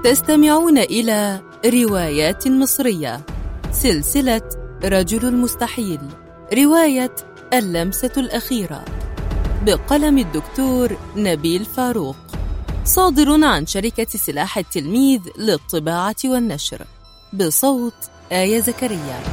تستمعون إلى روايات مصرية، سلسلة رجل المستحيل، رواية اللمسة الأخيرة، بقلم الدكتور نبيل فاروق، صادر عن شركة سلاح التلميذ للطباعة والنشر، بصوت آية زكريا.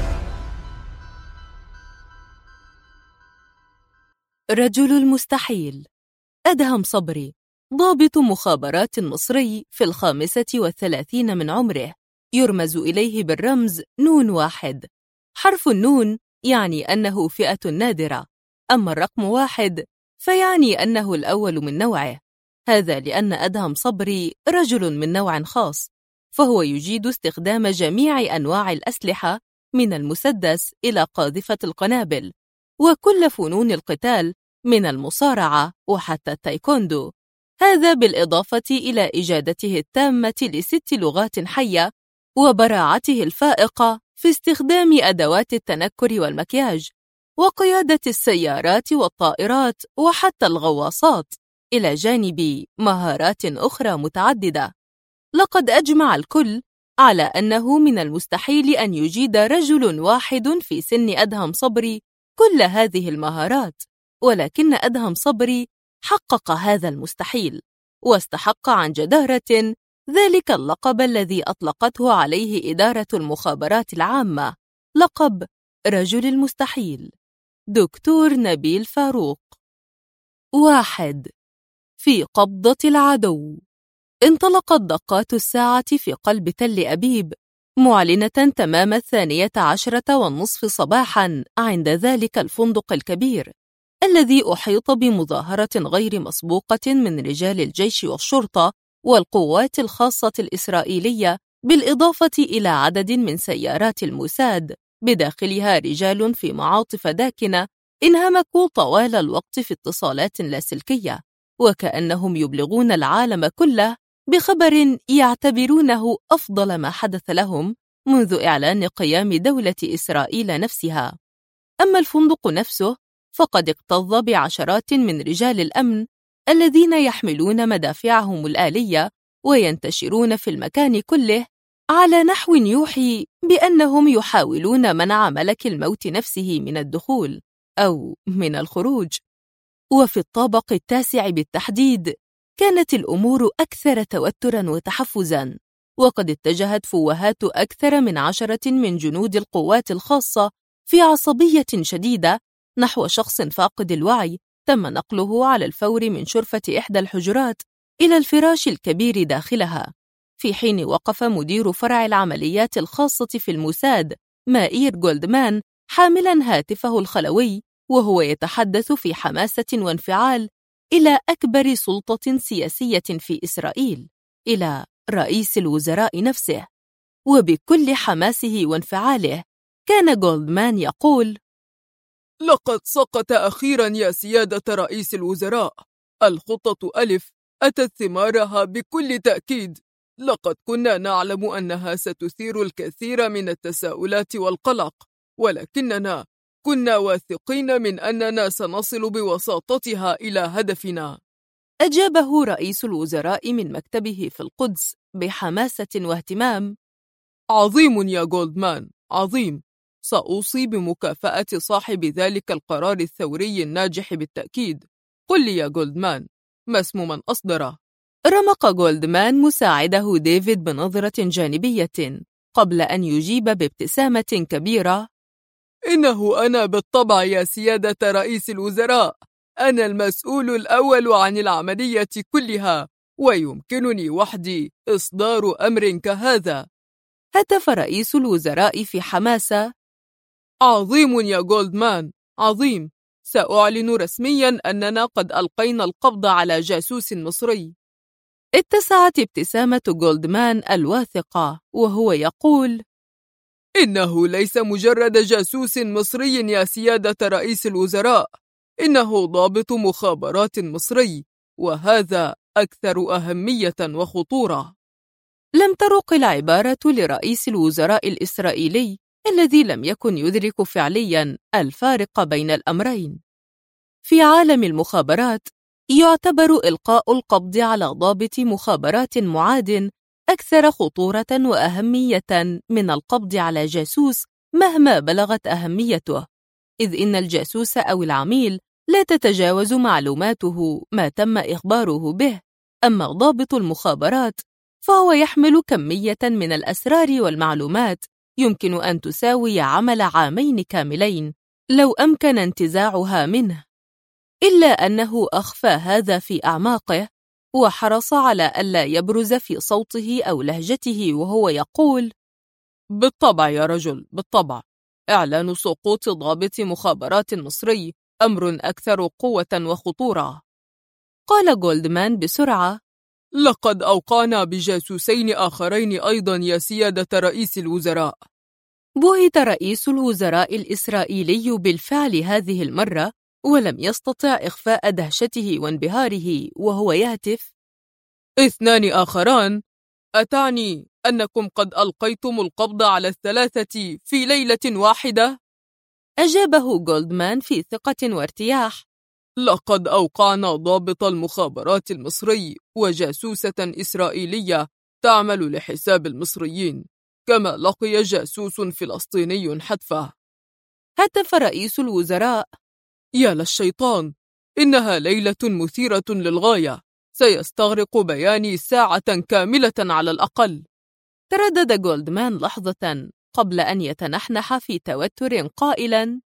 رجل المستحيل. أدهم صبري، ضابط مخابرات مصري في 35 من عمره، يرمز إليه بالرمز نون واحد. حرف النون يعني أنه فئة نادرة، أما الرقم 1 فيعني أنه الأول من نوعه. هذا لأن أدهم صبري رجل من نوع خاص، فهو يجيد استخدام جميع أنواع الأسلحة من المسدس إلى قاذفة القنابل، وكل فنون القتال من المصارعة وحتى التايكوندو. هذا بالإضافة إلى إجادته التامة ل6 لغات حية وبراعته الفائقة في استخدام أدوات التنكر والمكياج وقيادة السيارات والطائرات وحتى الغواصات، إلى جانب مهارات أخرى متعددة. لقد أجمع الكل على أنه من المستحيل أن يجيد رجل واحد في سن أدهم صبري كل هذه المهارات، ولكن أدهم صبري حقق هذا المستحيل، واستحق عن جدارة ذلك اللقب الذي أطلقته عليه إدارة المخابرات العامة، لقب رجل المستحيل. دكتور نبيل فاروق. 1. في قبضة العدو. انطلقت دقات الساعة في قلب تل أبيب، معلنة تمام 12:30 صباحاً عند ذلك الفندق الكبير الذي أحيط بمظاهرة غير مسبوقة من رجال الجيش والشرطة والقوات الخاصة الإسرائيلية، بالإضافة إلى عدد من سيارات الموساد بداخلها رجال في معاطف داكنة انهمكوا طوال الوقت في اتصالات لاسلكية، وكأنهم يبلغون العالم كله بخبر يعتبرونه أفضل ما حدث لهم منذ إعلان قيام دولة إسرائيل نفسها. أما الفندق نفسه فقد اكتظ بعشرات من رجال الأمن الذين يحملون مدافعهم الآلية وينتشرون في المكان كله على نحو يوحي بأنهم يحاولون منع ملك الموت نفسه من الدخول أو من الخروج. وفي الطابق 9 بالتحديد كانت الأمور أكثر توتراً وتحفزاً، وقد اتجهت فوهات أكثر من 10 من جنود القوات الخاصة في عصبية شديدة نحو شخص فاقد الوعي تم نقله على الفور من شرفة إحدى الحجرات إلى الفراش الكبير داخلها، في حين وقف مدير فرع العمليات الخاصة في الموساد مائير جولدمان حاملاً هاتفه الخلوي وهو يتحدث في حماسة وانفعال إلى أكبر سلطة سياسية في إسرائيل، إلى رئيس الوزراء نفسه. وبكل حماسه وانفعاله كان جولدمان يقول: لقد سقط أخيرا يا سيادة رئيس الوزراء. الخطة ألف أتت ثمارها بكل تأكيد. لقد كنا نعلم أنها ستثير الكثير من التساؤلات والقلق، ولكننا كنا واثقين من أننا سنصل بوساطتها إلى هدفنا. أجابه رئيس الوزراء من مكتبه في القدس بحماسة واهتمام: عظيم يا جولدمان، عظيم. سأوصي بمكافأة صاحب ذلك القرار الثوري الناجح بالتأكيد. قل لي يا جولدمان، ما اسم من أصدره؟ رمق جولدمان مساعده ديفيد بنظرة جانبية قبل أن يجيب بابتسامة كبيرة: إنه أنا بالطبع يا سيادة رئيس الوزراء. أنا المسؤول الأول عن العملية كلها، ويمكنني وحدي إصدار أمر كهذا. هتف رئيس الوزراء في حماسة: عظيم يا جولدمان، عظيم. سأعلن رسميا أننا قد ألقينا القبض على جاسوس مصري. اتسعت ابتسامة جولدمان الواثقة وهو يقول: إنه ليس مجرد جاسوس مصري يا سيادة رئيس الوزراء، إنه ضابط مخابرات مصري، وهذا أكثر أهمية وخطورة. لم ترق العبارة لرئيس الوزراء الإسرائيلي الذي لم يكن يدرك فعلياً الفارق بين الأمرين. في عالم المخابرات يعتبر إلقاء القبض على ضابط مخابرات معاد أكثر خطورة وأهمية من القبض على جاسوس مهما بلغت أهميته، إذ إن الجاسوس أو العميل لا تتجاوز معلوماته ما تم إخباره به، أما ضابط المخابرات فهو يحمل كمية من الأسرار والمعلومات يمكن أن تساوي عمل عامين كاملين لو أمكن انتزاعها منه، إلا أنه أخفى هذا في أعماقه وحرص على ألا يبرز في صوته أو لهجته وهو يقول: بالطبع يا رجل، بالطبع. إعلان سقوط ضابط مخابرات مصري أمر أكثر قوة وخطورة. قال جولدمان بسرعة: لقد أوقعنا بجاسوسين آخرين أيضا يا سيادة رئيس الوزراء. بُهِت رئيس الوزراء الإسرائيلي بالفعل هذه المرة، ولم يستطع إخفاء دهشته وانبهاره وهو يهتف: 2 آخران؟ أتعني أنكم قد ألقيتم القبض على 3 في ليلة واحدة؟ أجابه جولدمان في ثقة وارتياح: لقد أوقعنا ضابط المخابرات المصري وجاسوسة إسرائيلية تعمل لحساب المصريين، كما لقي جاسوس فلسطيني حتفه. هتف رئيس الوزراء: يا للشيطان، إنها ليلة مثيرة للغاية، سيستغرق بياني ساعة كاملة على الأقل. تردد جولدمان لحظة قبل أن يتنحنح في توتر قائلا: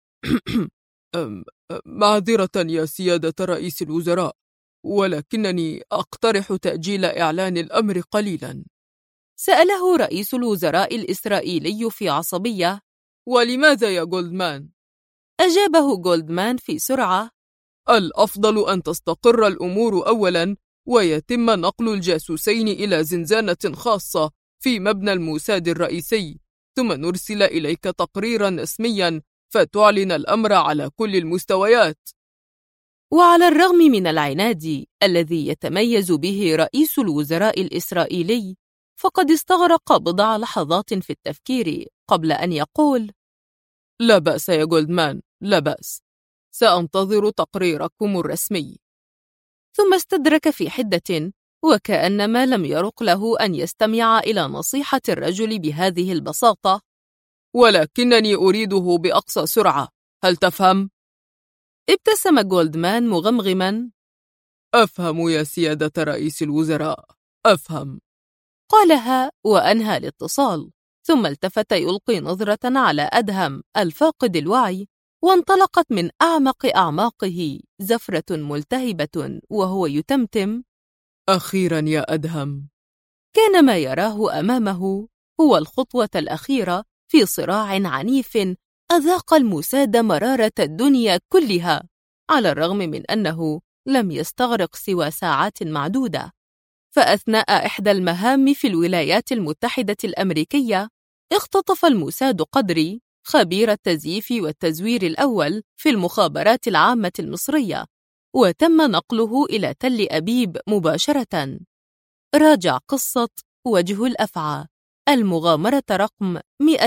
معذرة يا سيادة رئيس الوزراء، ولكنني أقترح تأجيل إعلان الأمر قليلا. سأله رئيس الوزراء الإسرائيلي في عصبية: ولماذا يا جولدمان؟ أجابه جولدمان في سرعة: الأفضل أن تستقر الأمور أولا، ويتم نقل الجاسوسين إلى زنزانة خاصة في مبنى الموساد الرئيسي، ثم نرسل إليك تقريرا رسميا فتعلن الأمر على كل المستويات. وعلى الرغم من العناد الذي يتميز به رئيس الوزراء الإسرائيلي، فقد استغرق بضع لحظات في التفكير قبل أن يقول: لا بأس يا جولدمان، لا بأس، سأنتظر تقريركم الرسمي. ثم استدرك في حدة، وكأنما لم يرق له أن يستمع إلى نصيحة الرجل بهذه البساطة: ولكنني أريده بأقصى سرعة، هل تفهم؟ ابتسم جولدمان مغمغما: أفهم يا سيادة رئيس الوزراء، أفهم. قالها وأنهى الاتصال، ثم التفت يلقي نظرة على أدهم الفاقد الوعي، وانطلقت من أعمق أعماقه زفرة ملتهبة وهو يتمتم: أخيرا يا أدهم. كان ما يراه أمامه هو الخطوة الأخيرة في صراع عنيف أذاق الموساد مرارة الدنيا كلها، على الرغم من أنه لم يستغرق سوى ساعات معدودة. فأثناء إحدى المهام في الولايات المتحدة الأمريكية، اختطف الموساد قدري، خبير التزييف والتزوير الأول في المخابرات العامة المصرية، وتم نقله إلى تل أبيب مباشرة. راجع قصة وجه الأفعى، المغامرة رقم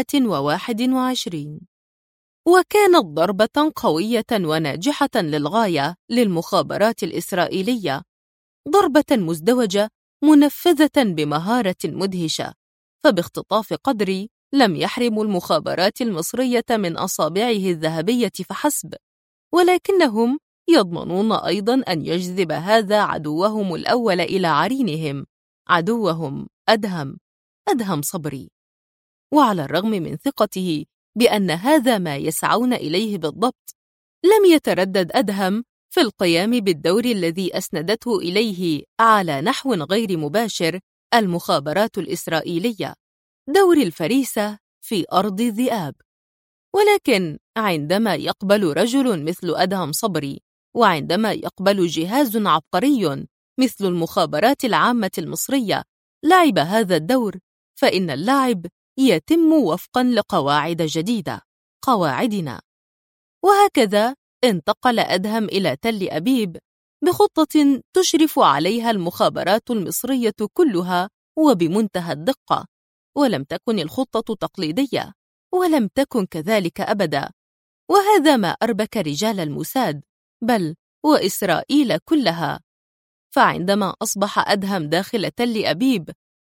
121. وكانت ضربة قوية وناجحة للغاية للمخابرات الإسرائيلية، ضربة مزدوجة منفذة بمهارة مدهشة، فباختطاف قدري لم يحرم المخابرات المصرية من أصابعه الذهبية فحسب، ولكنهم يضمنون أيضا أن يجذب هذا عدوهم الأول إلى عرينهم، عدوهم أدهم صبري. وعلى الرغم من ثقته بأن هذا ما يسعون إليه بالضبط، لم يتردد أدهم في القيام بالدور الذي أسندته إليه على نحو غير مباشر المخابرات الإسرائيلية، دور الفريسة في أرض الذئاب. ولكن عندما يقبل رجل مثل أدهم صبري، وعندما يقبل جهاز عبقري مثل المخابرات العامة المصرية لعب هذا الدور، فإن اللعب يتم وفقا لقواعد جديدة، قواعدنا. وهكذا انتقل أدهم إلى تل أبيب بخطة تشرف عليها المخابرات المصرية كلها وبمنتهى الدقة، ولم تكن الخطة تقليدية، ولم تكن كذلك أبدا. وهذا ما أربك رجال الموساد، بل وإسرائيل كلها. فعندما أصبح أدهم داخل تل أبيب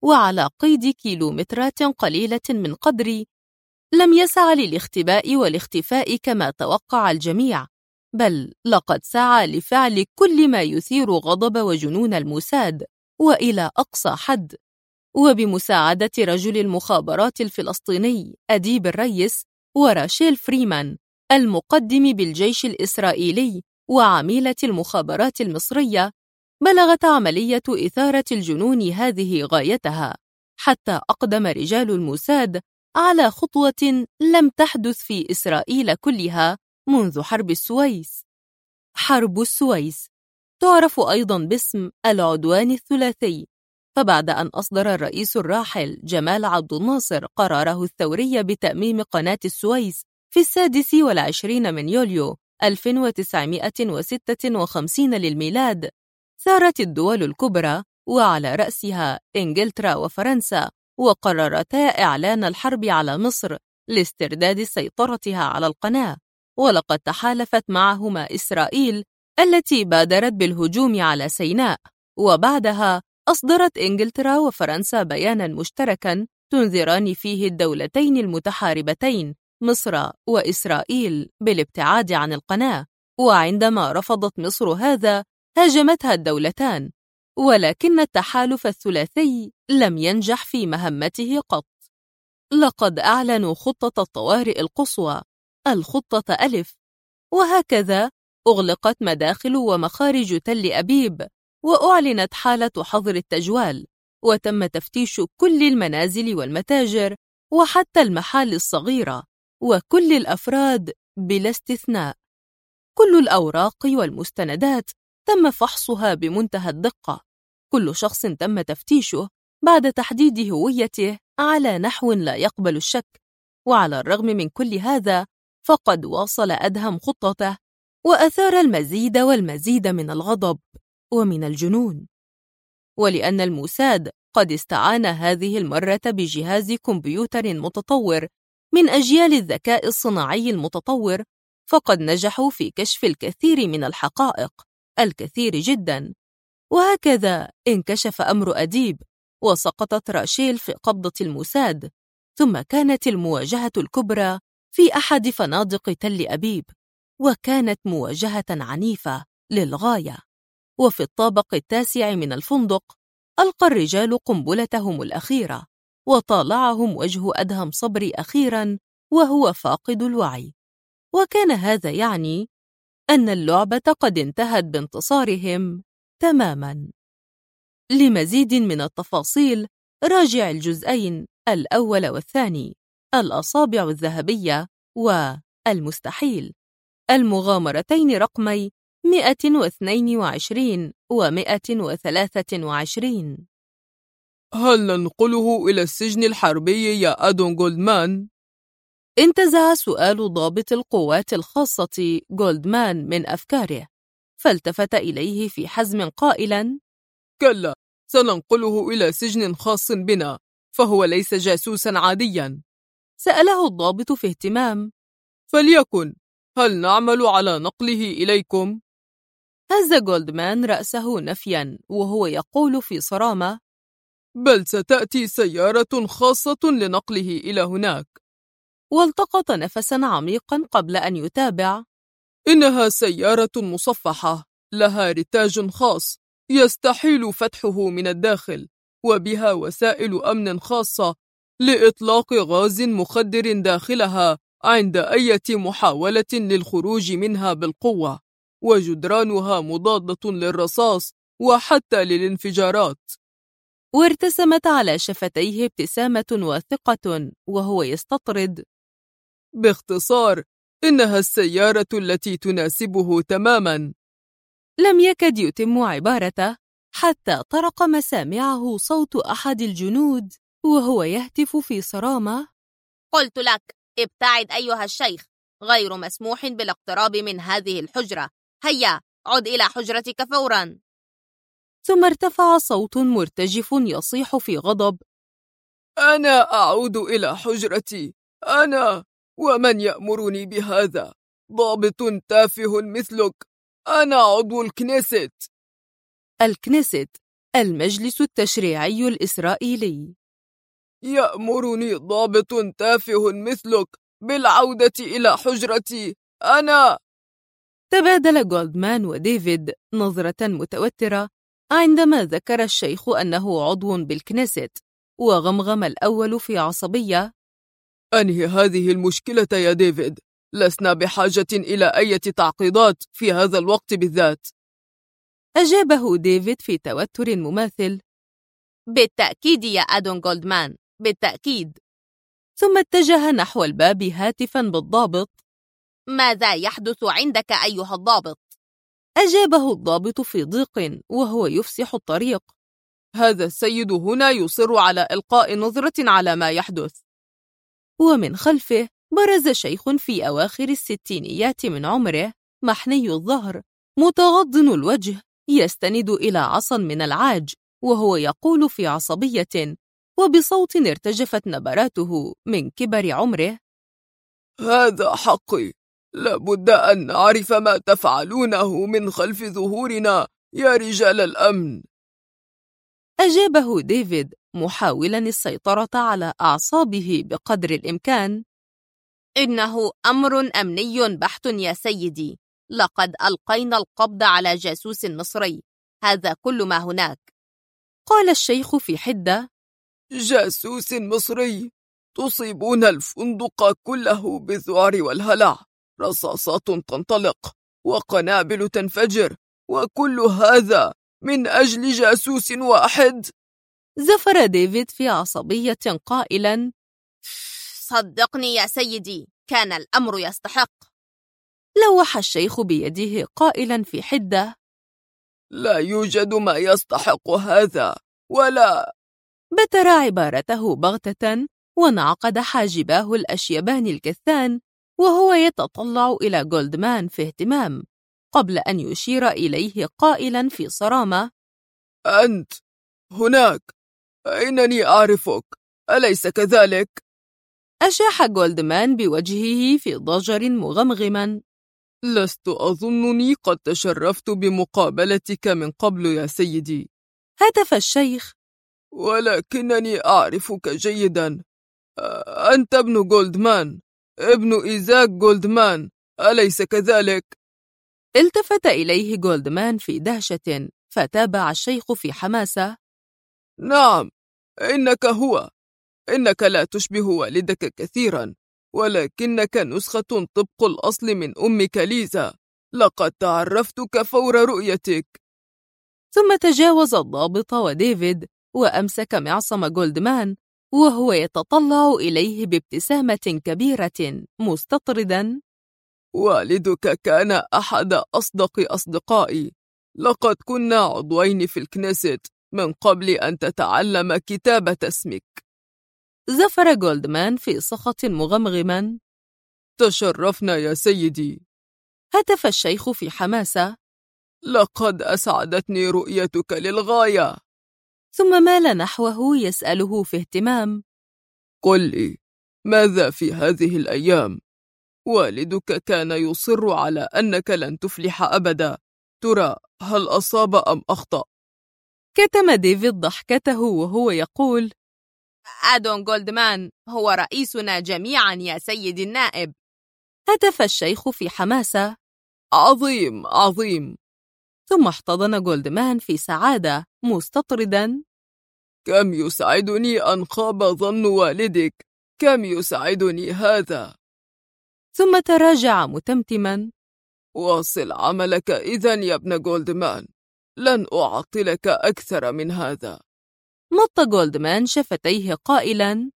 وعلى قيد كيلومترات قليلة من قدر، لم يسع للاختباء والاختفاء كما توقع الجميع، بل لقد سعى لفعل كل ما يثير غضب وجنون الموساد وإلى أقصى حد. وبمساعدة رجل المخابرات الفلسطيني أديب الريس وراشيل فريمان المقدم بالجيش الإسرائيلي وعميلة المخابرات المصرية، بلغت عملية إثارة الجنون هذه غايتها، حتى أقدم رجال الموساد على خطوة لم تحدث في إسرائيل كلها منذ حرب السويس. حرب السويس تعرف أيضاً باسم العدوان الثلاثي، فبعد أن أصدر الرئيس الراحل جمال عبد الناصر قراره الثوري بتأميم قناة السويس في 26 من يوليو 1956 للميلاد، ثارت الدول الكبرى وعلى رأسها إنجلترا وفرنسا، وقررتا إعلان الحرب على مصر لاسترداد سيطرتها على القناة، ولقد تحالفت معهما إسرائيل التي بادرت بالهجوم على سيناء. وبعدها أصدرت إنجلترا وفرنسا بياناً مشتركاً تنذران فيه الدولتين المتحاربتين مصر وإسرائيل بالابتعاد عن القناة، وعندما رفضت مصر هذا هاجمتها الدولتان، ولكن التحالف الثلاثي لم ينجح في مهمته قط. لقد أعلنوا خطة الطوارئ القصوى، الخطة ألف، وهكذا أغلقت مداخل ومخارج تل أبيب، وأعلنت حالة حظر التجوال، وتم تفتيش كل المنازل والمتاجر وحتى المحال الصغيرة وكل الأفراد بلا استثناء. كل الأوراق والمستندات تم فحصها بمنتهى الدقة، كل شخص تم تفتيشه بعد تحديد هويته على نحو لا يقبل الشك. وعلى الرغم من كل هذا فقد واصل أدهم خطته، وأثار المزيد والمزيد من الغضب ومن الجنون. ولأن الموساد قد استعان هذه المرة بجهاز كمبيوتر متطور من أجيال الذكاء الصناعي المتطور، فقد نجحوا في كشف الكثير من الحقائق، الكثير جدا. وهكذا انكشف أمر أديب، وسقطت راشيل في قبضة الموساد، ثم كانت المواجهة الكبرى في أحد فنادق تل أبيب، وكانت مواجهة عنيفة للغاية. وفي الطابق التاسع من الفندق ألقى الرجال قنبلتهم الأخيرة، وطالعهم وجه أدهم صبري أخيراً وهو فاقد الوعي، وكان هذا يعني أن اللعبة قد انتهت بانتصارهم تماماً. لمزيد من التفاصيل راجع الجزئين الأول والثاني، الأصابع الذهبية والمستحيل، المغامرتين رقمي 122 و123. هل ننقله إلى السجن الحربي يا أدون جولدمان؟ انتزع سؤال ضابط القوات الخاصة جولدمان من أفكاره، فالتفت إليه في حزم قائلاً: كلا، سننقله إلى سجن خاص بنا، فهو ليس جاسوساً عادياً. سأله الضابط في اهتمام: فليكن، هل نعمل على نقله إليكم؟ هز جولدمان رأسه نفياً وهو يقول في صرامة: بل ستأتي سيارة خاصة لنقله إلى هناك. والتقط نفساً عميقاً قبل أن يتابع: إنها سيارة مصفحة لها رتاج خاص يستحيل فتحه من الداخل، وبها وسائل أمن خاصة لإطلاق غاز مخدر داخلها عند أي محاولة للخروج منها بالقوة، وجدرانها مضادة للرصاص وحتى للانفجارات. وارتسمت على شفتيه ابتسامة واثقة وهو يستطرد: باختصار، إنها السيارة التي تناسبه تماماً. لم يكد يتم عبارته حتى طرق مسامعه صوت أحد الجنود وهو يهتف في صرامة: قلت لك ابتعد أيها الشيخ، غير مسموح بالاقتراب من هذه الحجرة، هيا عد إلى حجرتك فوراً. ثم ارتفع صوت مرتجف يصيح في غضب: أنا أعود إلى حجرتي، أنا، ومن يأمرني بهذا؟ ضابط تافه مثلك، أنا عضو الكنيست. الكنيست المجلس التشريعي الإسرائيلي. يأمرني ضابط تافه مثلك بالعودة إلى حجرتي أنا. تبادل جولدمان وديفيد نظرة متوترة عندما ذكر الشيخ أنه عضو بالكنيست، وغمغم الأول في عصبية: أنهي هذه المشكلة يا ديفيد، لسنا بحاجة إلى أي تعقيدات في هذا الوقت بالذات. أجابه ديفيد في توتر مماثل: بالتأكيد يا أدون جولدمان، بالتأكيد. ثم اتجه نحو الباب هاتفا بالضابط: ماذا يحدث عندك أيها الضابط؟ أجابه الضابط في ضيق وهو يفسح الطريق: هذا السيد هنا يصر على إلقاء نظرة على ما يحدث. ومن خلفه برز شيخ في أواخر الستينيات من عمره، محني الظهر، متغضن الوجه، يستند إلى عصا من العاج، وهو يقول في عصبية وبصوت ارتجفت نبراته من كبر عمره: هذا حقي، لابد أن نعرف ما تفعلونه من خلف ظهورنا يا رجال الأمن. أجابه ديفيد محاولا السيطرة على أعصابه بقدر الإمكان: إنه أمر أمني بحت يا سيدي، لقد ألقينا القبض على جاسوس مصري، هذا كل ما هناك. قال الشيخ في حدة: جاسوس مصري؟ تصيبون الفندق كله بالذعر والهلع، رصاصات تنطلق وقنابل تنفجر، وكل هذا من أجل جاسوس واحد؟ زفر ديفيد في عصبية قائلا: صدقني يا سيدي، كان الأمر يستحق. لوح الشيخ بيده قائلا في حدة: لا يوجد ما يستحق هذا ولا. بتر عبارته بغتة وانعقد حاجباه الأشيبان الكثان وهو يتطلع إلى جولدمان في اهتمام، قبل أن يشير إليه قائلا في صرامة: أنت هناك، إنني أعرفك، أليس كذلك؟ أشاح جولدمان بوجهه في ضجر مغمغما: لست أظنني قد تشرفت بمقابلتك من قبل يا سيدي. هتف الشيخ: ولكنني أعرفك جيدا، أنت ابن جولدمان، ابن إيزاك جولدمان، أليس كذلك؟ التفت إليه جولدمان في دهشة، فتابع الشيخ في حماسة: نعم، إنك هو. إنك لا تشبه والدك كثيرا، ولكنك نسخة طبق الأصل من أمك ليزا، لقد تعرفتك فور رؤيتك. ثم تجاوز الضابط وديفيد وأمسك معصم جولدمان وهو يتطلع إليه بابتسامة كبيرة مستطردا: والدك كان أحد أصدق أصدقائي، لقد كنا عضوين في الكنيست من قبل أن تتعلم كتابة اسمك. زفر جولدمان في سخط مغمغما: تشرفنا يا سيدي. هتف الشيخ في حماسة: لقد أسعدتني رؤيتك للغاية. ثم مال نحوه يسأله في اهتمام: قل لي، ماذا في هذه الأيام؟ والدك كان يصر على أنك لن تفلح أبدا، ترى هل أصاب أم أخطأ؟ كتم ديفيد ضحكته وهو يقول: أدون جولدمان هو رئيسنا جميعا يا سيدي النائب. هتف الشيخ في حماسة: عظيم عظيم. ثم احتضن جولدمان في سعادة مستطردا: كم يسعدني أن خاب ظن والدك، كم يسعدني هذا. ثم تراجع متمتما: واصل عملك إذن يا ابن جولدمان، لن أعطلك أكثر من هذا. مط جولدمان شفتيه قائلا: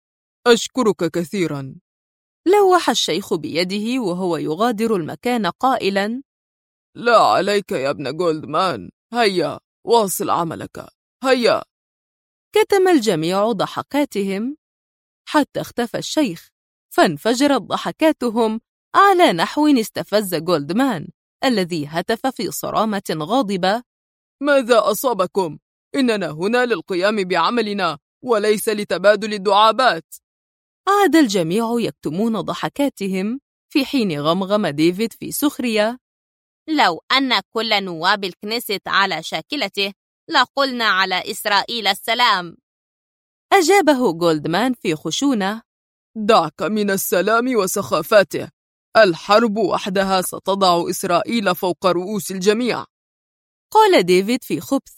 أشكرك كثيرا. لوح الشيخ بيده وهو يغادر المكان قائلا: لا عليك يا ابن جولدمان، هيا واصل عملك، هيا. كتم الجميع ضحكاتهم حتى اختفى الشيخ، فانفجرت ضحكاتهم على نحو استفز جولدمان الذي هتف في صرامة غاضبة: ماذا أصابكم؟ إننا هنا للقيام بعملنا وليس لتبادل الدعابات. عاد الجميع يكتمون ضحكاتهم في حين غمغم ديفيد في سخرية: لو أن كل نواب الكنيست على شاكلته لقلنا على إسرائيل السلام. أجابه جولدمان في خشونة: دعك من السلام وسخافاته، الحرب وحدها ستضع إسرائيل فوق رؤوس الجميع. قال ديفيد في خبث: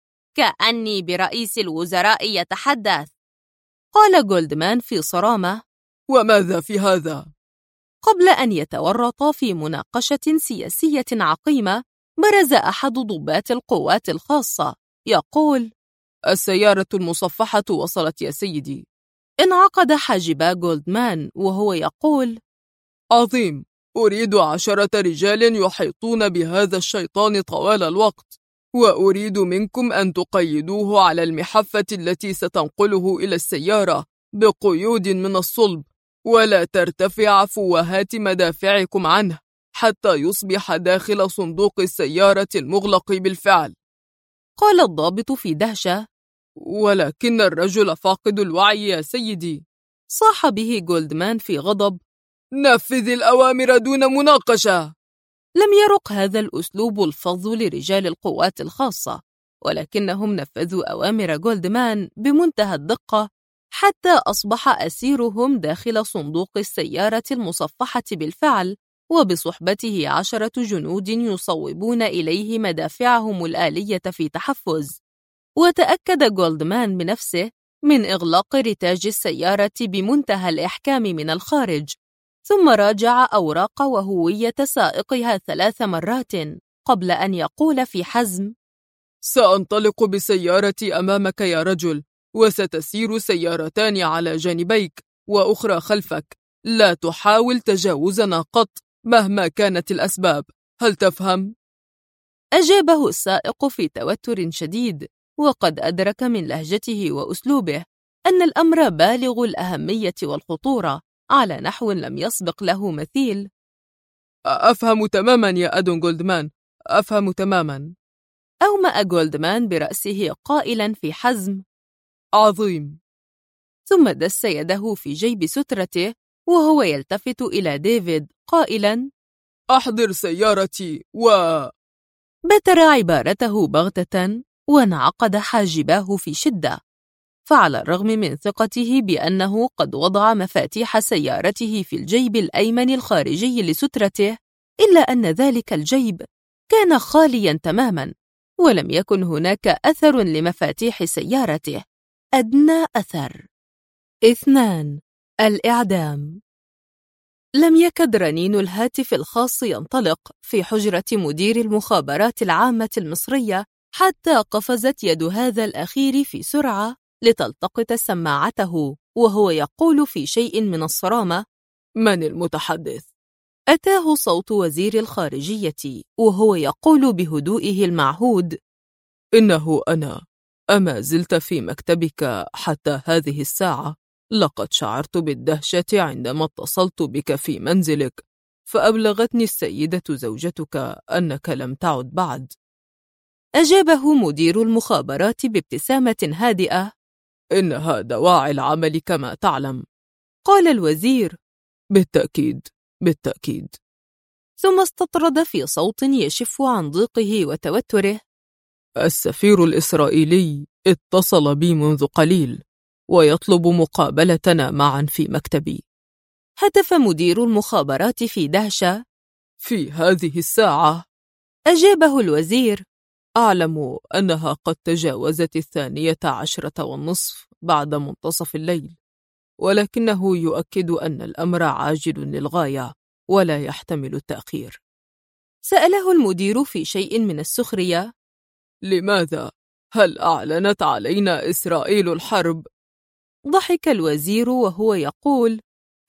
كأني برئيس الوزراء يتحدث. قال جولدمان في صرامة: وماذا في هذا؟ قبل أن يتورط في مناقشة سياسية عقيمة، برز أحد ضباط القوات الخاصة يقول: السيارة المصفحة وصلت يا سيدي. انعقد حاجبا جولدمان وهو يقول: عظيم، أريد 10 رجال يحيطون بهذا الشيطان طوال الوقت، وأريد منكم أن تقيدوه على المحفة التي ستنقله إلى السيارة بقيود من الصلب، ولا ترتفع فوهات مدافعكم عنه حتى يصبح داخل صندوق السيارة المغلق بالفعل. قال الضابط في دهشة: ولكن الرجل فاقد الوعي يا سيدي. صاح به جولدمان في غضب: نفذ الأوامر دون مناقشة. لم يرق هذا الأسلوب الفظ لرجال القوات الخاصة، ولكنهم نفذوا أوامر جولدمان بمنتهى الدقة، حتى أصبح أسيرهم داخل صندوق السيارة المصفحة بالفعل، وبصحبته 10 جنود يصوبون إليه مدافعهم الآلية في تحفز. وتأكد جولدمان بنفسه من إغلاق رتاج السيارة بمنتهى الإحكام من الخارج، ثم راجع أوراق وهوية سائقها 3 مرات قبل أن يقول في حزم: سأنطلق بسيارتي أمامك يا رجل، وستسير سيارتان على جانبيك وأخرى خلفك. لا تحاول تجاوزنا قط مهما كانت الأسباب، هل تفهم؟ أجابه السائق في توتر شديد، وقد أدرك من لهجته وأسلوبه أن الأمر بالغ الأهمية والخطورة على نحو لم يسبق له مثيل. أفهم تماما يا أدون جولدمان، أفهم تماما. أومأ جولدمان برأسه قائلا في حزم: عظيم. ثم دس يده في جيب سترته وهو يلتفت إلى ديفيد قائلا: أحضر سيارتي بتر عبارته بغتة، وانعقد حاجباه في شدة. فعلى الرغم من ثقته بأنه قد وضع مفاتيح سيارته في الجيب الأيمن الخارجي لسترته، إلا أن ذلك الجيب كان خاليا تماما، ولم يكن هناك أثر لمفاتيح سيارته، أدنى أثر. 2. الإعدام. لم يكد رنين الهاتف الخاص ينطلق في حجرة مدير المخابرات العامة المصرية حتى قفزت يد هذا الأخير في سرعة لتلتقط سماعته وهو يقول في شيء من الصرامة: من المتحدث؟ أتاه صوت وزير الخارجية وهو يقول بهدوئه المعهود: إنه أنا. أما زلت في مكتبك حتى هذه الساعة؟ لقد شعرت بالدهشة عندما اتصلت بك في منزلك، فأبلغتني السيدة زوجتك أنك لم تعد بعد. أجابه مدير المخابرات بابتسامة هادئة: إنها دواعي العمل كما تعلم. قال الوزير: بالتأكيد، بالتأكيد. ثم استطرد في صوت يشف عن ضيقه وتوتره: السفير الإسرائيلي اتصل بي منذ قليل ويطلب مقابلتنا معا في مكتبي. هتف مدير المخابرات في دهشة: في هذه الساعة؟ أجابه الوزير: أعلم أنها قد تجاوزت 12:30 بعد منتصف الليل، ولكنه يؤكد أن الأمر عاجل للغاية ولا يحتمل التأخير. سأله المدير في شيء من السخرية: لماذا؟ هل أعلنت علينا إسرائيل الحرب؟ ضحك الوزير وهو يقول: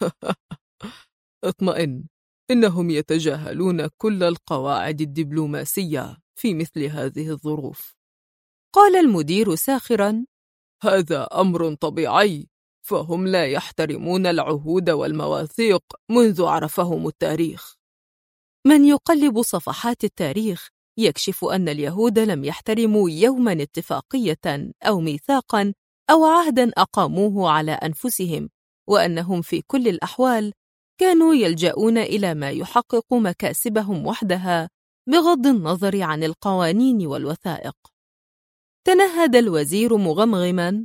اطمئن، إنهم يتجاهلون كل القواعد الدبلوماسية في مثل هذه الظروف. قال المدير ساخرا: هذا أمر طبيعي، فهم لا يحترمون العهود والمواثيق منذ عرفهم التاريخ. من يقلب صفحات التاريخ يكشف أن اليهود لم يحترموا يوما اتفاقية أو ميثاقا أو عهدا أقاموه على أنفسهم، وأنهم في كل الأحوال كانوا يلجؤون إلى ما يحقق مكاسبهم وحدها بغض النظر عن القوانين والوثائق. تنهد الوزير مغمغما: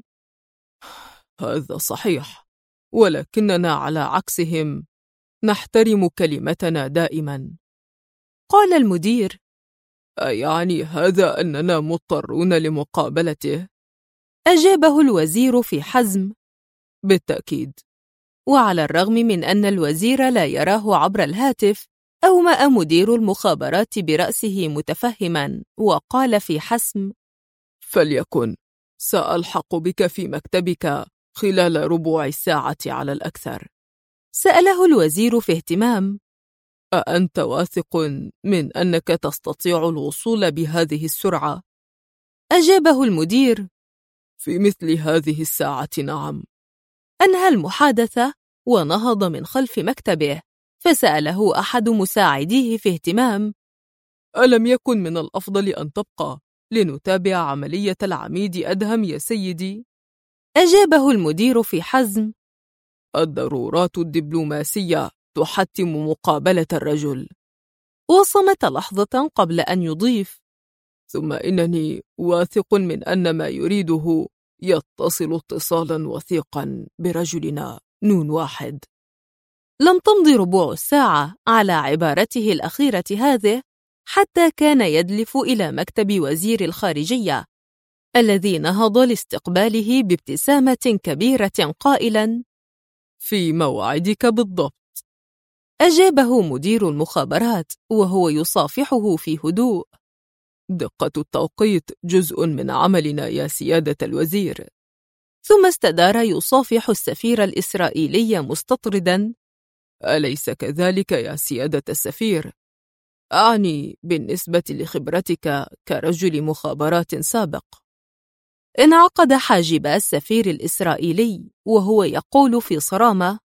هذا صحيح، ولكننا على عكسهم نحترم كلمتنا دائما. قال المدير: أيعني هذا أننا مضطرون لمقابلته؟ أجابه الوزير في حزم: بالتأكيد. وعلى الرغم من أن الوزير لا يراه عبر الهاتف، أومأ مدير المخابرات برأسه متفهما وقال في حسم: فليكن، سألحق بك في مكتبك خلال ربع الساعة على الأكثر. سأله الوزير في اهتمام: أأنت واثق من أنك تستطيع الوصول بهذه السرعة؟ أجابه المدير: في مثل هذه الساعة نعم. أنهى المحادثة ونهض من خلف مكتبه، فسأله أحد مساعديه في اهتمام: ألم يكن من الأفضل أن تبقى لنتابع عملية العميد أدهم يا سيدي؟ أجابه المدير في حزم: الضرورات الدبلوماسية تحتم مقابلة الرجل. وصمت لحظة قبل أن يضيف: ثم إنني واثق من أن ما يريده يتصل اتصالا وثيقا برجلنا نون واحد. لم تمض ربع الساعة على عبارته الأخيرة هذه حتى كان يدلف إلى مكتب وزير الخارجية، الذي نهض لاستقباله بابتسامة كبيرة قائلا: في موعدك بالضبط. أجابه مدير المخابرات وهو يصافحه في هدوء: دقة التوقيت جزء من عملنا يا سيادة الوزير. ثم استدار يصافح السفير الإسرائيلي مستطردا: أليس كذلك يا سيادة السفير؟ أعني بالنسبة لخبرتك كرجل مخابرات سابق. انعقد حاجب السفير الإسرائيلي وهو يقول في صرامة: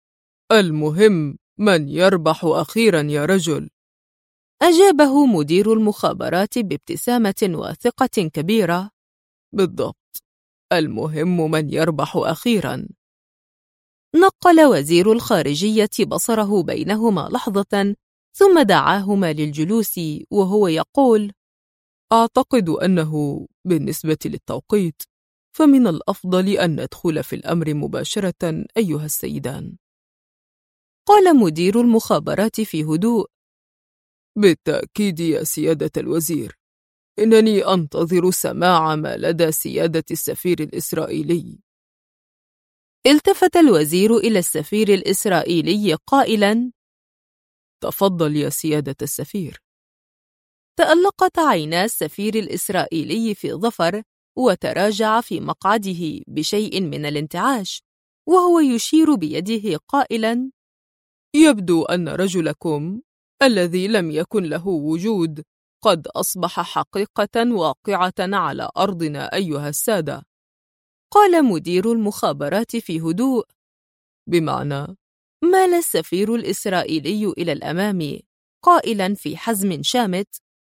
المهم من يربح أخيرا يا رجل. أجابه مدير المخابرات بابتسامة واثقة كبيرة: بالضبط، المهم من يربح أخيرا. نقل وزير الخارجية بصره بينهما لحظة ثم دعاهما للجلوس وهو يقول: أعتقد أنه بالنسبة للتوقيت فمن الأفضل أن ندخل في الأمر مباشرة أيها السيدان. قال مدير المخابرات في هدوء: بالتأكيد يا سيادة الوزير، إنني أنتظر سماع ما لدى سيادة السفير الإسرائيلي. التفت الوزير إلى السفير الإسرائيلي قائلا: تفضل يا سيادة السفير. تألقت عينا السفير الإسرائيلي في ظفر وتراجع في مقعده بشيء من الانتعاش وهو يشير بيده قائلا: يبدو أن رجلكم الذي لم يكن له وجود قد أصبح حقيقة واقعة على أرضنا أيها السادة. قال مدير المخابرات في هدوء: بمعنى؟ مال السفير الإسرائيلي إلى الأمام قائلا في حزم شامت: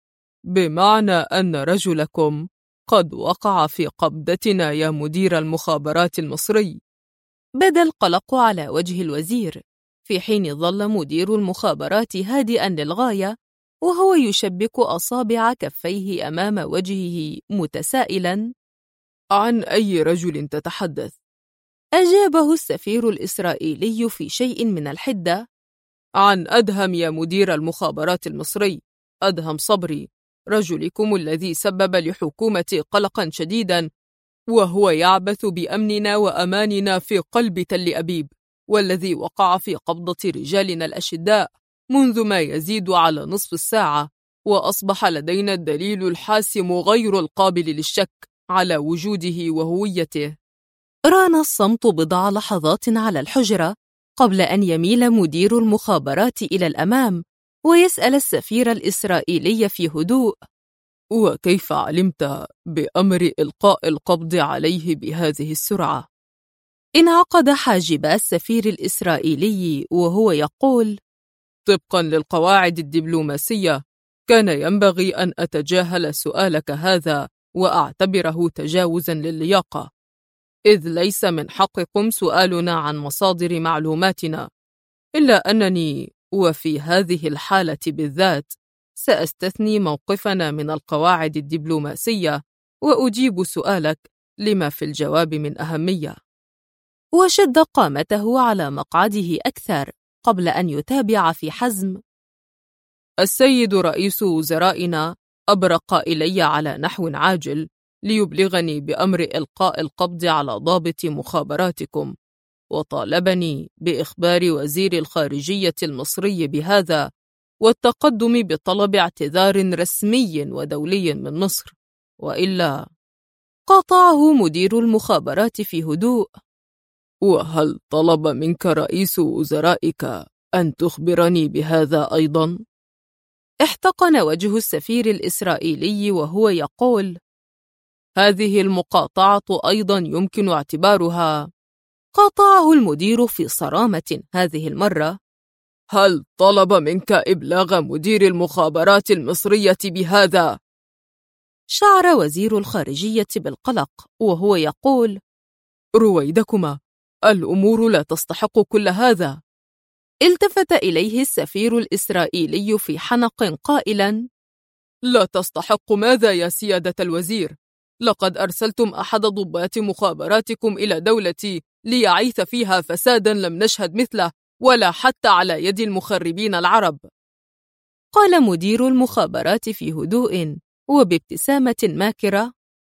بمعنى أن رجلكم قد وقع في قبضتنا يا مدير المخابرات المصري. بدا القلق على وجه الوزير، في حين ظل مدير المخابرات هادئا للغاية وهو يشبك أصابع كفيه أمام وجهه متسائلا: عن أي رجل تتحدث؟ أجابه السفير الإسرائيلي في شيء من الحدة: عن أدهم يا مدير المخابرات المصري، أدهم صبري، رجلكم الذي سبب لحكومتي قلقا شديدا وهو يعبث بأمننا وأماننا في قلب تل أبيب، والذي وقع في قبضة رجالنا الأشداء منذ ما يزيد على نصف الساعة، وأصبح لدينا الدليل الحاسم غير القابل للشك على وجوده وهويته. ران الصمت بضع لحظات على الحجرة قبل أن يميل مدير المخابرات إلى الأمام ويسأل السفير الإسرائيلي في هدوء: وكيف علمت بأمر إلقاء القبض عليه بهذه السرعة؟ انعقد حاجب السفير الإسرائيلي وهو يقول: طبقا للقواعد الدبلوماسية كان ينبغي أن أتجاهل سؤالك هذا وأعتبره تجاوزا للياقة، إذ ليس من حقكم سؤالنا عن مصادر معلوماتنا، إلا أنني وفي هذه الحالة بالذات سأستثني موقفنا من القواعد الدبلوماسية وأجيب سؤالك لما في الجواب من أهمية. وشد قامته على مقعده أكثر قبل أن يتابع في حزم: السيد رئيس وزرائنا أبرق إلي على نحو عاجل ليبلغني بأمر إلقاء القبض على ضابط مخابراتكم، وطالبني بإخبار وزير الخارجية المصري بهذا والتقدم بطلب اعتذار رسمي ودولي من مصر، وإلا. قاطعه مدير المخابرات في هدوء: وهل طلب منك رئيس وزرائك أن تخبرني بهذا أيضا؟ احتقن وجه السفير الإسرائيلي وهو يقول: هذه المقاطعة أيضا يمكن اعتبارها. قاطعه المدير في صرامة هذه المرة: هل طلب منك إبلاغ مدير المخابرات المصرية بهذا؟ شعر وزير الخارجية بالقلق وهو يقول: رويدكما، الأمور لا تستحق كل هذا. التفت إليه السفير الإسرائيلي في حنق قائلا: لا تستحق ماذا يا سيادة الوزير؟ لقد أرسلتم أحد ضباط مخابراتكم إلى دولتي ليعيث فيها فسادا لم نشهد مثله ولا حتى على يد المخربين العرب. قال مدير المخابرات في هدوء وبابتسامة ماكرة: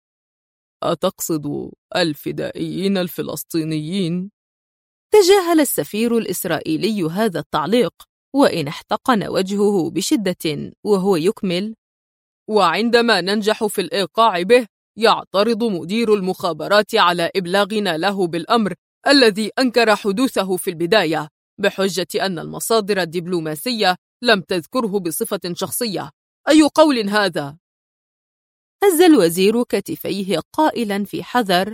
أتقصد الفدائيين الفلسطينيين؟ تجاهل السفير الإسرائيلي هذا التعليق، وإن احتقن وجهه بشدة وهو يكمل: وعندما ننجح في الإيقاع به يعترض مدير المخابرات على إبلاغنا له بالأمر الذي أنكر حدوثه في البداية بحجة أن المصادر الدبلوماسية لم تذكره بصفة شخصية. أي قول هذا؟ هز الوزير كتفيه قائلا في حذر: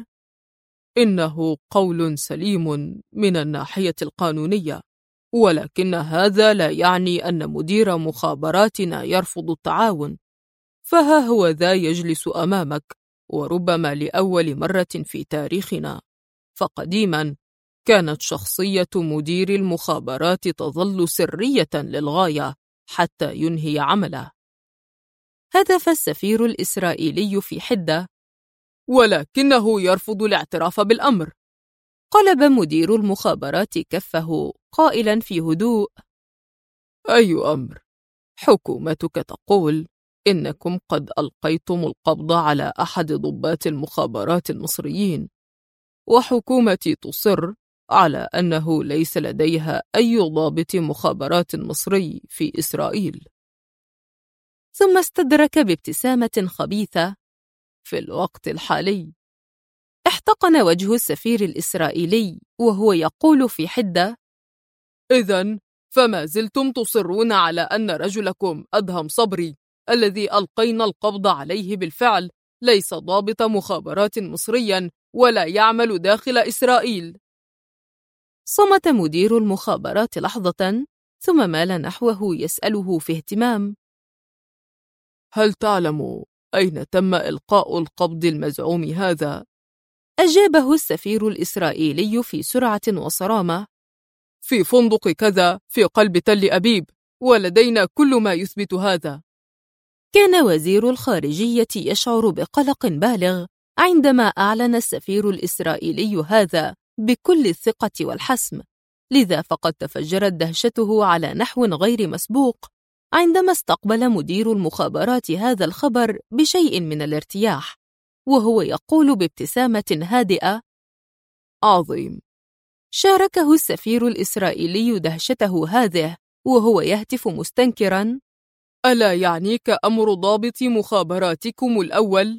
إنه قول سليم من الناحية القانونية، ولكن هذا لا يعني أن مدير مخابراتنا يرفض التعاون. فها هو ذا يجلس أمامك، وربما لأول مرة في تاريخنا، فقديما كانت شخصية مدير المخابرات تظل سرية للغاية حتى ينهي عمله. هتف السفير الإسرائيلي في حدة: ولكنه يرفض الاعتراف بالأمر. قلب مدير المخابرات كفه قائلا في هدوء: أي أمر؟ حكومتك تقول إنكم قد ألقيتم القبض على أحد ضباط المخابرات المصريين، وحكومتي تصر على أنه ليس لديها أي ضابط مخابرات مصري في إسرائيل. ثم استدرك بابتسامة خبيثة: في الوقت الحالي. احتقن وجه السفير الإسرائيلي وهو يقول في حدة: إذن فما زلتم تصرون على أن رجلكم أدهم صبري الذي ألقينا القبض عليه بالفعل ليس ضابط مخابرات مصريا ولا يعمل داخل إسرائيل. صمت مدير المخابرات لحظة ثم مال نحوه يسأله في اهتمام: هل تعلم أين تم إلقاء القبض المزعوم هذا؟ أجابه السفير الإسرائيلي في سرعة وصرامة: في فندق كذا في قلب تل أبيب، ولدينا كل ما يثبت هذا. كان وزير الخارجية يشعر بقلق بالغ عندما أعلن السفير الإسرائيلي هذا بكل الثقة والحسم، لذا فقد تفجرت دهشته على نحو غير مسبوق عندما استقبل مدير المخابرات هذا الخبر بشيء من الارتياح، وهو يقول بابتسامة هادئة: عظيم. شاركه السفير الإسرائيلي دهشته هذه وهو يهتف مستنكرا: ألا يعنيك أمر ضابط مخابراتكم الأول؟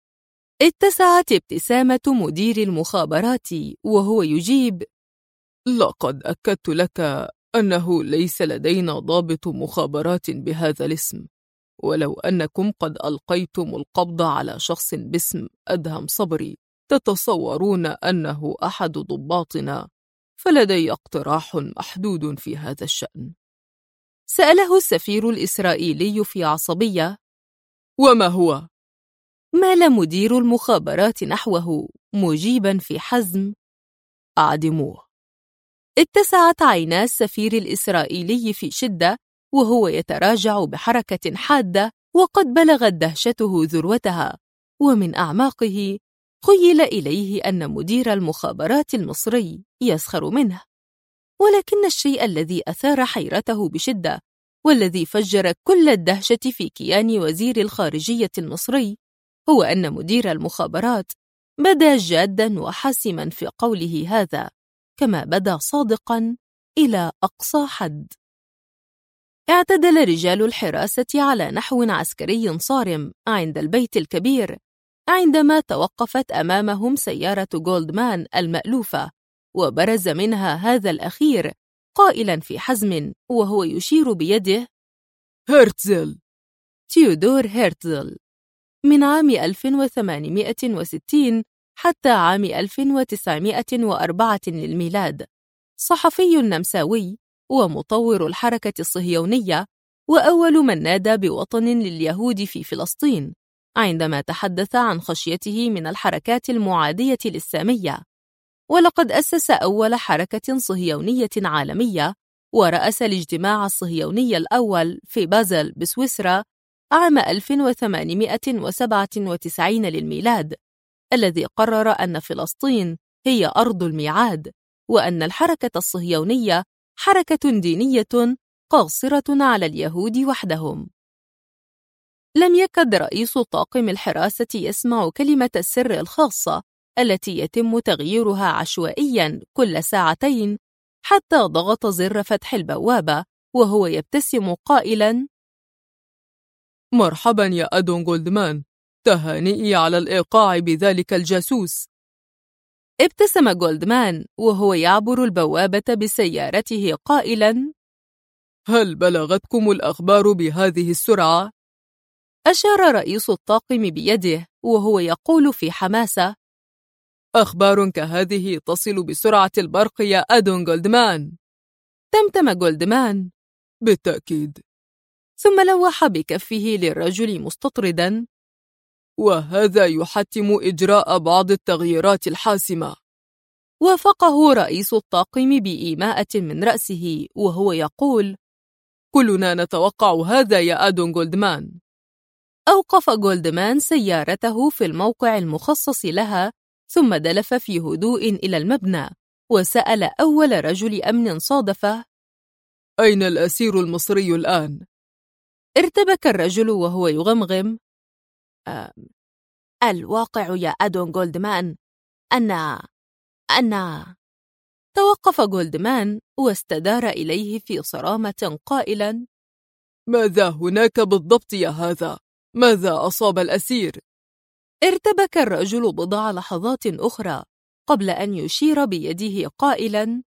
اتسعت ابتسامة مدير المخابرات وهو يجيب: لقد أكدت لك أنه ليس لدينا ضابط مخابرات بهذا الاسم، ولو أنكم قد ألقيتم القبض على شخص باسم أدهم صبري تتصورون أنه أحد ضباطنا، فلدي اقتراح محدود في هذا الشأن. سأله السفير الإسرائيلي في عصبية: وما هو؟ مال مدير المخابرات نحوه مجيبا في حزم: أعدموه. اتسعت عينا السفير الإسرائيلي في شدة وهو يتراجع بحركة حادة وقد بلغت دهشته ذروتها، ومن أعماقه خيل إليه أن مدير المخابرات المصري يسخر منه. ولكن الشيء الذي أثار حيرته بشدة والذي فجر كل الدهشة في كيان وزير الخارجية المصري هو أن مدير المخابرات بدا جاداً وحاسماً في قوله هذا، كما بدا صادقاً إلى أقصى حد. اعتدل رجال الحراسة على نحو عسكري صارم عند البيت الكبير عندما توقفت أمامهم سيارة جولدمان المألوفة، وبرز منها هذا الأخير قائلاً في حزم وهو يشير بيده: هرتزل، تيودور هرتزل، من عام 1860 حتى عام 1904 للميلاد، صحفي نمساوي ومطور الحركة الصهيونية، وأول من نادى بوطن لليهود في فلسطين عندما تحدث عن خشيته من الحركات المعادية للسامية. ولقد أسس أول حركة صهيونية عالمية ورأس الاجتماع الصهيوني الأول في بازل بسويسرا عام 1897 للميلاد، الذي قرر أن فلسطين هي أرض الميعاد، وأن الحركة الصهيونية حركة دينية قاصرة على اليهود وحدهم. لم يكد رئيس طاقم الحراسة يسمع كلمة السر الخاصة التي يتم تغييرها عشوائياً كل ساعتين، حتى ضغط زر فتح البوابة وهو يبتسم قائلاً: مرحبا يا أدون جولدمان، تهانئي على الإيقاع بذلك الجاسوس. ابتسم جولدمان وهو يعبر البوابة بسيارته قائلاً: هل بلغتكم الأخبار بهذه السرعة؟ أشار رئيس الطاقم بيده وهو يقول في حماسة: أخبار كهذه تصل بسرعة البرق يا أدون جولدمان. تمتم جولدمان: بالتأكيد. ثم لوح بكفه للرجل مستطردا: وهذا يحتم إجراء بعض التغييرات الحاسمة. وافقه رئيس الطاقم بإيماءة من رأسه وهو يقول: كلنا نتوقع هذا يا أدون جولدمان. أوقف جولدمان سيارته في الموقع المخصص لها، ثم دلف في هدوء إلى المبنى وسأل أول رجل أمن صادفه: أين الأسير المصري الآن؟ ارتبك الرجل وهو يغمغم: الواقع يا أدون جولدمان أن توقف جولدمان واستدار إليه في صرامة قائلاً: ماذا هناك بالضبط يا هذا؟ ماذا أصاب الأسير؟ ارتبك الرجل بضع لحظات أخرى قبل أن يشير بيده قائلاً: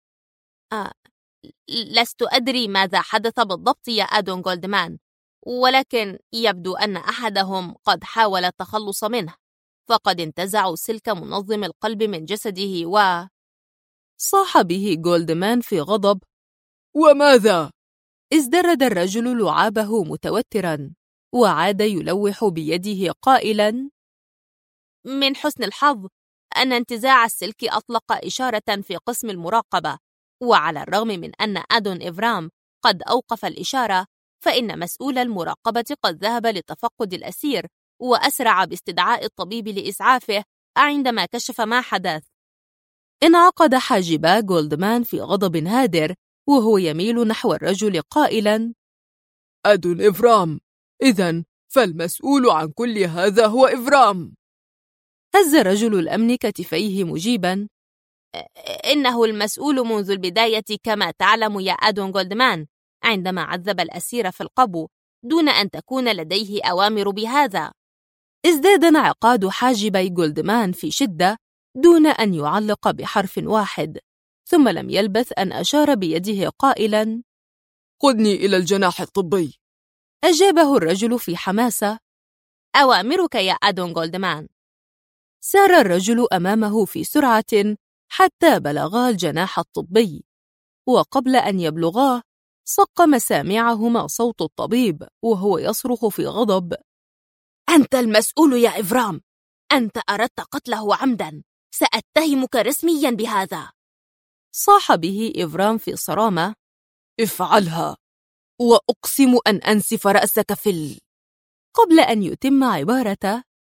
لست أدري ماذا حدث بالضبط يا أدون جولدمان، ولكن يبدو أن أحدهم قد حاول التخلص منه، فقد انتزعوا سلك منظم القلب من جسده صاح به جولدمان في غضب: وماذا؟ ازدرد الرجل لعابه متوتراً وعاد يلوح بيده قائلاً: من حسن الحظ أن انتزاع السلك أطلق إشارة في قسم المراقبة، وعلى الرغم من أن أدون إفرام قد أوقف الإشارة، فإن مسؤول المراقبة قد ذهب لتفقد الأسير وأسرع باستدعاء الطبيب لإسعافه عندما كشف ما حدث. انعقد حاجبا جولدمان في غضب هادر وهو يميل نحو الرجل قائلاً: أدون إفرام، إذن فالمسؤول عن كل هذا هو إفرام. هز رجل الأمن كتفيه مجيباً: إنه المسؤول منذ البداية كما تعلم يا أدون جولدمان، عندما عذب الأسير في القبو دون أن تكون لديه أوامر بهذا. ازداد انعقاد حاجبي جولدمان في شدة دون أن يعلق بحرف واحد، ثم لم يلبث أن أشار بيده قائلاً: خذني إلى الجناح الطبي. أجابه الرجل في حماسة: أوامرك يا أدون جولدمان. سار الرجل أمامه في سرعة حتى بلغا الجناح الطبي، وقبل أن يبلغاه صق مسامعهما صوت الطبيب وهو يصرخ في غضب: أنت المسؤول يا إفرام، أنت أردت قتله عمدا، سأتهمك رسميا بهذا. صاح به إفرام في صرامة: افعلها وأقسم أن أنسف رأسك قبل أن يتم عبارته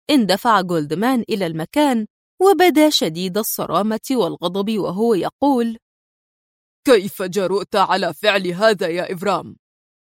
اندفع جولدمان إلى المكان وبدا شديد الصرامة والغضب وهو يقول: كيف جرؤت على فعل هذا يا إفرام؟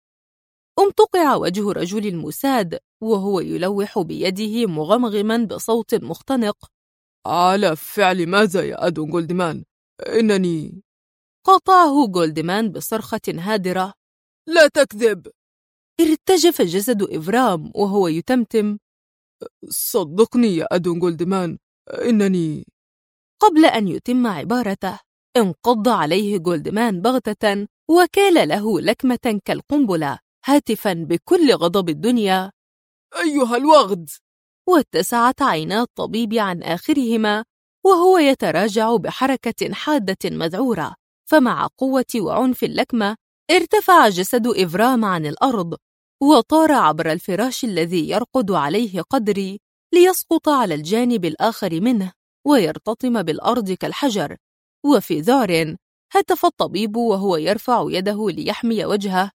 امتقع وجه رجل الموساد وهو يلوح بيده مغمغما بصوت مختنق: على فعل ماذا يا أدون جولدمان؟ إنني... قاطعه جولدمان بصرخة هادرة: لا تكذب! ارتجف جسد إفرام وهو يتمتم: صدقني يا أدون جولدمان، إنني... قبل أن يتم عبارته انقض عليه جولدمان بغتة وكال له لكمة كالقنبلة هاتفا بكل غضب الدنيا: أيها الوغد! واتسعت عينا الطبيب عن آخرهما وهو يتراجع بحركة حادة مذعورة، فمع قوة وعنف اللكمة ارتفع جسد إفرام عن الأرض وطار عبر الفراش الذي يرقد عليه قدري ليسقط على الجانب الآخر منه ويرتطم بالأرض كالحجر. وفي ذعر هتف الطبيب وهو يرفع يده ليحمي وجهه: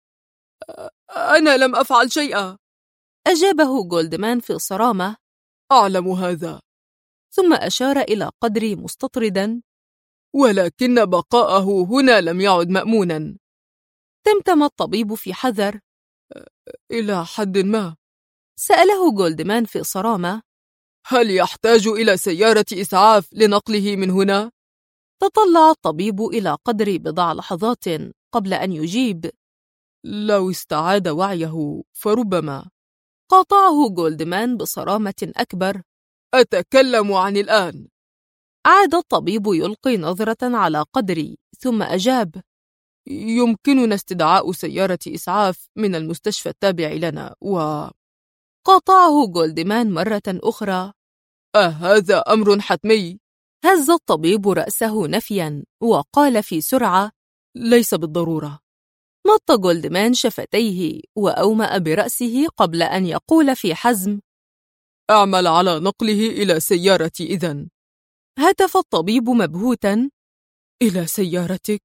أنا لم أفعل شيئا. أجابه جولدمان في صرامة: أعلم هذا. ثم أشار إلى قدري مستطردا: ولكن بقاءه هنا لم يعد مأمونا. تمتم الطبيب في حذر: إلى حد ما. سأله جولدمان في صرامة: هل يحتاج إلى سيارة إسعاف لنقله من هنا؟ تطلع الطبيب إلى قدري بضع لحظات قبل أن يجيب: لو استعاد وعيه فربما. قاطعه جولدمان بصرامة أكبر: أتكلم عن الآن. عاد الطبيب يلقي نظرة على قدري ثم أجاب: يمكننا استدعاء سيارة إسعاف من المستشفى التابع لنا قاطعه جولدمان مرة أخرى: أهذا أمر حتمي؟ هز الطبيب رأسه نفيا وقال في سرعة: ليس بالضرورة. مط جولدمان شفتيه وأومأ برأسه قبل أن يقول في حزم: أعمل على نقله إلى سيارتي إذن. هتف الطبيب مبهوتا: إلى سيارتك؟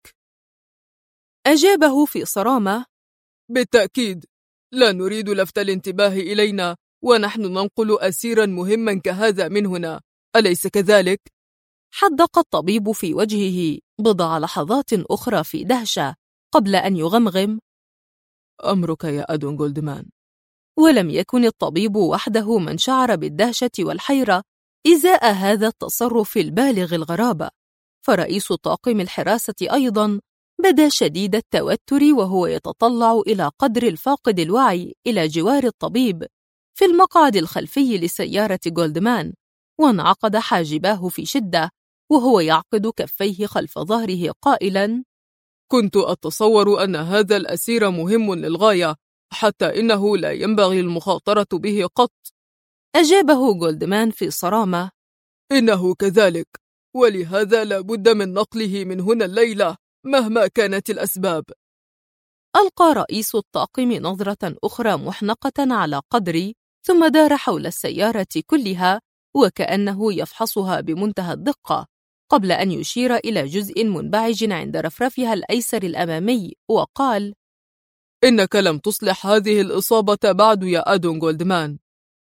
أجابه في صرامة: بالتأكيد، لا نريد لفت الانتباه إلينا ونحن ننقل أسيرا مهما كهذا من هنا، أليس كذلك؟ حدق الطبيب في وجهه بضع لحظات أخرى في دهشة قبل أن يغمغم: أمرك يا أدون جولدمان. ولم يكن الطبيب وحده من شعر بالدهشة والحيرة إزاء هذا التصرف البالغ الغرابة، فرئيس طاقم الحراسة أيضا بدا شديد التوتر وهو يتطلع إلى قدر الفاقد الوعي إلى جوار الطبيب في المقعد الخلفي لسيارة جولدمان، وانعقد حاجباه في شدة وهو يعقد كفيه خلف ظهره قائلا: كنت أتصور أن هذا الأسير مهم للغاية، حتى إنه لا ينبغي المخاطرة به قط. أجابه جولدمان في صرامة: إنه كذلك، ولهذا لا بد من نقله من هنا الليلة مهما كانت الأسباب. ألقى رئيس الطاقم نظرة أخرى محنقة على قدري ثم دار حول السيارة كلها وكأنه يفحصها بمنتهى الدقة قبل أن يشير إلى جزء منبعج عند رفرفها الأيسر الأمامي وقال: إنك لم تصلح هذه الإصابة بعد يا أدون جولدمان.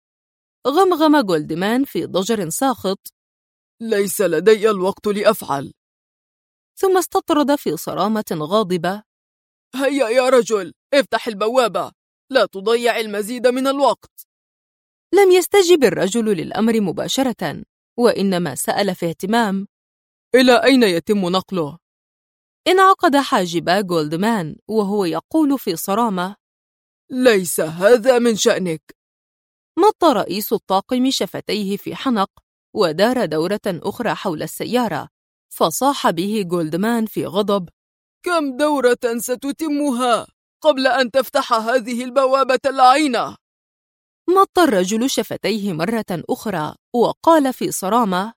غمغم جولدمان في ضجر ساخط: ليس لدي الوقت لأفعل. ثم استطرد في صرامة غاضبة: هيا يا رجل، افتح البوابة، لا تضيع المزيد من الوقت. لم يستجب الرجل للأمر مباشرة، وإنما سأل في اهتمام: إلى أين يتم نقله؟ انعقد حاجبا جولدمان وهو يقول في صرامة: ليس هذا من شأنك. مط رئيس الطاقم شفتيه في حنق ودار دورة أخرى حول السيارة، فصاح به جولدمان في غضب: كم دورة ستتمها قبل أن تفتح هذه البوابة اللعينة؟ مط الرجل شفتيه مرة أخرى وقال في صرامة: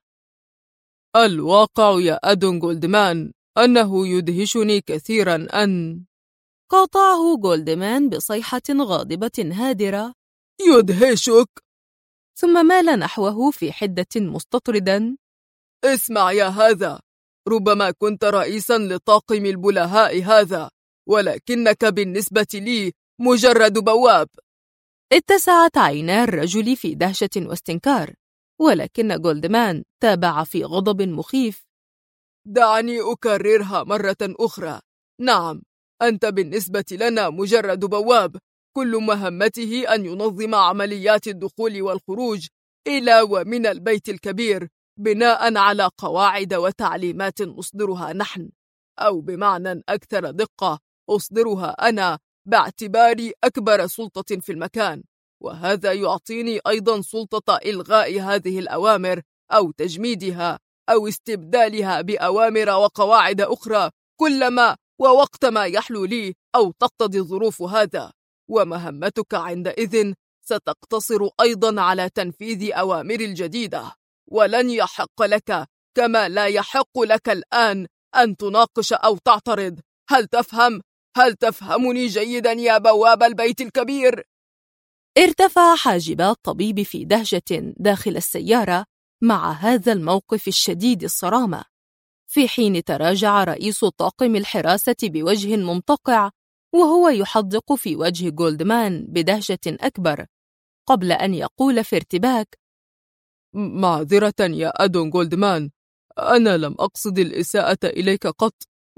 الواقع يا أدون جولدمان أنه يدهشني كثيرا أن... قاطعه جولدمان بصيحة غاضبة هادرة: يدهشك؟ ثم مال نحوه في حدة مستطردا: اسمع يا هذا، ربما كنت رئيسا لطاقم البلهاء هذا، ولكنك بالنسبة لي مجرد بواب. اتسعت عينا الرجل في دهشة واستنكار، ولكن جولدمان تابع في غضب مخيف: دعني أكررها مرة أخرى. نعم، أنت بالنسبة لنا مجرد بواب، كل مهمته أن ينظم عمليات الدخول والخروج إلى ومن البيت الكبير بناء على قواعد وتعليمات نصدرها نحن، أو بمعنى أكثر دقة أصدرها أنا باعتباري أكبر سلطة في المكان، وهذا يعطيني أيضا سلطة إلغاء هذه الأوامر أو تجميدها أو استبدالها بأوامر وقواعد أخرى كلما ووقتما يحلو لي أو تقتضي الظروف هذا. ومهمتك عندئذ ستقتصر أيضا على تنفيذ أوامر الجديدة، ولن يحق لك كما لا يحق لك الآن أن تناقش أو تعترض. هل تفهمني جيدا يا بواب البيت الكبير؟ ارتفع حاجبا الطبيب في دهشة داخل السيارة مع هذا الموقف الشديد الصرامة، في حين تراجع رئيس طاقم الحراسة بوجه ممتقع وهو يحدق في وجه جولدمان بدهشة أكبر، قبل أن يقول في ارتباك: معذرة يا أدون جولدمان، أنا لم أقصد الإساءة إليك قط،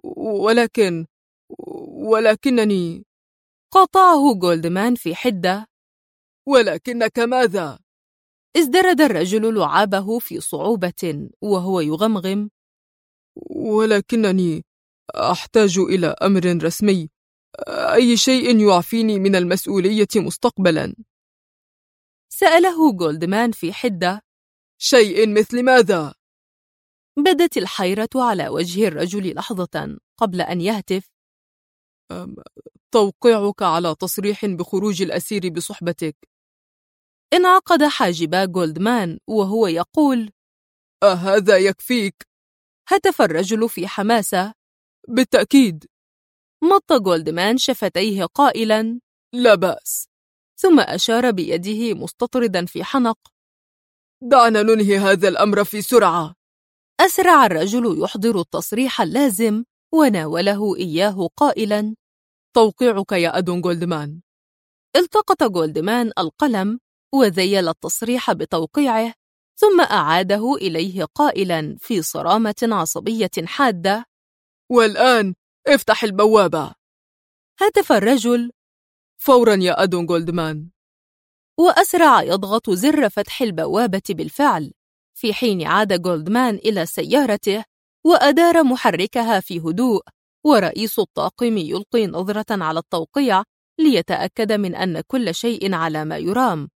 ولكنني. قاطعه جولدمان في حدة: ولكنك ماذا؟ ازدرد الرجل لعابه في صعوبة وهو يغمغم: ولكنني أحتاج إلى أمر رسمي، أي شيء يعفيني من المسؤولية مستقبلا. سأله جولدمان في حدة: شيء مثل ماذا؟ بدت الحيرة على وجه الرجل لحظة قبل أن يهتف: توقيعك على تصريح بخروج الأسير بصحبتك. انعقد حاجبا جولدمان وهو يقول: أهذا يكفيك؟ هتف الرجل في حماسة: بالتأكيد. مط جولدمان شفتيه قائلا: لا بأس. ثم أشار بيده مستطردا في حنق: دعنا ننهي هذا الأمر في سرعة. أسرع الرجل يحضر التصريح اللازم وناوله إياه قائلا: توقيعك يا أدون جولدمان. التقط جولدمان القلم وذيل التصريح بتوقيعه، ثم أعاده إليه قائلا في صرامة عصبية حادة: والآن افتح البوابة. هتف الرجل: فورا يا أدون جولدمان. وأسرع يضغط زر فتح البوابة بالفعل، في حين عاد جولدمان إلى سيارته وأدار محركها في هدوء، ورئيس الطاقم يلقي نظرة على التوقيع ليتأكد من أن كل شيء على ما يرام.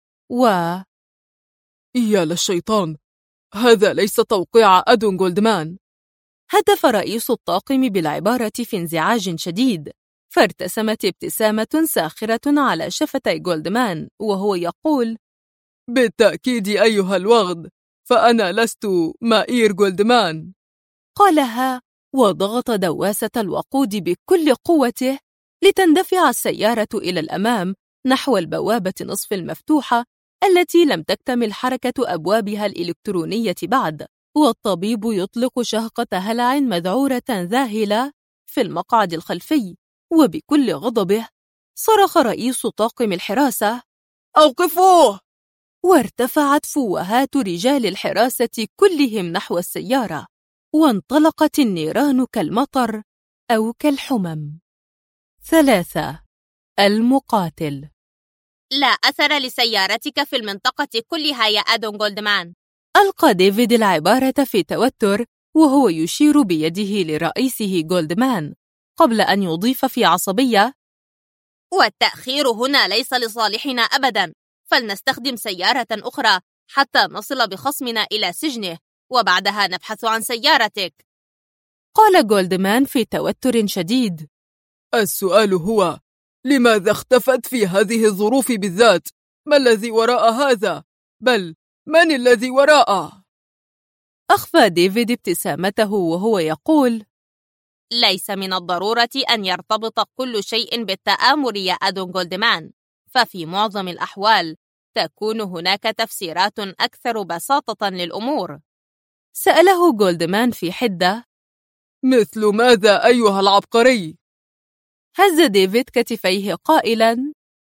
يا للشيطان، هذا ليس توقيع أدون جولدمان. هتف رئيس الطاقم بالعبارة في انزعاج شديد، فارتسمت ابتسامة ساخرة على شفتي جولدمان وهو يقول: بالتأكيد أيها الوغد، فأنا لست مائير جولدمان. قالها وضغط دواسة الوقود بكل قوته لتندفع السيارة إلى الأمام نحو البوابة نصف المفتوحة التي لم تكتمل حركة أبوابها الإلكترونية بعد، والطبيب يطلق شهقة هلع مذعورة ذاهلة في المقعد الخلفي، وبكل غضبه صرخ رئيس طاقم الحراسة: أوقفوه! وارتفعت فوهات رجال الحراسة كلهم نحو السيارة، وانطلقت النيران كالمطر أو كالحمم. 3. المقاتل. لا أثر لسيارتك في المنطقة كلها يا أدون جولدمان. ألقى ديفيد العبارة في توتر وهو يشير بيده لرئيسه جولدمان، قبل أن يضيف في عصبية: والتأخير هنا ليس لصالحنا أبدا، فلنستخدم سيارة أخرى حتى نصل بخصمنا إلى سجنه، وبعدها نبحث عن سيارتك. قال جولدمان في توتر شديد: السؤال هو لماذا اختفت في هذه الظروف بالذات؟ ما الذي وراء هذا؟ بل من الذي وراءه؟ أخفى ديفيد ابتسامته وهو يقول: ليس من الضرورة أن يرتبط كل شيء بالتآمر يا أدون جولدمان، ففي معظم الأحوال تكون هناك تفسيرات أكثر بساطة للأمور. سأله جولدمان في حدة: مثل ماذا أيها العبقري؟ هز ديفيد كتفيه قائلا: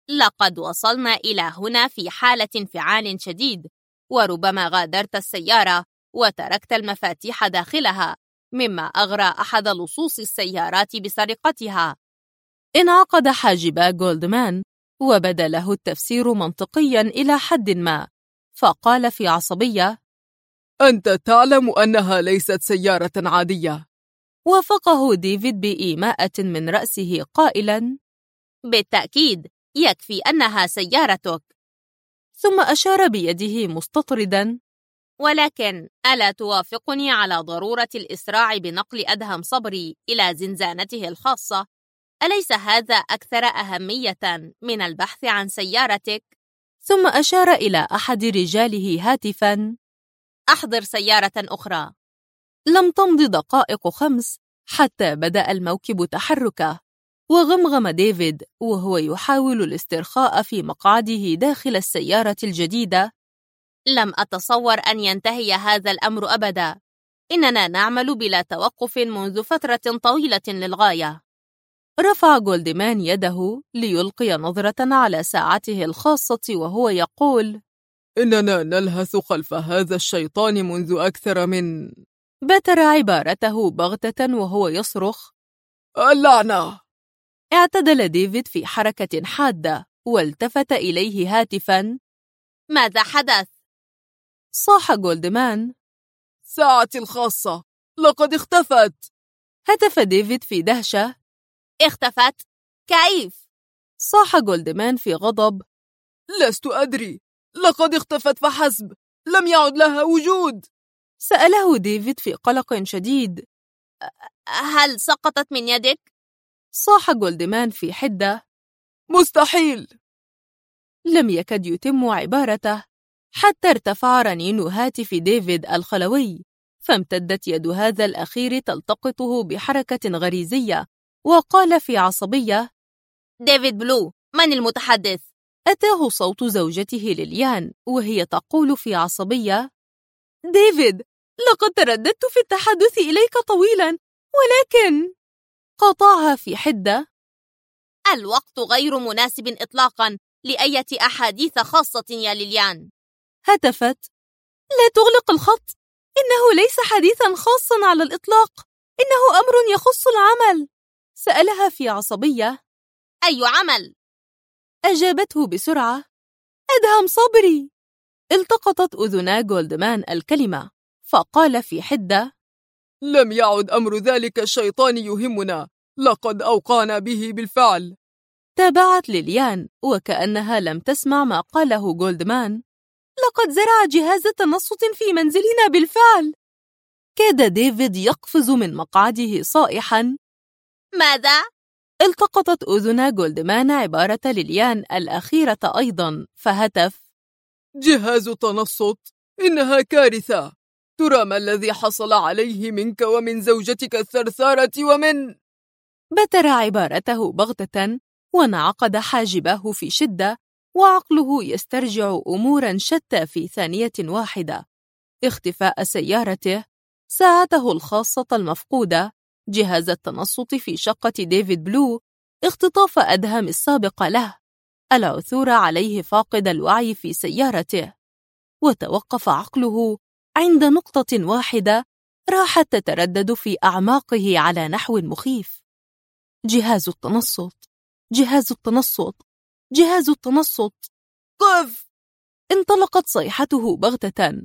لقد وصلنا إلى هنا في حالة انفعال شديد، وربما غادرت السيارة وتركت المفاتيح داخلها، مما أغرى أحد لصوص السيارات بسرقتها. انعقد حاجبا جولدمان، وبدا له التفسير منطقيا إلى حد ما، فقال في عصبية: أنت تعلم أنها ليست سيارة عادية. وافقه ديفيد بإيماءة من رأسه قائلا: بالتأكيد، يكفي أنها سيارتك. ثم أشار بيده مستطردا: ولكن ألا توافقني على ضرورة الإسراع بنقل أدهم صبري إلى زنزانته الخاصة؟ أليس هذا أكثر أهمية من البحث عن سيارتك؟ ثم أشار إلى أحد رجاله هاتفا: أحضر سيارة أخرى. لم تمض دقائق 5 حتى بدأ الموكب تحركه، وغمغم ديفيد وهو يحاول الاسترخاء في مقعده داخل السيارة الجديدة: لم أتصور أن ينتهي هذا الأمر أبدا. إننا نعمل بلا توقف منذ فترة طويلة للغاية. رفع جولدمان يده ليلقي نظرة على ساعته الخاصة وهو يقول: إننا نلهث خلف هذا الشيطان منذ أكثر من... بتر عبارته بغتة وهو يصرخ: اللعنة! اعتدل ديفيد في حركة حادة والتفت إليه هاتفا: ماذا حدث؟ صاح جولدمان: ساعتي الخاصة لقد اختفت! هتف ديفيد في دهشة: اختفت؟ كيف؟ صاح جولدمان في غضب: لست أدري، لقد اختفت فحسب، لم يعد لها وجود. سأله ديفيد في قلق شديد: هل سقطت من يدك؟ صاح جولدمان في حدة: مستحيل! لم يكد يتم عبارته حتى ارتفع رنين هاتف ديفيد الخلوي، فامتدت يد هذا الأخير تلتقطه بحركة غريزية، وقال في عصبية: ديفيد بلو، من المتحدث؟ أتاه صوت زوجته ليليان وهي تقول في عصبية: ديفيد، لقد ترددت في التحدث إليك طويلا، ولكن... قاطعها في حدة: الوقت غير مناسب إطلاقا لأية أحاديث خاصة يا ليليان. هتفت: لا تغلق الخط، إنه ليس حديثا خاصا على الإطلاق، إنه أمر يخص العمل. سألها في عصبية: أي عمل؟ أجابته بسرعة: أدهم صبري. التقطت أذنا جولدمان الكلمة، فقال في حدة: لم يعد أمر ذلك الشيطان يهمنا، لقد أوقعنا به بالفعل. تابعت ليليان وكأنها لم تسمع ما قاله جولدمان: لقد زرع جهاز تنصت في منزلنا بالفعل. كاد ديفيد يقفز من مقعده صائحا: ماذا؟ التقطت أذن جولدمان عبارة ليليان الأخيرة أيضا، فهتف: جهاز تنصت؟ إنها كارثة! ترى ما الذي حصل عليه منك ومن زوجتك الثرثارة ومن... بتر عبارته بغتة وانعقد حاجباه في شدة، وعقله يسترجع أمورا شتى في ثانية واحدة: اختفاء سيارته، ساعته الخاصة المفقودة، جهاز التنصت في شقة ديفيد بلو، اختطاف أدهم السابق له، العثور عليه فاقد الوعي في سيارته. وتوقف عقله عند نقطة واحدة راحت تتردد في أعماقه على نحو مخيف: جهاز التنصت، جهاز التنصت، جهاز التنصت. قف! انطلقت صيحته بغتة،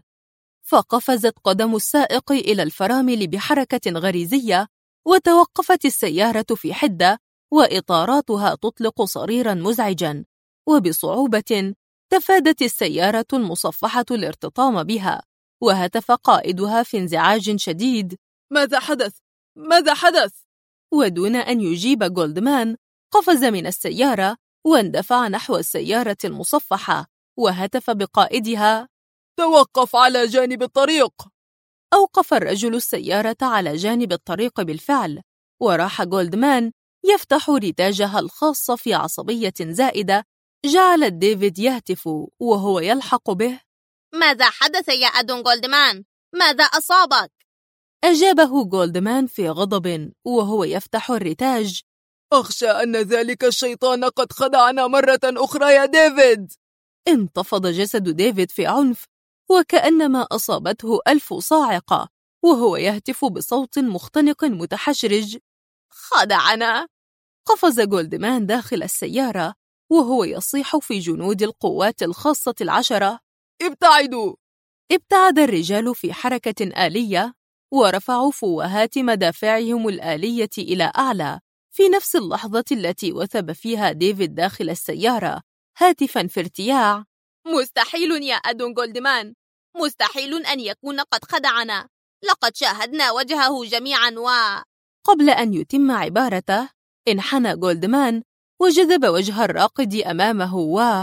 فقفزت قدم السائق إلى الفرامل بحركة غريزية، وتوقفت السيارة في حدة، وإطاراتها تطلق صريرا مزعجا، وبصعوبة تفادت السيارة المصفحة الارتطام بها، وهتف قائدها في انزعاج شديد: ماذا حدث؟ ماذا حدث؟ ودون أن يجيب جولدمان قفز من السيارة واندفع نحو السيارة المصفحة، وهتف بقائدها: توقف على جانب الطريق. أوقف الرجل السيارة على جانب الطريق بالفعل، وراح جولدمان يفتح رتاجها الخاص في عصبية زائدة جعلت ديفيد يهتف وهو يلحق به: ماذا حدث يا أدون جولدمان؟ ماذا أصابك؟ أجابه جولدمان في غضب وهو يفتح الرتاج: أخشى أن ذلك الشيطان قد خدعنا مرة أخرى يا ديفيد. انتفض جسد ديفيد في عنف، وكأنما أصابته 1000 صاعقة، وهو يهتف بصوت مختنق متحشرج: خدعنا! قفز جولدمان داخل السيارة وهو يصيح في جنود القوات الخاصة 10: ابتعدوا! ابتعد الرجال في حركة آلية ورفعوا فوهات مدافعهم الآلية إلى أعلى في نفس اللحظة التي وثب فيها ديفيد داخل السيارة هاتفاً في ارتياع: مستحيل يا أدون جولدمان، مستحيل أن يكون قد خدعنا، لقد شاهدنا وجهه جميعاً قبل أن يتم عبارته انحنى جولدمان وجذب وجه الراقد أمامه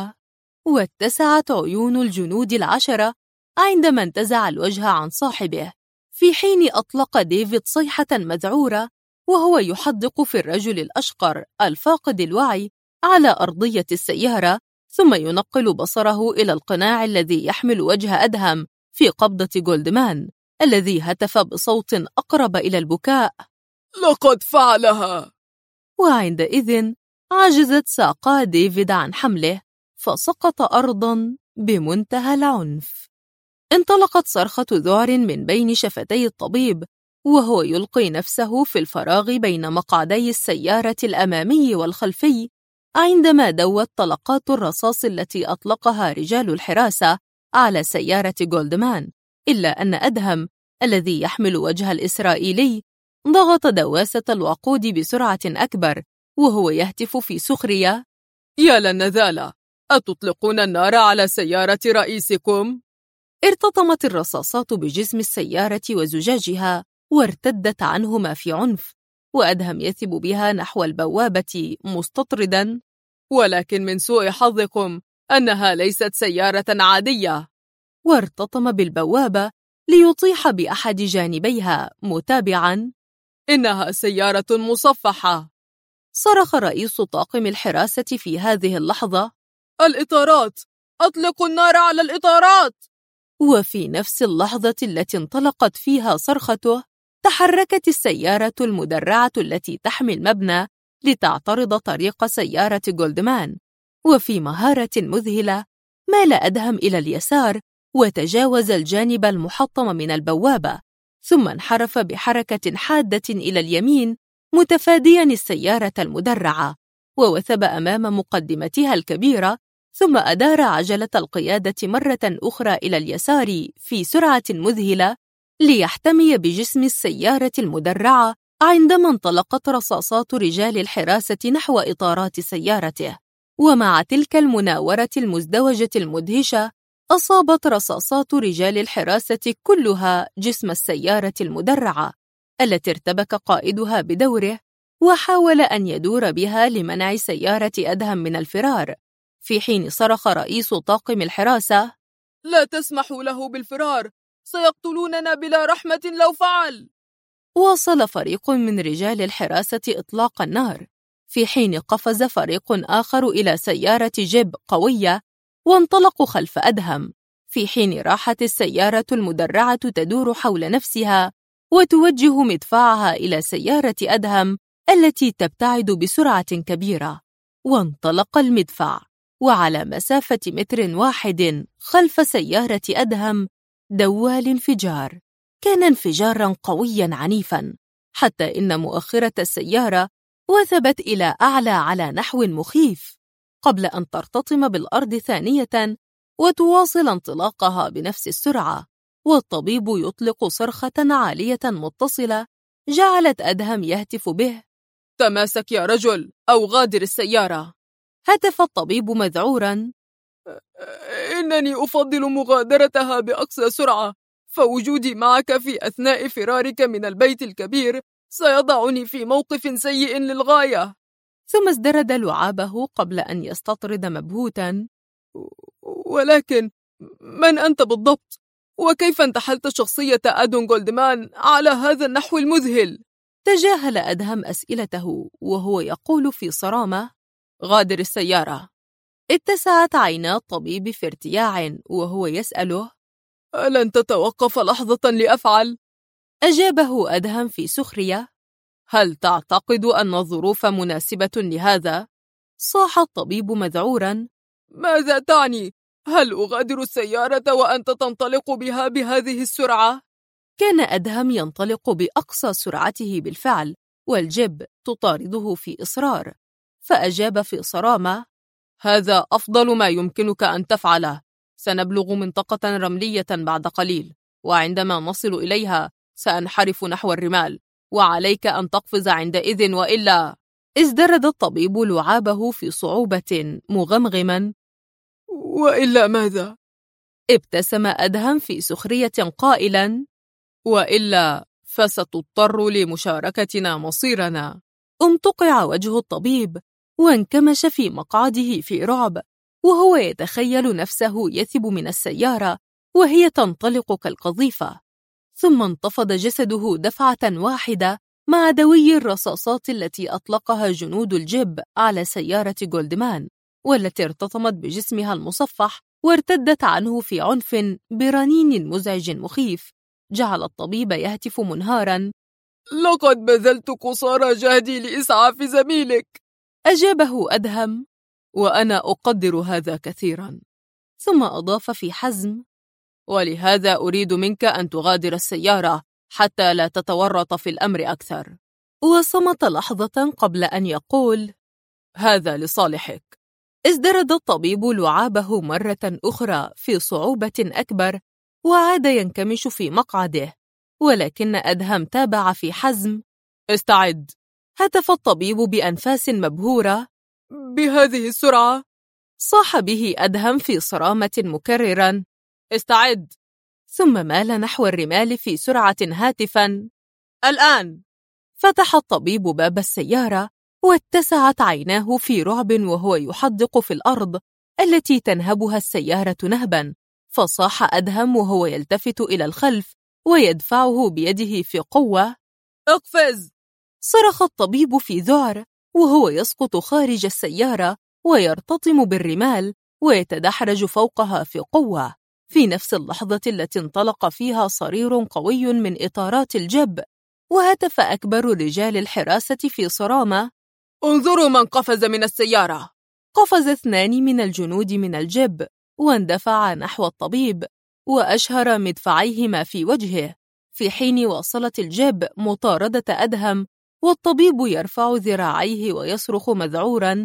واتسعت عيون الجنود 10 عندما انتزع الوجه عن صاحبه، في حين أطلق ديفيد صيحة مذعورة وهو يحدق في الرجل الأشقر الفاقد الوعي على أرضية السيارة، ثم ينقل بصره إلى القناع الذي يحمل وجه أدهم في قبضة جولدمان الذي هتف بصوت أقرب إلى البكاء: لقد فعلها! وعندئذ عجزت ساقا ديفيد عن حمله فسقط أرضاً بمنتهى العنف. انطلقت صرخة ذعر من بين شفتي الطبيب وهو يلقي نفسه في الفراغ بين مقعدي السيارة الأمامي والخلفي عندما دوت طلقات الرصاص التي أطلقها رجال الحراسة على سيارة جولدمان، إلا أن أدهم الذي يحمل وجه الإسرائيلي ضغط دواسة الوقود بسرعة أكبر وهو يهتف في سخرية: يا للنذالة، أتطلقون النار على سيارة رئيسكم؟ ارتطمت الرصاصات بجسم السيارة وزجاجها وارتدت عنهما في عنف، وأدهم يثب بها نحو البوابة مستطردا: ولكن من سوء حظكم أنها ليست سيارة عادية. وارتطم بالبوابة ليطيح بأحد جانبيها متابعا: إنها سيارة مصفحة. صرخ رئيس طاقم الحراسة في هذه اللحظة: الإطارات! أطلقوا النار على الإطارات! وفي نفس اللحظة التي انطلقت فيها صرخته تحركت السيارة المدرعة التي تحمي المبنى لتعترض طريق سيارة جولدمان، وفي مهارة مذهلة مال أدهم إلى اليسار وتجاوز الجانب المحطم من البوابة، ثم انحرف بحركة حادة إلى اليمين متفاديا السيارة المدرعة، ووثب أمام مقدمتها الكبيرة، ثم أدار عجلة القيادة مرة أخرى إلى اليسار في سرعة مذهلة ليحتمي بجسم السيارة المدرعة عندما انطلقت رصاصات رجال الحراسة نحو إطارات سيارته. ومع تلك المناورة المزدوجة المدهشة أصابت رصاصات رجال الحراسة كلها جسم السيارة المدرعة التي ارتبك قائدها بدوره وحاول أن يدور بها لمنع سيارة أدهم من الفرار، في حين صرخ رئيس طاقم الحراسة: لا تسمحوا له بالفرار، سيقتلوننا بلا رحمة لو فعل. واصل فريق من رجال الحراسة إطلاق النار، في حين قفز فريق آخر إلى سيارة جيب قوية وانطلقوا خلف أدهم، في حين راحت السيارة المدرعة تدور حول نفسها وتوجه مدفعها إلى سيارة أدهم التي تبتعد بسرعة كبيرة. وانطلق المدفع، وعلى مسافة 1 متر خلف سيارة أدهم دوى الانفجار. كان انفجارا قويا عنيفا حتى إن مؤخرة السيارة وثبت إلى أعلى على نحو مخيف قبل أن ترتطم بالأرض ثانية وتواصل انطلاقها بنفس السرعة، والطبيب يطلق صرخة عالية متصلة جعلت أدهم يهتف به: تماسك يا رجل أو غادر السيارة. هتف الطبيب مذعورا: إنني أفضل مغادرتها بأقصى سرعة، فوجودي معك في أثناء فرارك من البيت الكبير سيضعني في موقف سيء للغاية. ثم ازدرد لعابه قبل أن يستطرد مبهوتا: ولكن من أنت بالضبط؟ وكيف انتحلت شخصية أدون جولدمان على هذا النحو المذهل؟ تجاهل أدهم أسئلته وهو يقول في صرامة: غادر السيارة. اتسعت عينا الطبيب في ارتياع وهو يسأله: ألن تتوقف لحظة لأفعل؟ أجابه أدهم في سخرية: هل تعتقد أن الظروف مناسبة لهذا؟ صاح الطبيب مذعورا. ماذا تعني؟ هل أغادر السيارة وأنت تنطلق بها بهذه السرعة؟ كان أدهم ينطلق بأقصى سرعته بالفعل، والجيب تطارده في إصرار، فأجاب في صرامة: هذا أفضل ما يمكنك أن تفعله. سنبلغ منطقة رملية بعد قليل، وعندما نصل إليها سأنحرف نحو الرمال، وعليك أن تقفز عندئذ وإلا. ازدرد الطبيب لعابه في صعوبة مغمغما: وإلا ماذا؟ ابتسم أدهم في سخرية قائلا: وإلا فستضطر لمشاركتنا مصيرنا. امتقع وجه الطبيب وانكمش في مقعده في رعب، وهو يتخيل نفسه يثب من السيارة وهي تنطلق كالقذيفة. ثم انتفض جسده دفعة واحدة مع دوي الرصاصات التي أطلقها جنود الجيب على سيارة جولدمان، والتي ارتطمت بجسمها المصفح وارتدت عنه في عنف برنين مزعج مخيف. جعل الطبيب يهتف منهارا: لقد بذلت قصارى جهدي لإسعاف زميلك. أجابه أدهم: وأنا أقدر هذا كثيرا. ثم أضاف في حزم: ولهذا أريد منك أن تغادر السيارة حتى لا تتورط في الأمر أكثر. وصمت لحظة قبل أن يقول: هذا لصالحك. ازدرد الطبيب لعابه مرة أخرى في صعوبة أكبر، وعاد ينكمش في مقعده، ولكن أدهم تابع في حزم: استعد. هتف الطبيب بأنفاس مبهورة: بهذه السرعة؟ صاح به أدهم في صرامة مكررا: استعد. ثم مال نحو الرمال في سرعة هاتفا: الآن. فتح الطبيب باب السيارة واتسعت عيناه في رعب وهو يحدق في الأرض التي تنهبها السيارة نهبا، فصاح أدهم وهو يلتفت إلى الخلف ويدفعه بيده في قوة: اقفز! صرخ الطبيب في ذعر وهو يسقط خارج السيارة ويرتطم بالرمال ويتدحرج فوقها في قوة، في نفس اللحظة التي انطلق فيها صرير قوي من إطارات الجب، وهتف أكبر رجال الحراسة في صرامة: انظروا من قفز من السيارة. قفز 2 من الجنود من الجب واندفع نحو الطبيب وأشهر مدفعيهما في وجهه، في حين واصلت الجب مطاردة أدهم والطبيب يرفع ذراعيه ويصرخ مذعورا: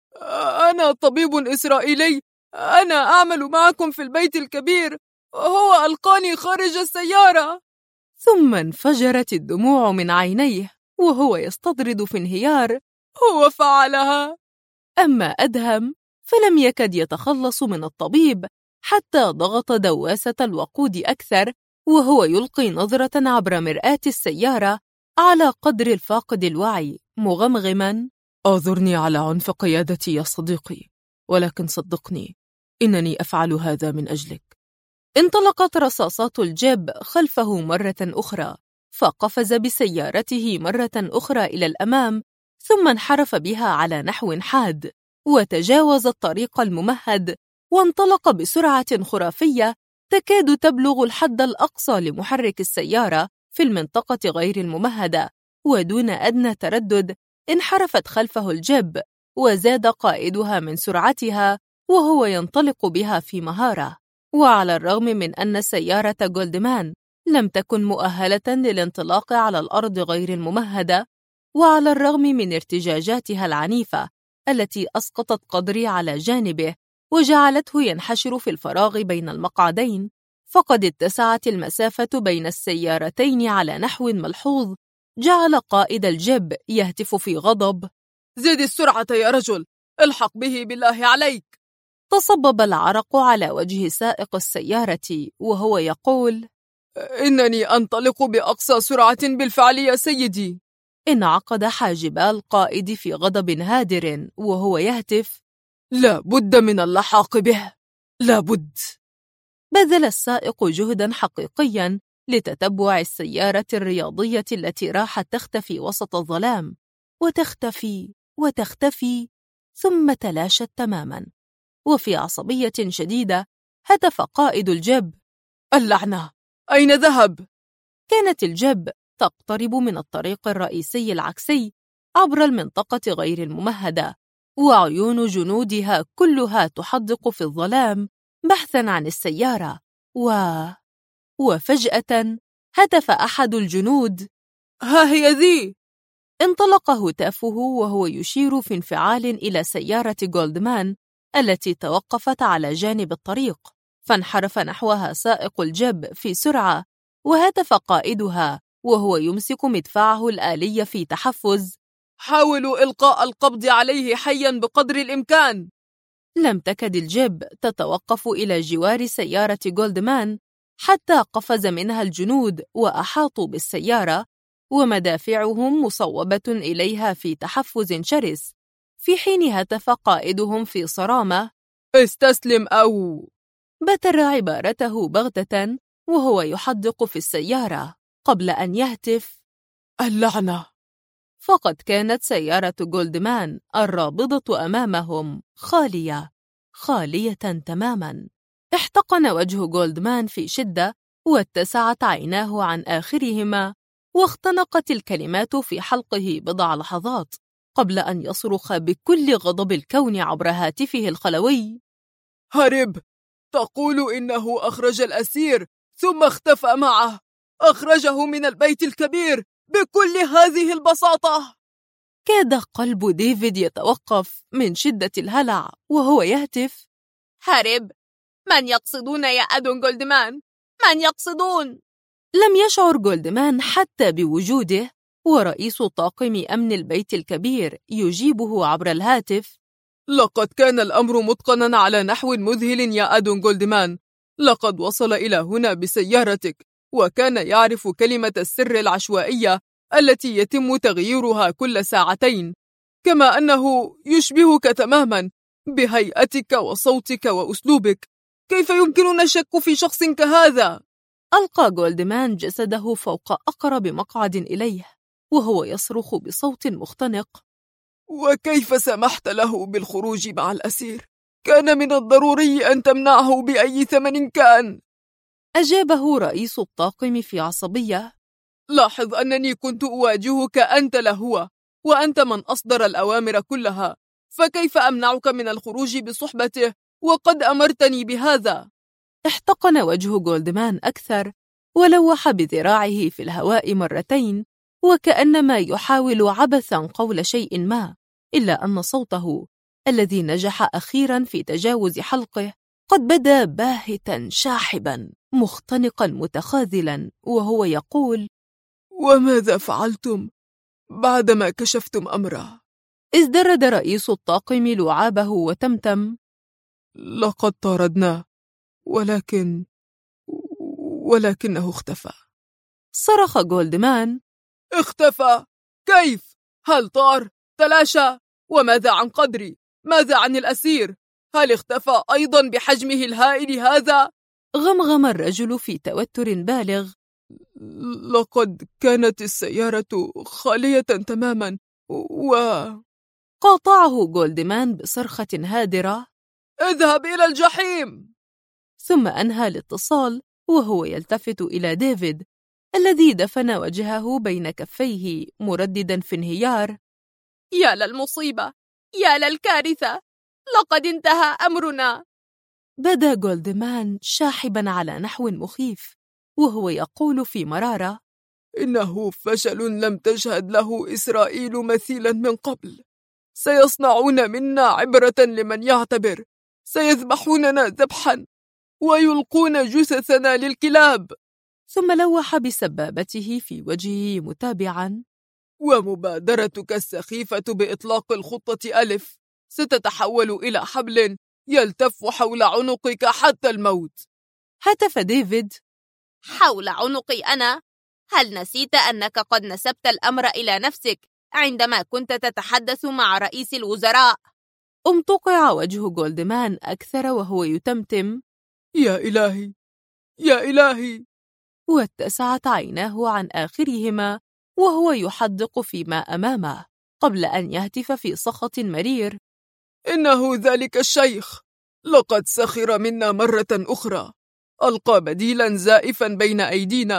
أنا طبيب إسرائيلي، أنا أعمل معكم في البيت الكبير، هو ألقاني خارج السيارة. ثم انفجرت الدموع من عينيه وهو يستطرد في انهيار: هو فعلها. أما أدهم فلم يكد يتخلص من الطبيب حتى ضغط دواسة الوقود أكثر، وهو يلقي نظرة عبر مرآة السيارة على قدر الفاقد الوعي مغمغما: أعذرني على عنف قيادتي يا صديقي، ولكن صدقني إنني أفعل هذا من أجلك. انطلقت رصاصات الجيب خلفه مرة أخرى، فقفز بسيارته مرة أخرى إلى الأمام، ثم انحرف بها على نحو حاد وتجاوز الطريق الممهد وانطلق بسرعة خرافية تكاد تبلغ الحد الأقصى لمحرك السيارة في المنطقة غير الممهدة، ودون أدنى تردد انحرفت خلفه الجيب وزاد قائدها من سرعتها وهو ينطلق بها في مهارة. وعلى الرغم من أن سيارة جولدمان لم تكن مؤهلة للانطلاق على الأرض غير الممهدة، وعلى الرغم من ارتجاجاتها العنيفة التي أسقطت قدري على جانبه وجعلته ينحشر في الفراغ بين المقعدين، فقد اتسعت المسافة بين السيارتين على نحو ملحوظ جعل قائد الجيب يهتف في غضب: زد السرعة يا رجل، الحق به بالله عليك. تصبب العرق على وجه سائق السيارة وهو يقول: إنني أنطلق بأقصى سرعة بالفعل يا سيدي. انعقد حاجبا القائد في غضب هادر وهو يهتف: لا بد من اللحاق به، لا بد. بذل السائق جهدا حقيقيا لتتبع السيارة الرياضية التي راحت تختفي وسط الظلام، وتختفي وتختفي ثم تلاشت تماما. وفي عصبية شديدة هتف قائد الجب: اللعنة، أين ذهب؟ كانت الجب تقترب من الطريق الرئيسي العكسي عبر المنطقة غير الممهدة، وعيون جنودها كلها تحدق في الظلام بحثاً عن السيارة. وفجأة هتف أحد الجنود: ها هي ذي! انطلق هتافه وهو يشير في انفعال إلى سيارة جولدمان التي توقفت على جانب الطريق، فانحرف نحوها سائق الجيب في سرعة، وهتف قائدها وهو يمسك مدفعه الآلي في تحفز: حاولوا إلقاء القبض عليه حياً بقدر الإمكان. لم تكد الجيب تتوقف إلى جوار سيارة جولدمان حتى قفز منها الجنود وأحاطوا بالسيارة، ومدافعهم مصوبة إليها في تحفز شرس، في حين هتف قائدهم في صرامة: استسلم أو... بتر عبارته بغتة وهو يحدق في السيارة قبل أن يهتف: اللعنة! فقد كانت سيارة جولدمان الرابضة أمامهم خالية تماماً. احتقن وجه جولدمان في شدة، واتسعت عيناه عن آخرهما، واختنقت الكلمات في حلقه بضع لحظات قبل أن يصرخ بكل غضب الكون عبر هاتفه الخلوي: هرب! تقول إنه أخرج الأسير ثم اختفى معه، أخرجه من البيت الكبير بكل هذه البساطة! كاد قلب ديفيد يتوقف من شدة الهلع وهو يهتف: هرب؟ من يقصدون يا أدون جولدمان؟ من يقصدون؟ لم يشعر جولدمان حتى بوجوده، ورئيس طاقم أمن البيت الكبير يجيبه عبر الهاتف: لقد كان الأمر متقناً على نحو مذهل يا أدون جولدمان. لقد وصل إلى هنا بسيارتك، وكان يعرف كلمة السر العشوائية التي يتم تغييرها كل ساعتين، كما أنه يشبهك تماماً بهيئتك وصوتك وأسلوبك. كيف يمكننا الشك في شخص كهذا؟ ألقى جولدمان جسده فوق أقرب مقعد إليه وهو يصرخ بصوت مختنق: وكيف سمحت له بالخروج مع الأسير؟ كان من الضروري أن تمنعه بأي ثمن كان. أجابه رئيس الطاقم في عصبية: لاحظ أنني كنت أواجهك أنت لا هو، وأنت من أصدر الأوامر كلها، فكيف أمنعك من الخروج بصحبته وقد أمرتني بهذا؟ احتقن وجه جولدمان أكثر، ولوح بذراعه في الهواء مرتين، وكأنما يحاول عبثاً قول شيء ما، إلا أن صوته الذي نجح أخيراً في تجاوز حلقه قد بدا باهتاً شاحباً مختنقاً متخاذلاً، وهو يقول: وماذا فعلتم بعدما كشفتم أمره؟ ازدرد رئيس الطاقم لعابه وتمتم: لقد طاردناه، ولكنه اختفى. صرخ جولدمان: اختفى؟ كيف؟ هل طار؟ تلاشى؟ وماذا عن قدري؟ ماذا عن الأسير؟ هل اختفى أيضا بحجمه الهائل هذا؟ غمغم الرجل في توتر بالغ: لقد كانت السيارة خالية تماما قاطعه جولدمان بصرخة هادرة: اذهب إلى الجحيم! ثم أنهى الاتصال وهو يلتفت إلى ديفيد الذي دفن وجهه بين كفيه مرددا في انهيار: يا للمصيبة، يا للكارثة، لقد انتهى أمرنا. بدا جولدمان شاحبا على نحو مخيف وهو يقول في مرارة: إنه فشل لم تشهد له إسرائيل مثيلا من قبل. سيصنعون منا عبرة لمن يعتبر، سيذبحوننا ذبحا ويلقون جثثنا للكلاب. ثم لوح بسبابته في وجهه متابعا: ومبادرتك السخيفة بإطلاق الخطة ألف ستتحول إلى حبل يلتف حول عنقك حتى الموت. هتف ديفيد: حول عنقي أنا؟ هل نسيت أنك قد نسبت الأمر إلى نفسك عندما كنت تتحدث مع رئيس الوزراء؟ امتقع وجه جولدمان أكثر وهو يتمتم: يا إلهي، يا إلهي! واتسعت عيناه عن آخرهما وهو يحدق فيما أمامه قبل أن يهتف في صخط مرير: إنه ذلك الشيخ، لقد سخر منا مرة أخرى، ألقى بديلا زائفا بين أيدينا،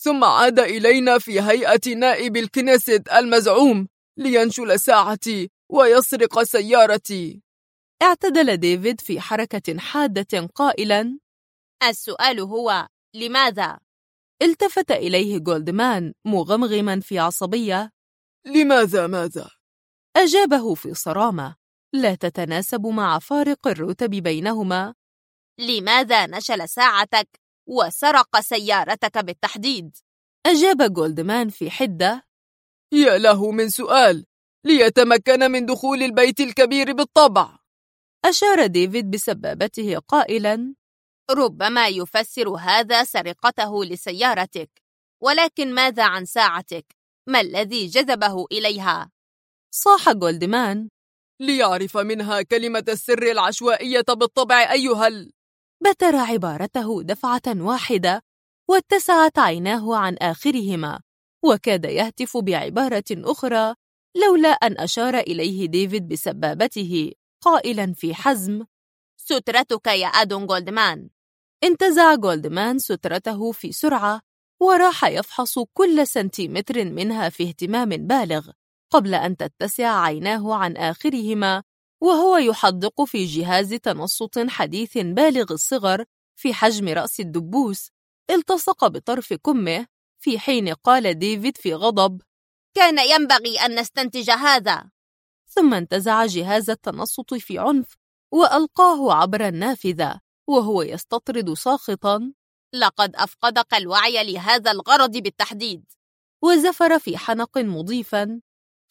ثم عاد إلينا في هيئة نائب الكنيست المزعوم لينشل ساعتي ويسرق سيارتي. اعتدل ديفيد في حركة حادة قائلاً: السؤال هو لماذا؟ التفت إليه جولدمان مغمغما في عصبية: لماذا ماذا؟ أجابه في صرامة لا تتناسب مع فارق الرتب بينهما: لماذا نشل ساعتك وسرق سيارتك بالتحديد؟ أجاب جولدمان في حدة: يا له من سؤال، ليتمكن من دخول البيت الكبير بالطبع. أشار ديفيد بسبابته قائلاً: ربما يفسر هذا سرقته لسيارتك، ولكن ماذا عن ساعتك؟ ما الذي جذبه إليها؟ صاح جولدمان: ليعرف منها كلمة السر العشوائية بالطبع أيها بتر عبارته دفعة واحدة واتسعت عيناه عن آخرهما، وكاد يهتف بعبارة أخرى لولا أن أشار إليه ديفيد بسبابته قائلا في حزم: سترتك يا أدون جولدمان. انتزع جولدمان سترته في سرعة وراح يفحص كل سنتيمتر منها في اهتمام بالغ قبل أن تتسع عيناه عن آخرهما، وهو يحدق في جهاز تنصت حديث بالغ الصغر في حجم رأس الدبوس التصق بطرف كمه، في حين قال ديفيد في غضب: كان ينبغي أن نستنتج هذا. ثم انتزع جهاز التنصت في عنف وألقاه عبر النافذة وهو يستطرد ساخطاً: لقد أفقدك الوعي لهذا الغرض بالتحديد. وزفر في حنق مضيفاً: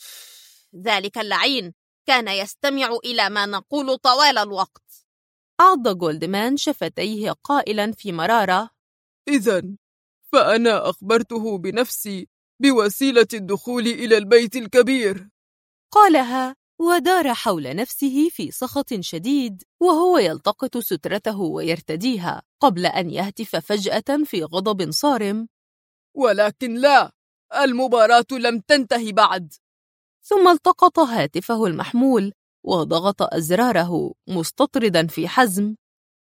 ذلك اللعين كان يستمع إلى ما نقول طوال الوقت. عض جولدمان شفتيه قائلاً في مرارة: إذن فأنا أخبرته بنفسي بوسيلة الدخول إلى البيت الكبير. قالها ودار حول نفسه في سخط شديد وهو يلتقط سترته ويرتديها قبل أن يهتف فجأة في غضب صارم: ولكن لا، المباراة لم تنتهي بعد. ثم التقط هاتفه المحمول وضغط أزراره مستطردا في حزم: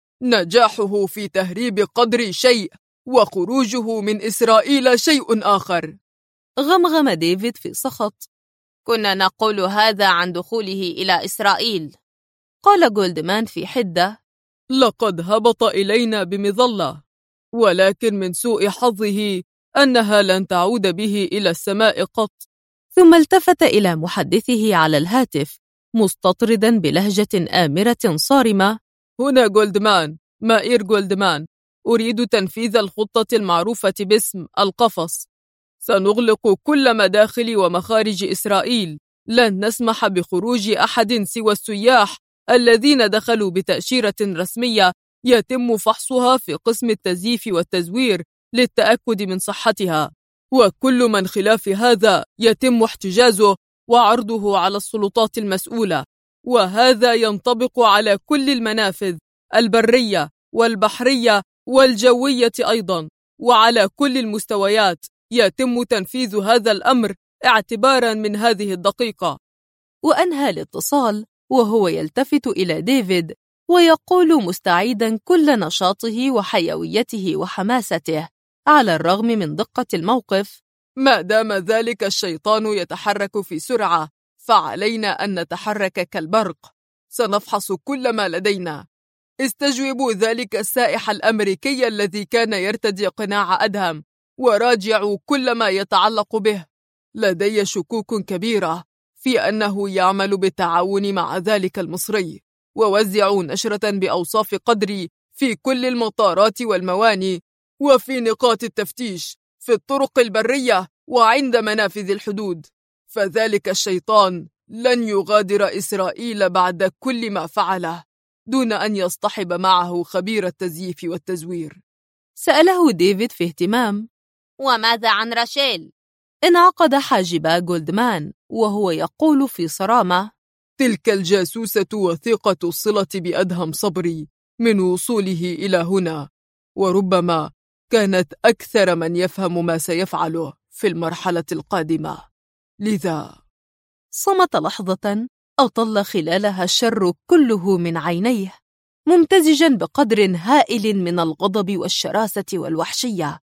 نجاحه في تهريب قدري شيء وخروجه من إسرائيل شيء آخر. غمغم ديفيد في سخط: كنا نقول هذا عن دخوله إلى إسرائيل. قال جولدمان في حدة: لقد هبط إلينا بمظلة، ولكن من سوء حظه أنها لن تعود به إلى السماء قط. ثم التفت إلى محدثه على الهاتف مستطردا بلهجة آمرة صارمة: هنا جولدمان، مائير جولدمان، أريد تنفيذ الخطة المعروفة باسم القفص. سنغلق كل مداخل ومخارج إسرائيل، لن نسمح بخروج أحد سوى السياح الذين دخلوا بتأشيرة رسمية يتم فحصها في قسم التزييف والتزوير للتأكد من صحتها، وكل من خلاف هذا يتم احتجازه وعرضه على السلطات المسؤولة، وهذا ينطبق على كل المنافذ البرية والبحرية والجوية أيضا، وعلى كل المستويات يتم تنفيذ هذا الأمر اعتباراً من هذه الدقيقة. وأنهى الاتصال وهو يلتفت إلى ديفيد ويقول مستعيدا كل نشاطه وحيويته وحماسته على الرغم من دقة الموقف: ما دام ذلك الشيطان يتحرك في سرعة فعلينا أن نتحرك كالبرق. سنفحص كل ما لدينا. استجوبوا ذلك السائح الأمريكي الذي كان يرتدي قناع أدهم وراجعوا كل ما يتعلق به. لدي شكوك كبيرة في أنه يعمل بالتعاون مع ذلك المصري، ووزعوا نشرة بأوصاف قدري في كل المطارات والمواني وفي نقاط التفتيش في الطرق البرية وعند منافذ الحدود، فذلك الشيطان لن يغادر إسرائيل بعد كل ما فعله دون أن يصطحب معه خبير التزييف والتزوير. سأله ديفيد في اهتمام: وماذا عن راشيل؟ انعقد حاجبا جولدمان وهو يقول في صرامة: تلك الجاسوسة وثيقة الصلة بأدهم صبري من وصوله إلى هنا، وربما كانت أكثر من يفهم ما سيفعله في المرحلة القادمة. لذا صمت لحظة أطل خلالها الشر كله من عينيه ممتزجا بقدر هائل من الغضب والشراسة والوحشية،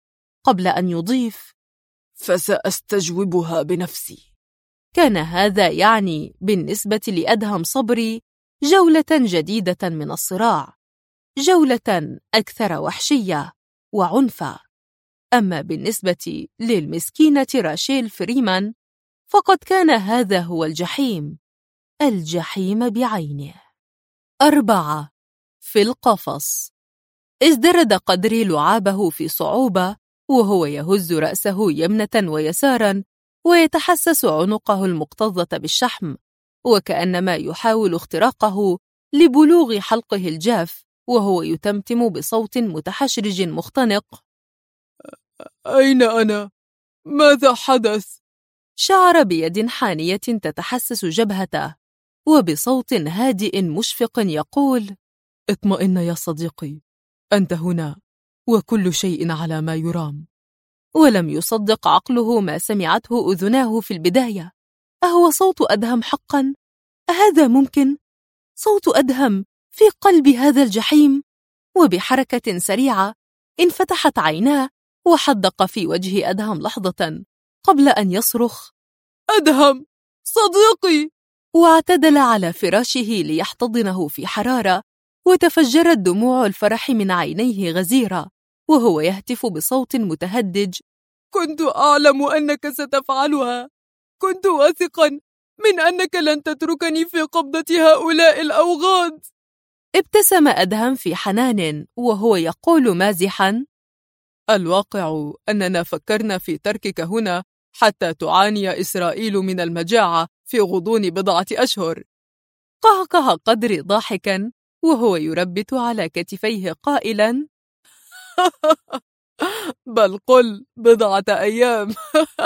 قبل أن يضيف: فسأستجوبها بنفسي. كان هذا يعني بالنسبة لأدهم صبري جولة جديدة من الصراع، جولة أكثر وحشية وعنفا. أما بالنسبة للمسكينة راشيل فريمان فقد كان هذا هو الجحيم، الجحيم بعينه. 4. في القفص. ازدرد قدري لعابه في صعوبة وهو يهز رأسه يمنة ويسارا ويتحسس عنقه المكتظة بالشحم، وكأنما يحاول اختراقه لبلوغ حلقه الجاف، وهو يتمتم بصوت متحشرج مختنق: أين أنا؟ ماذا حدث؟ شعر بيد حانية تتحسس جبهته، وبصوت هادئ مشفق يقول: اطمئن يا صديقي، أنت هنا وكل شيء على ما يرام. ولم يصدق عقله ما سمعته أذناه في البداية. أهو صوت أدهم حقا؟ أهذا ممكن؟ صوت أدهم في قلب هذا الجحيم؟ وبحركة سريعة انفتحت عيناه وحدق في وجه أدهم لحظة قبل أن يصرخ: أدهم صديقي! واعتدل على فراشه ليحتضنه في حرارة، وتفجرت دموع الفرح من عينيه غزيرة وهو يهتف بصوت متهدج: كنت أعلم أنك ستفعلها، كنت واثقا من أنك لن تتركني في قبضة هؤلاء الأوغاد. ابتسم أدهم في حنان وهو يقول مازحا: الواقع أننا فكرنا في تركك هنا حتى تعاني إسرائيل من المجاعة في غضون 4 أشهر. قهقه قدري ضاحكا وهو يربت على كتفيه قائلا: بل قل 4 أيام.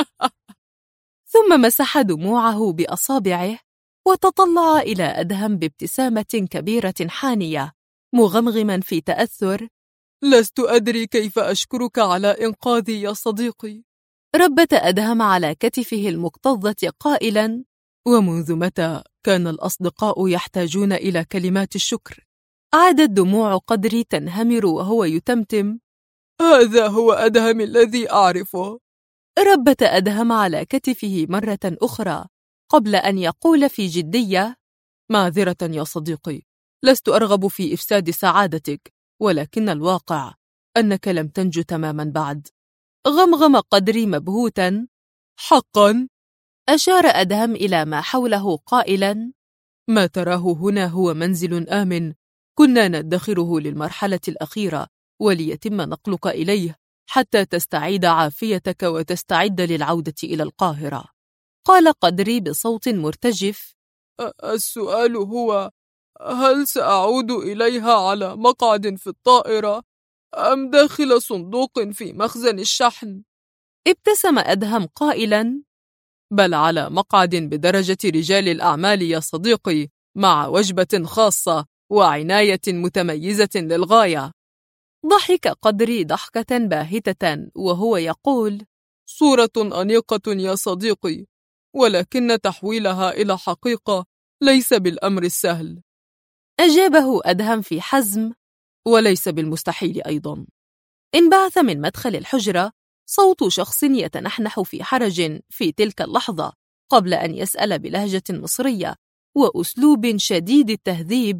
ثم مسح دموعه بأصابعه وتطلع إلى أدهم بابتسامة كبيرة حانية، مغمغما في تأثر: لست أدري كيف أشكرك على إنقاذي يا صديقي. ربت أدهم على كتفه المكتظة قائلا: ومنذ متى كان الأصدقاء يحتاجون إلى كلمات الشكر؟ عادت دموع قدري تنهمر وهو يتمتم: هذا هو أدهم الذي أعرفه. ربت أدهم على كتفه مرة أخرى قبل أن يقول في جدية: معذرة يا صديقي، لست أرغب في إفساد سعادتك، ولكن الواقع أنك لم تنج تماما بعد. غمغم قدري مبهوتا: حقا؟ أشار أدهم إلى ما حوله قائلا: ما تراه هنا هو منزل آمن كنا ندخره للمرحلة الأخيرة وليتم نقلك إليه حتى تستعيد عافيتك وتستعد للعودة إلى القاهرة. قال قدري بصوت مرتجف: السؤال هو هل سأعود إليها على مقعد في الطائرة أم داخل صندوق في مخزن الشحن؟ ابتسم أدهم قائلا: بل على مقعد بدرجة رجال الأعمال يا صديقي، مع وجبة خاصة وعناية متميزة للغاية. ضحك قدري ضحكة باهتة وهو يقول: صورة أنيقة يا صديقي، ولكن تحويلها إلى حقيقة ليس بالأمر السهل. أجابه أدهم في حزم: وليس بالمستحيل أيضا. انبعث من مدخل الحجرة صوت شخص يتنحنح في حرج في تلك اللحظة قبل أن يسأل بلهجة مصرية وأسلوب شديد التهذيب: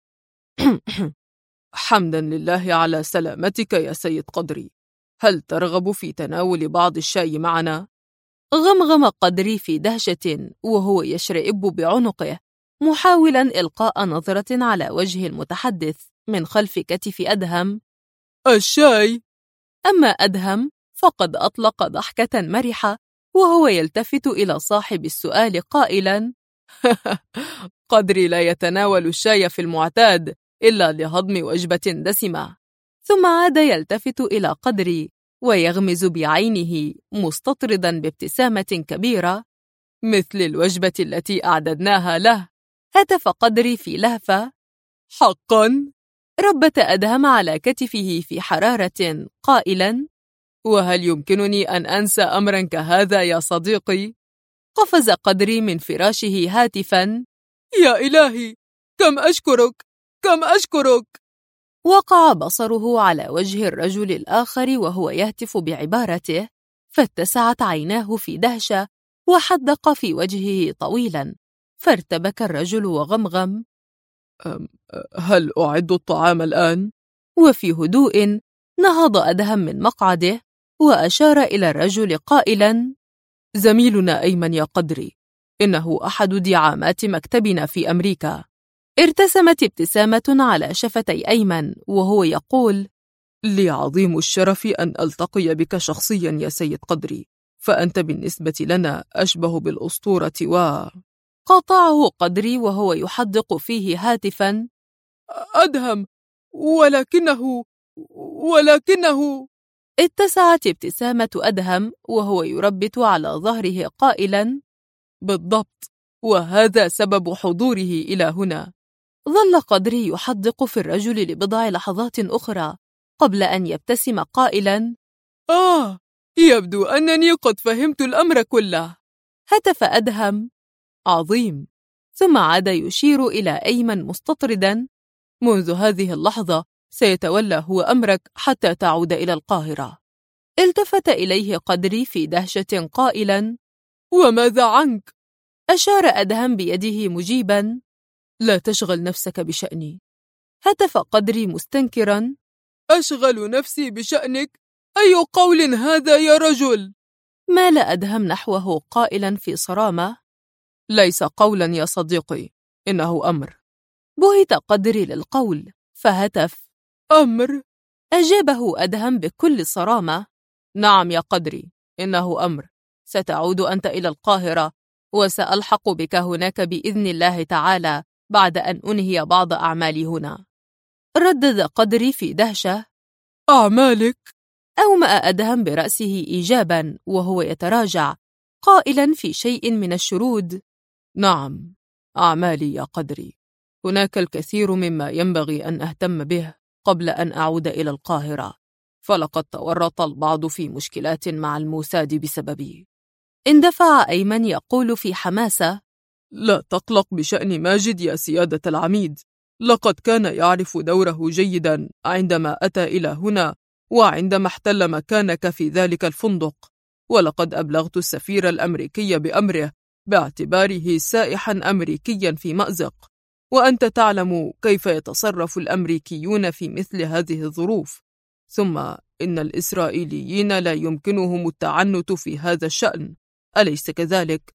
حمدا لله على سلامتك يا سيد قدري، هل ترغب في تناول بعض الشاي معنا؟ غمغم قدري في دهشة وهو يشرئب بعنقه، محاولا إلقاء نظرة على وجه المتحدث من خلف كتف أدهم: الشاي؟ أما أدهم فقد أطلق ضحكة مرحة وهو يلتفت إلى صاحب السؤال قائلا: قدري لا يتناول الشاي في المعتاد إلا لهضم وجبة دسمة. ثم عاد يلتفت إلى قدري ويغمز بعينه مستطردا بابتسامة كبيرة: مثل الوجبة التي أعددناها له. هتف قدري في لهفة: حقا؟ ربت أدهم على كتفه في حرارة قائلا: وهل يمكنني أن أنسى أمرا كهذا يا صديقي؟ قفز قدري من فراشه هاتفا: يا إلهي، كم أشكرك، كم أشكرك! وقع بصره على وجه الرجل الآخر وهو يهتف بعبارته، فاتسعت عيناه في دهشة وحدق في وجهه طويلا، فارتبك الرجل وغمغم: هل أعد الطعام الآن؟ وفي هدوء نهض أدهم من مقعده وأشار إلى الرجل قائلا: زميلنا أيمن يا قدري، إنه أحد دعامات مكتبنا في أمريكا. ارتسمت ابتسامة على شفتي أيمن وهو يقول: لي عظيم الشرف أن ألتقي بك شخصيا يا سيد قدري، فأنت بالنسبة لنا أشبه بالأسطورة قاطعه قدري وهو يحدق فيه هاتفا: أدهم، ولكنه اتسعت ابتسامة أدهم وهو يربت على ظهره قائلا: بالضبط، وهذا سبب حضوره إلى هنا. ظل قدري يحدق في الرجل لبضع لحظات أخرى قبل أن يبتسم قائلا: يبدو أنني قد فهمت الأمر كله. هتف أدهم: عظيم. ثم عاد يشير إلى أيمن مستطردا: منذ هذه اللحظة سيتولى هو أمرك حتى تعود إلى القاهرة. التفت إليه قدري في دهشة قائلا: وماذا عنك؟ أشار أدهم بيده مجيبا: لا تشغل نفسك بشأني. هتف قدري مستنكرا: أشغل نفسي بشأنك؟ أي قول هذا يا رجل؟ مال أدهم نحوه قائلا في صرامة: ليس قولا يا صديقي، إنه أمر. بهت قدري للقول فهتف: أمر؟ أجابه أدهم بكل صرامة: نعم يا قدري، إنه أمر. ستعود أنت إلى القاهرة، وسألحق بك هناك بإذن الله تعالى بعد أن أنهي بعض أعمالي هنا. ردد قدري في دهشة: أعمالك؟ أومأ أدهم برأسه إيجابا وهو يتراجع قائلا في شيء من الشرود: نعم، أعمالي يا قدري. هناك الكثير مما ينبغي أن أهتم به قبل أن أعود إلى القاهرة، فلقد تورط البعض في مشكلات مع الموساد بسببي. اندفع أيمن يقول في حماسة: لا تقلق بشأن ماجد يا سيادة العميد، لقد كان يعرف دوره جيدا عندما أتى إلى هنا وعندما احتل مكانك في ذلك الفندق، ولقد أبلغت السفير الأمريكي بأمره باعتباره سائحا أمريكيا في مأزق، وأنت تعلم كيف يتصرف الأمريكيون في مثل هذه الظروف، ثم إن الإسرائيليين لا يمكنهم التعنت في هذا الشأن، أليس كذلك؟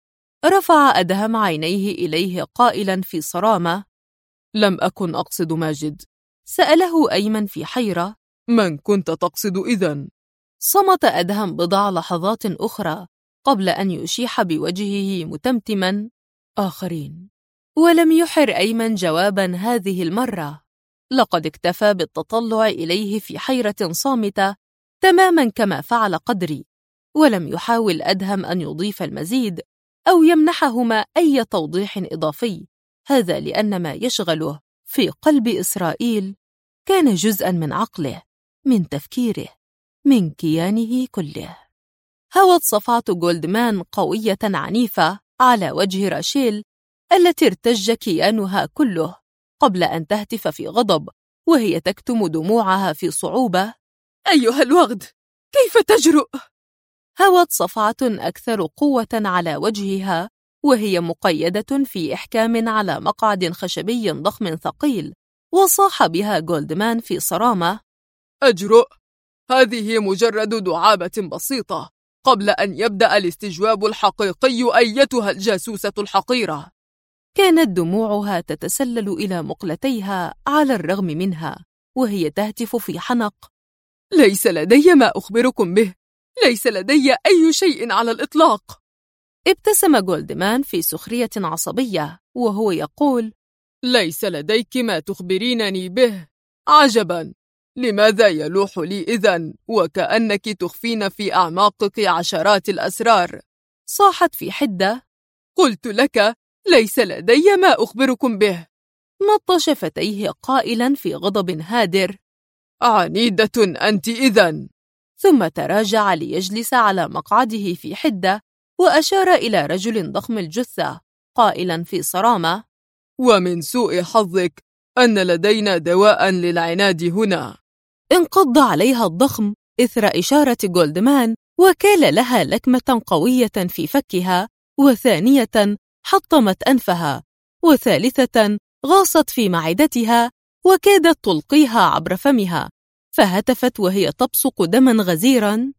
رفع أدهم عينيه إليه قائلا في صرامة: لم أكن أقصد ماجد. سأله أيمن في حيرة: من كنت تقصد إذن؟ صمت أدهم بضع لحظات أخرى قبل أن يشيح بوجهه متمتما: آخرين. ولم يحر أيمن جوابا هذه المرة، لقد اكتفى بالتطلع إليه في حيرة صامتة تماما كما فعل قدري، ولم يحاول أدهم أن يضيف المزيد أو يمنحهما أي توضيح إضافي، هذا لأن ما يشغله في قلب إسرائيل كان جزءا من عقله، من تفكيره، من كيانه كله. هوت صفعة جولدمان قوية عنيفة على وجه راشيل التي ارتج كيانها كله قبل أن تهتف في غضب وهي تكتم دموعها في صعوبة: أيها الوغد، كيف تجرؤ؟ هوت صفعة أكثر قوة على وجهها وهي مقيدة في إحكام على مقعد خشبي ضخم ثقيل، وصاح بها جولدمان في صرامة: أجرؤ؟ هذه مجرد دعابة بسيطة قبل أن يبدأ الاستجواب الحقيقي أيتها الجاسوسة الحقيرة. كانت دموعها تتسلل إلى مقلتيها على الرغم منها وهي تهتف في حنق: ليس لدي ما أخبركم به، ليس لدي أي شيء على الإطلاق. ابتسم جولدمان في سخرية عصبية وهو يقول: ليس لديك ما تخبرينني به؟ عجبا، لماذا يلوح لي إذن وكأنك تخفين في أعماقك عشرات الأسرار؟ صاحت في حدة: قلت لك ليس لدي ما أخبركم به. مط شفتيه قائلا في غضب هادر: عنيدة أنت إذن. ثم تراجع ليجلس على مقعده في حدة وأشار إلى رجل ضخم الجثة قائلا في صرامة: ومن سوء حظك أن لدينا دواء للعناد هنا. انقض عليها الضخم إثر إشارة جولدمان، وكال لها لكمة قوية في فكها، وثانية حطمت أنفها، وثالثة غاصت في معدتها وكادت تلقيها عبر فمها، فهتفت وهي تبصق دما غزيرا: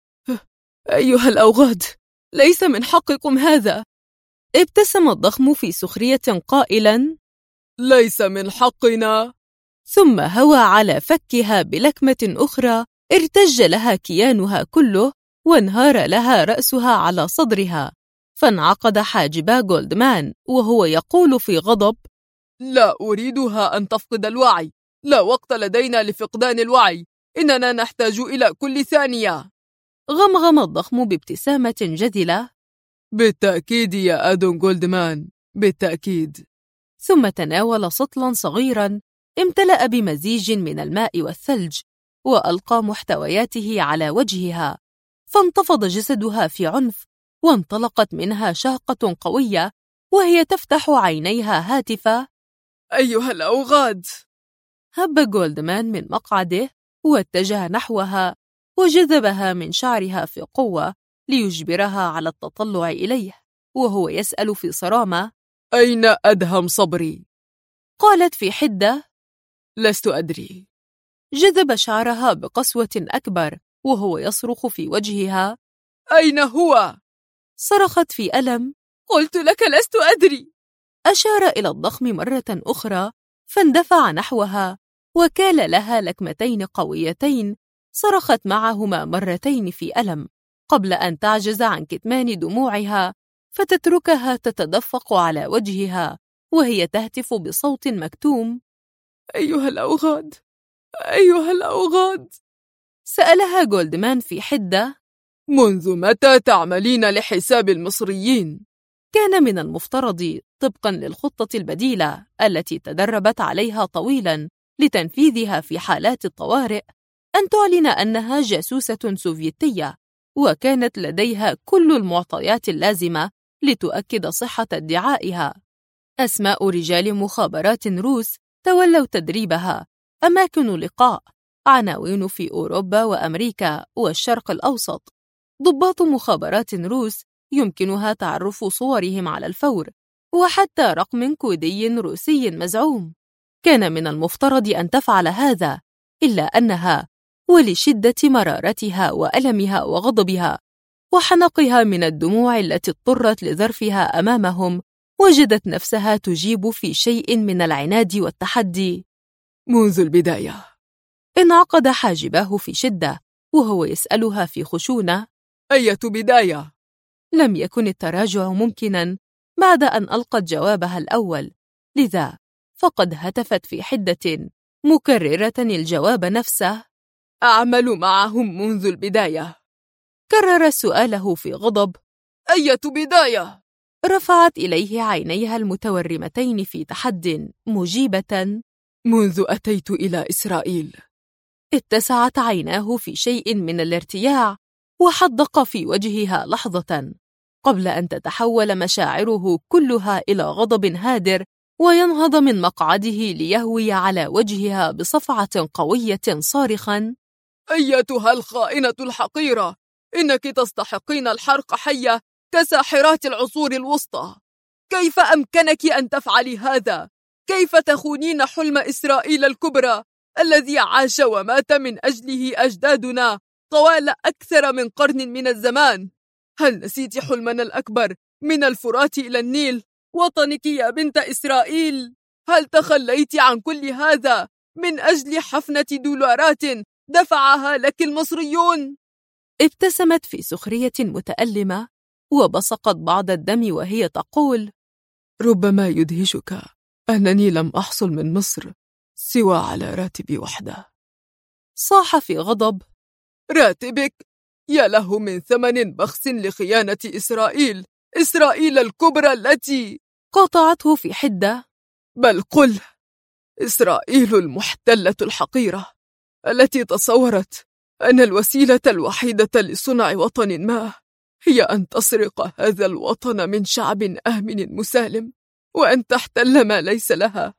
أيها الأوغاد، ليس من حقكم هذا. ابتسم الضخم في سخرية قائلا: ليس من حقنا. ثم هوى على فكها بلكمة أخرى ارتج لها كيانها كله، وانهار لها رأسها على صدرها، فانعقد حاجبا جولدمان وهو يقول في غضب: لا أريدها أن تفقد الوعي، لا وقت لدينا لفقدان الوعي، إننا نحتاج إلى كل ثانية. غمغم الضخم بابتسامة جذلة: بالتأكيد يا آدون جولدمان، بالتأكيد. ثم تناول سطلا صغيرا امتلأ بمزيج من الماء والثلج، وألقى محتوياته على وجهها، فانتفض جسدها في عنف، وانطلقت منها شهقة قوية وهي تفتح عينيها هاتفة: أيها الأوغاد. هب جولدمان من مقعده واتجه نحوها، وجذبها من شعرها في قوة ليجبرها على التطلع إليه، وهو يسأل في صرامة: أين أدهم صبري؟ قالت في حدة: لست أدري. جذب شعرها بقسوة أكبر وهو يصرخ في وجهها: أين هو؟ صرخت في ألم: قلت لك لست أدري. أشار إلى الضخم مرة أخرى، فاندفع نحوها وكال لها لكمتين قويتين صرخت معهما مرتين في ألم، قبل أن تعجز عن كتمان دموعها فتتركها تتدفق على وجهها وهي تهتف بصوت مكتوم: أيها الأوغاد، أيها الأوغاد. سألها جولدمان في حدة: منذ متى تعملين لحساب المصريين؟ كان من المفترض طبقا للخطة البديلة التي تدربت عليها طويلا لتنفيذها في حالات الطوارئ أن تعلن أنها جاسوسة سوفيتية، وكانت لديها كل المعطيات اللازمة لتؤكد صحة ادعائها. أسماء رجال مخابرات روس تولوا تدريبها، أماكن لقاء، عناوين في أوروبا وأمريكا والشرق الأوسط. ضباط مخابرات روس يمكنها تعرف صورهم على الفور، وحتى رقم كودي روسي مزعوم. كان من المفترض أن تفعل هذا، إلا أنها ولشدة مرارتها وألمها وغضبها وحنقها من الدموع التي اضطرت لذرفها أمامهم وجدت نفسها تجيب في شيء من العناد والتحدي. منذ البداية. انعقد حاجباه في شدة وهو يسألها في خشونة: أية بداية؟ لم يكن التراجع ممكنا بعد أن ألقت جوابها الأول، لذا فقد هتفت في حدة مكررة الجواب نفسه: أعمل معهم منذ البداية. كرر سؤاله في غضب: أية بداية؟ رفعت إليه عينيها المتورمتين في تحد مجيبة: منذ أتيت إلى إسرائيل. اتسعت عيناه في شيء من الارتياع وحدق في وجهها لحظة قبل أن تتحول مشاعره كلها إلى غضب هادر وينهض من مقعده ليهوي على وجهها بصفعة قوية صارخا: أيتها الخائنة الحقيرة، إنك تستحقين الحرق حية كساحرات العصور الوسطى. كيف أمكنك أن تفعلي هذا؟ كيف تخونين حلم إسرائيل الكبرى الذي عاش ومات من أجله أجدادنا طوال أكثر من قرن من الزمان؟ هل نسيت حلمنا الأكبر من الفرات إلى النيل، وطنك يا بنت إسرائيل؟ هل تخليت عن كل هذا من أجل حفنة دولارات دفعها لك المصريون؟ ابتسمت في سخرية متألمة وبصقت بعض الدم وهي تقول: ربما يدهشك أنني لم أحصل من مصر سوى على راتبي وحده. صاح في غضب: راتبك؟ يا له من ثمن بخس لخيانة إسرائيل، إسرائيل الكبرى التي… قاطعته في حدة: بل قل إسرائيل المحتلة الحقيرة التي تصورت أن الوسيلة الوحيدة لصنع وطن ما هي أن تسرق هذا الوطن من شعب آمن مسالم، وأن تحتل ما ليس لها،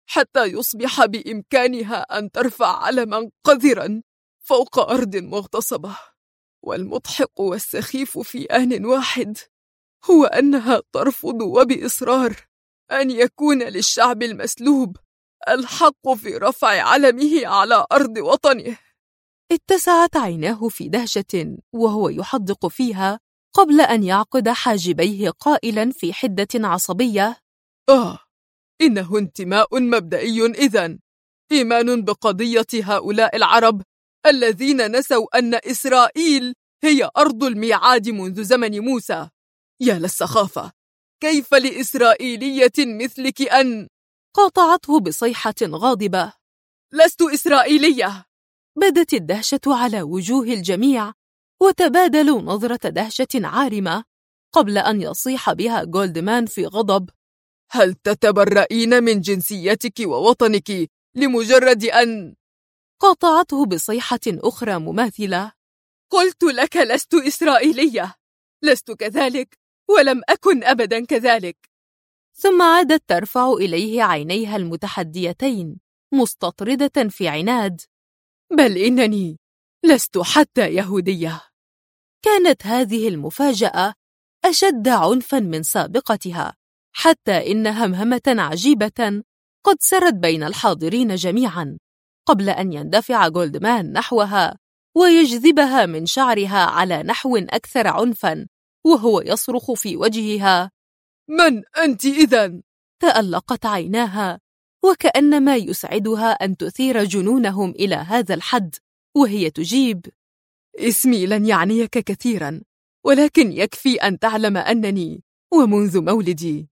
حتى يصبح بإمكانها أن ترفع علما قذرا فوق أرض مغتصبة. والمضحك والسخيف في آن واحد هو أنها ترفض وبإصرار أن يكون للشعب المسلوب الحق في رفع علمه على أرض وطنه. اتسعت عيناه في دهشة وهو يحدق فيها قبل أن يعقد حاجبيه قائلا في حدة عصبية: إنه انتماء مبدئي إذن، إيمان بقضية هؤلاء العرب الذين نسوا أن إسرائيل هي أرض الميعاد منذ زمن موسى. يا للسخافة، كيف لإسرائيلية مثلك أن… قاطعته بصيحة غاضبة: لست إسرائيلية. بدت الدهشة على وجوه الجميع وتبادلوا نظرة دهشة عارمة قبل أن يصيح بها جولدمان في غضب: هل تتبرئين من جنسيتك ووطنك لمجرد أن… قاطعته بصيحة أخرى مماثلة: قلت لك لست إسرائيلية، لست كذلك ولم أكن أبدا كذلك. ثم عادت ترفع إليه عينيها المتحديتين مستطردة في عناد: بل إنني لست حتى يهودية. كانت هذه المفاجأة أشد عنفا من سابقتها، حتى إن همهمة عجيبة قد سرت بين الحاضرين جميعا قبل أن يندفع جولدمان نحوها ويجذبها من شعرها على نحو أكثر عنفا وهو يصرخ في وجهها: من أنت إذن؟ تألقت عيناها وكأنما يسعدها أن تثير جنونهم إلى هذا الحد، وهي تجيب: اسمي لن يعنيك كثيرا، ولكن يكفي أن تعلم أنني ومنذ مولدي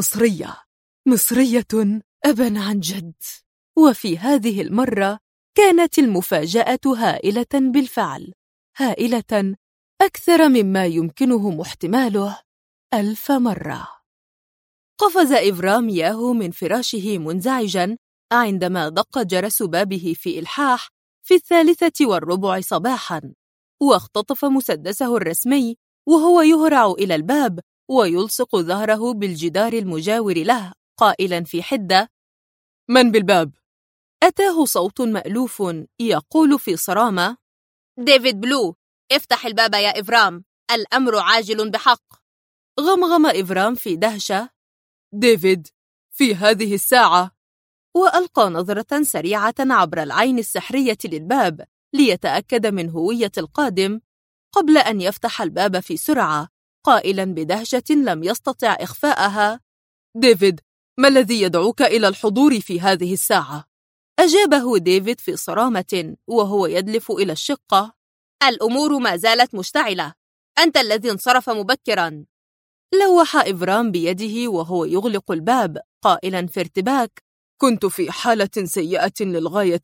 مصرية أبا عن جد. وفي هذه المرة كانت المفاجأة هائلة بالفعل، هائلة أكثر مما يمكنهم احتماله 1000 مرة. قفز إفرام ياهو من فراشه منزعجا عندما دق جرس بابه في إلحاح في 3:15 صباحا، واختطف مسدسه الرسمي وهو يهرع إلى الباب ويلصق ظهره بالجدار المجاور له قائلا في حدة: من بالباب؟ أتاه صوت مألوف يقول في صرامة: ديفيد بلو، افتح الباب يا إفرام، الأمر عاجل بحق. غمغم إفرام في دهشة: ديفيد، في هذه الساعة؟ وألقى نظرة سريعة عبر العين السحرية للباب ليتأكد من هوية القادم قبل أن يفتح الباب في سرعة قائلا بدهشة لم يستطع إخفاءها: ديفيد، ما الذي يدعوك إلى الحضور في هذه الساعة؟ أجابه ديفيد في صرامة وهو يدلف إلى الشقة: الأمور ما زالت مشتعلة، أنت الذي انصرف مبكرا. لوح إفرام بيده وهو يغلق الباب قائلا في ارتباك: كنت في حالة سيئة للغاية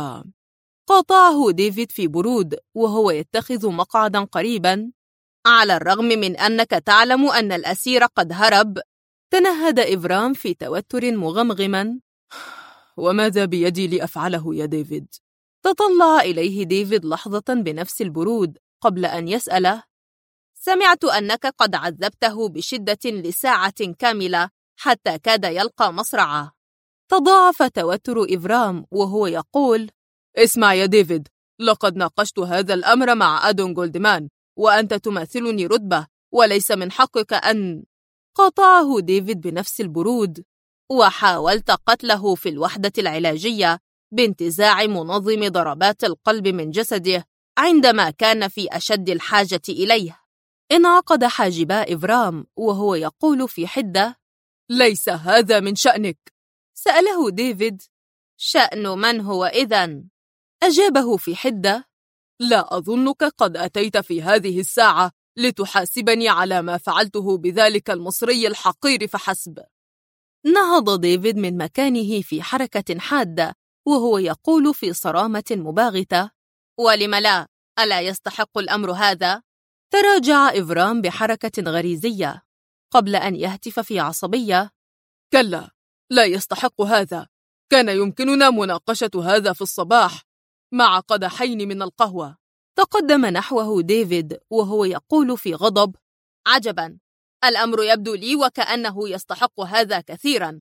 قاطعه ديفيد في برود وهو يتخذ مقعدا قريبا: على الرغم من أنك تعلم أن الأسير قد هرب. تنهد إفرام في توتر مغمغما: وماذا بيدي لأفعله يا ديفيد؟ تطلع إليه ديفيد لحظة بنفس البرود قبل أن يسأله: سمعت أنك قد عذبته بشدة لساعة كاملة حتى كاد يلقى مصرعه. تضاعف توتر إفرام وهو يقول: اسمع يا ديفيد، لقد ناقشت هذا الأمر مع أدون جولدمان، وأنت تماثلني رتبة، وليس من حقك أن… قاطعه ديفيد بنفس البرود: وحاولت قتله في الوحدة العلاجية بانتزاع منظم ضربات القلب من جسده عندما كان في أشد الحاجة إليه. انعقد حاجبا إفرام وهو يقول في حدة: ليس هذا من شأنك. سأله ديفيد: شأن من هو إذن؟ أجابه في حدة: لا أظنك قد أتيت في هذه الساعة لتحاسبني على ما فعلته بذلك المصري الحقير فحسب. نهض ديفيد من مكانه في حركة حادة وهو يقول في صرامة مباغتة: ولم لا؟ ألا يستحق الأمر هذا؟ تراجع إفرام بحركة غريزية قبل أن يهتف في عصبية: كلا، لا يستحق هذا. كان يمكننا مناقشة هذا في الصباح مع قدحين من القهوة. تقدم نحوه ديفيد وهو يقول في غضب: عجبا، الأمر يبدو لي وكأنه يستحق هذا كثيرا.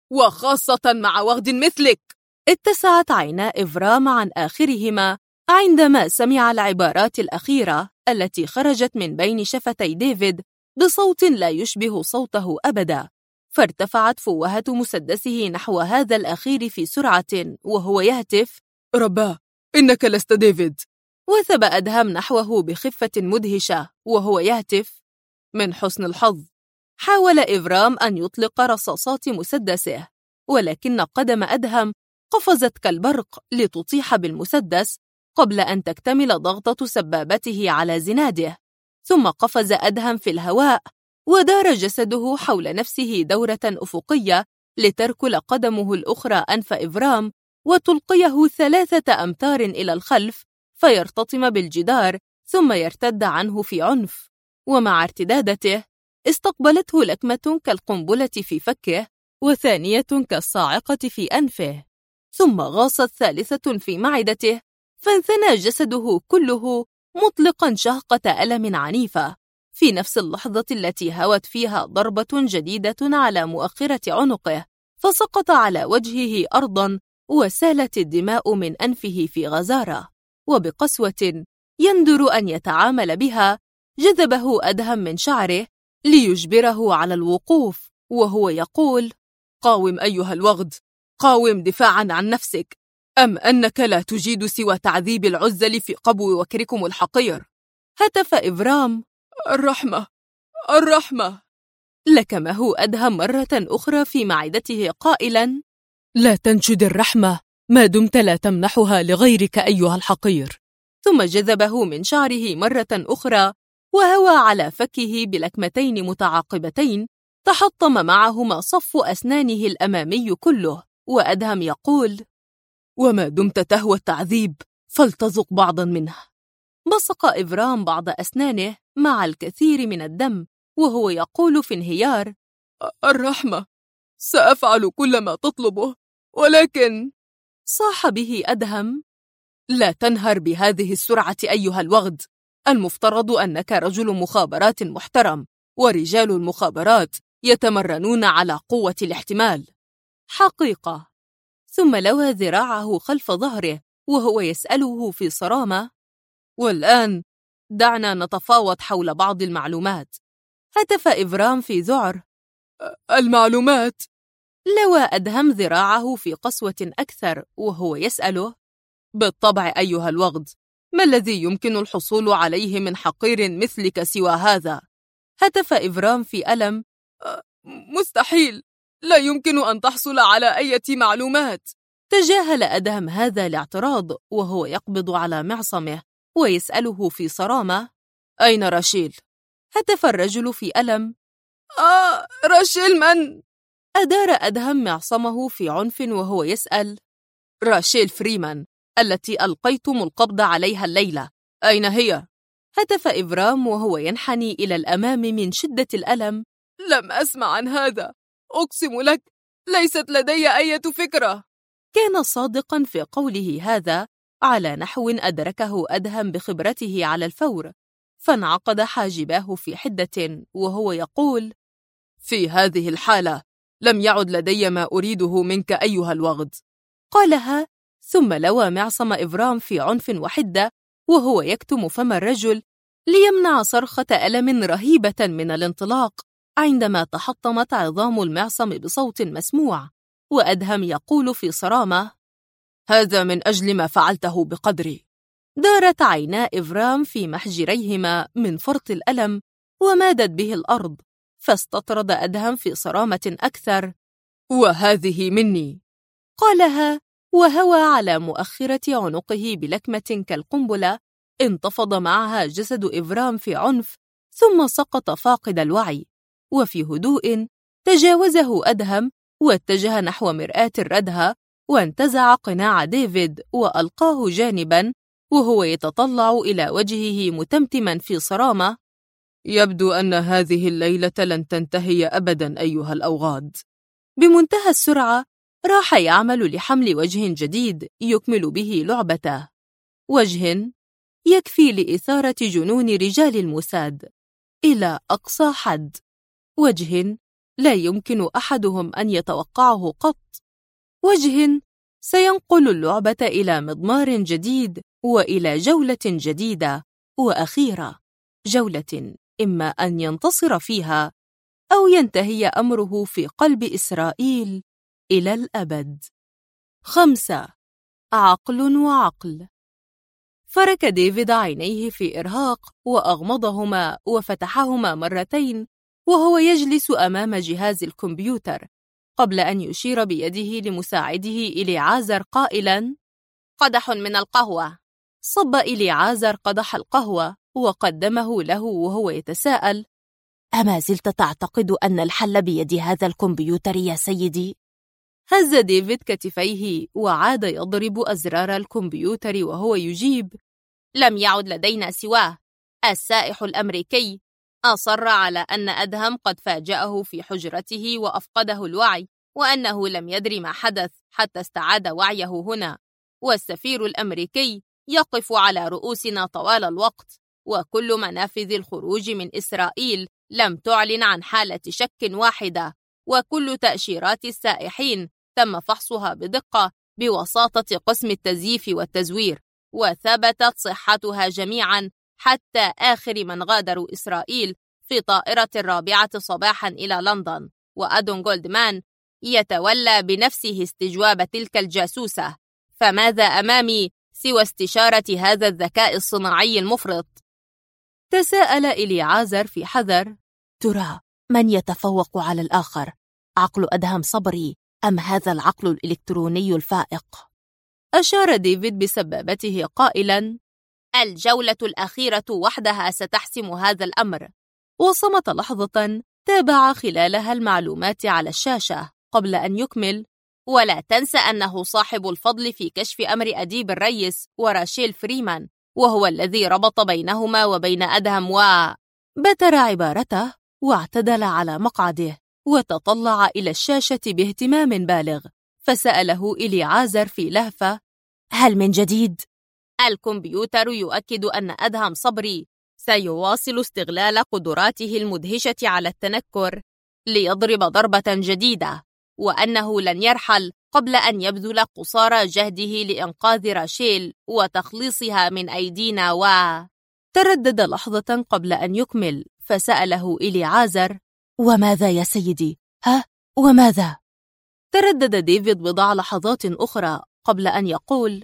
وخاصة مع وغد مثلك. اتسعت عينا إفرام عن آخرهما عندما سمع العبارات الأخيرة التي خرجت من بين شفتي ديفيد بصوت لا يشبه صوته أبدا، فارتفعت فوهة مسدسه نحو هذا الأخير في سرعة وهو يهتف: رباه، إنك لست ديفيد. وثب أدهم نحوه بخفة مدهشة وهو يهتف: من حسن الحظ. حاول إفرام أن يطلق رصاصات مسدسه، ولكن قدم أدهم قفزت كالبرق لتطيح بالمسدس قبل أن تكتمل ضغطة سبابته على زناده. ثم قفز أدهم في الهواء ودار جسده حول نفسه دورة أفقية لتركل قدمه الأخرى أنف إفرام وتلقيه 3 أمتار إلى الخلف فيرتطم بالجدار ثم يرتد عنه في عنف. ومع ارتدادته استقبلته لكمة كالقنبلة في فكه وثانية كالصاعقة في أنفه، ثم غاصت 3 في معدته فانثنى جسده كله مطلقا شهقة ألم عنيفة في نفس اللحظة التي هوت فيها ضربة جديدة على مؤخرة عنقه فسقط على وجهه أرضا وسالت الدماء من أنفه في غزارة. وبقسوة يندر أن يتعامل بها جذبه أدهم من شعره ليجبره على الوقوف وهو يقول: قاوم أيها الوغد، قاوم دفاعا عن نفسك، أم أنك لا تجيد سوى تعذيب العزل في قبو وكركم الحقير؟ هتف إفرام: الرحمة، الرحمة. لكمه أدهم مرة أخرى في معدته قائلا: لا تنشد الرحمة ما دمت لا تمنحها لغيرك أيها الحقير. ثم جذبه من شعره مرة أخرى وهوى على فكه بلكمتين متعاقبتين تحطم معهما صف أسنانه الأمامي كله، وأدهم يقول: وما دمت تهوى التعذيب فلتذق بعضا منه. بصق إفرام بعض أسنانه مع الكثير من الدم وهو يقول في انهيار: الرحمة، سأفعل كل ما تطلبه، ولكن... صاح به أدهم: لا تنهر بهذه السرعة أيها الوغد، المفترض أنك رجل مخابرات محترم، ورجال المخابرات يتمرنون على قوة الاحتمال. حقيقة. ثم لوى ذراعه خلف ظهره وهو يسأله في صرامة: والآن دعنا نتفاوض حول بعض المعلومات. هتف إفرام في ذعر: المعلومات؟ لوى أدهم ذراعه في قسوة أكثر وهو يسأله: بالطبع أيها الوغد، ما الذي يمكن الحصول عليه من حقير مثلك سوى هذا؟ هتف إفرام في ألم: مستحيل، لا يمكن أن تحصل على أي معلومات. تجاهل أدهم هذا الاعتراض وهو يقبض على معصمه ويسأله في صرامة: أين راشيل؟ هتف الرجل في ألم: راشيل من؟ أدار أدهم معصمه في عنف وهو يسأل: راشيل فريمان التي ألقيتم القبض عليها الليلة، أين هي؟ هتف إفرام وهو ينحني إلى الأمام من شدة الألم: لم أسمع عن هذا، أقسم لك ليست لدي أي فكرة. كان صادقا في قوله هذا على نحو أدركه أدهم بخبرته على الفور، فانعقد حاجباه في حدة وهو يقول: في هذه الحالة لم يعد لدي ما أريده منك أيها الوغد. قالها ثم لوى معصم إفرام في عنف وحدة وهو يكتم فم الرجل ليمنع صرخة ألم رهيبة من الانطلاق عندما تحطمت عظام المعصم بصوت مسموع، وأدهم يقول في صرامة: هذا من أجل ما فعلته بقدري. دارت عينا إفرام في محجريهما من فرط الألم ومادت به الأرض، فاستطرد أدهم في صرامة أكثر: وهذه مني. قالها وهوى على مؤخرة عنقه بلكمة كالقنبلة انتفض معها جسد إفرام في عنف ثم سقط فاقد الوعي. وفي هدوء تجاوزه أدهم واتجه نحو مرآة الردهة وانتزع قناع ديفيد وألقاه جانباً وهو يتطلع إلى وجهه متمتما في صرامة: يبدو أن هذه الليلة لن تنتهي أبداً أيها الأوغاد. بمنتهى السرعة راح يعمل لحمل وجه جديد يكمل به لعبته، وجه يكفي لإثارة جنون رجال الموساد إلى أقصى حد، وجه لا يمكن أحدهم أن يتوقعه قط. وجه سينقل اللعبة إلى مضمار جديد وإلى جولة جديدة وأخيرة، جولة إما أن ينتصر فيها أو ينتهي أمره في قلب إسرائيل إلى الأبد. 5. عقل وعقل. فرك ديفيد عينيه في إرهاق وأغمضهما وفتحهما مرتين وهو يجلس أمام جهاز الكمبيوتر قبل أن يشير بيده لمساعده إليعازر قائلاً: قدح من القهوة. صب إليعازر قدح القهوة وقدمه له وهو يتساءل: أما زلت تعتقد أن الحل بيد هذا الكمبيوتر يا سيدي؟ هز ديفيد كتفيه وعاد يضرب أزرار الكمبيوتر وهو يجيب: لم يعد لدينا سواه. السائح الأمريكي أصر على أن أدهم قد فاجأه في حجرته وأفقده الوعي، وأنه لم يدر ما حدث حتى استعاد وعيه هنا، والسفير الأمريكي يقف على رؤوسنا طوال الوقت، وكل منافذ الخروج من إسرائيل لم تعلن عن حالة شك واحدة، وكل تأشيرات السائحين تم فحصها بدقة بوساطة قسم التزييف والتزوير، وثبتت صحتها جميعاً حتى آخر من غادروا إسرائيل في طائرة 4 صباحاً إلى لندن، وأدون جولدمان يتولى بنفسه استجواب تلك الجاسوسة. فماذا أمامي سوى استشارة هذا الذكاء الصناعي المفرط؟ تساءل إليعازر في حذر: ترى من يتفوق على الآخر، عقل أدهم صبري أم هذا العقل الإلكتروني الفائق؟ أشار ديفيد بسبابته قائلاً: الجولة الأخيرة وحدها ستحسم هذا الأمر. وصمت لحظة تابع خلالها المعلومات على الشاشة قبل أن يكمل: ولا تنسى أنه صاحب الفضل في كشف أمر أديب الريس وراشيل فريمان، وهو الذي ربط بينهما وبين أدهم بتر عبارته واعتدل على مقعده وتطلع إلى الشاشة باهتمام بالغ، فسأله إليعازر في لهفة: هل من جديد؟ الكمبيوتر يؤكد أن أدهم صبري سيواصل استغلال قدراته المدهشة على التنكر ليضرب ضربة جديدة، وأنه لن يرحل قبل أن يبذل قصارى جهده لإنقاذ راشيل وتخليصها من أيدينا تردد لحظة قبل أن يكمل، فسأله إليعازر: وماذا يا سيدي؟ وماذا؟ تردد ديفيد بضع لحظات أخرى قبل أن يقول: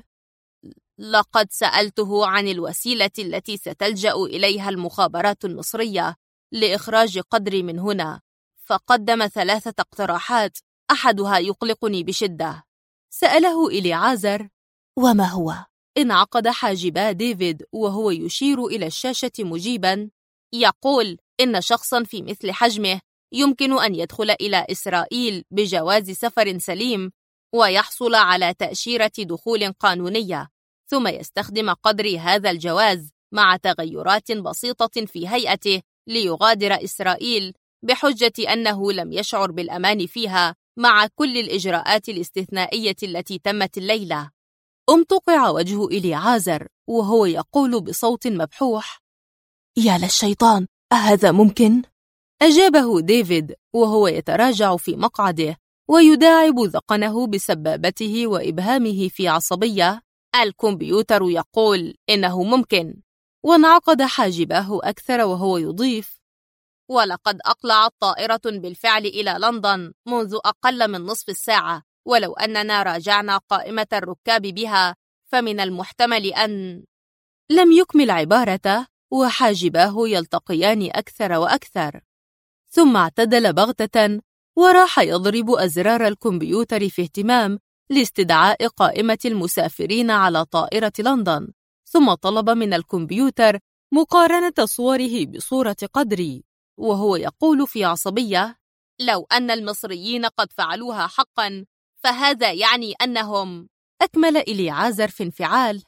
لقد سألته عن الوسيلة التي ستلجأ إليها المخابرات المصرية لإخراج قدري من هنا، فقدم 3 اقتراحات، أحدها يقلقني بشدة. سأله إليعازر: وما هو؟ انعقد حاجبا ديفيد وهو يشير إلى الشاشة مجيبا: يقول إن شخصا في مثل حجمه يمكن أن يدخل إلى إسرائيل بجواز سفر سليم ويحصل على تأشيرة دخول قانونية، ثم يستخدم قدري هذا الجواز مع تغيرات بسيطة في هيئته ليغادر إسرائيل بحجة أنه لم يشعر بالأمان فيها مع كل الإجراءات الاستثنائية التي تمت الليلة. امتقع وجه إليعازر وهو يقول بصوت مبحوح: يا للشيطان، أهذا ممكن؟ أجابه ديفيد وهو يتراجع في مقعده ويداعب ذقنه بسبابته وإبهامه في عصبية: الكمبيوتر يقول إنه ممكن. وانعقد حاجباه أكثر وهو يضيف: ولقد أقلعت طائرة بالفعل إلى لندن منذ أقل من نصف الساعة، ولو أننا راجعنا قائمة الركاب بها فمن المحتمل أن... لم يكمل عبارته وحاجباه يلتقيان أكثر وأكثر، ثم اعتدل بغتة وراح يضرب أزرار الكمبيوتر في اهتمام لاستدعاء قائمة المسافرين على طائرة لندن، ثم طلب من الكمبيوتر مقارنة صوره بصورة قدري وهو يقول في عصبية: لو أن المصريين قد فعلوها حقا فهذا يعني أنهم... أكمل إليعازر في انفعال: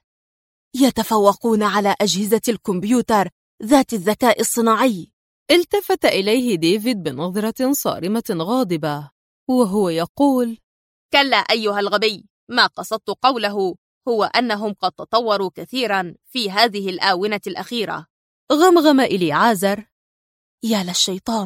يتفوقون على أجهزة الكمبيوتر ذات الذكاء الصناعي. التفت إليه ديفيد بنظرة صارمة غاضبة وهو يقول: كلا أيها الغبي، ما قصدت قوله هو أنهم قد تطوروا كثيرا في هذه الآونة الأخيرة. غمغم إليعازر: يا للشيطان،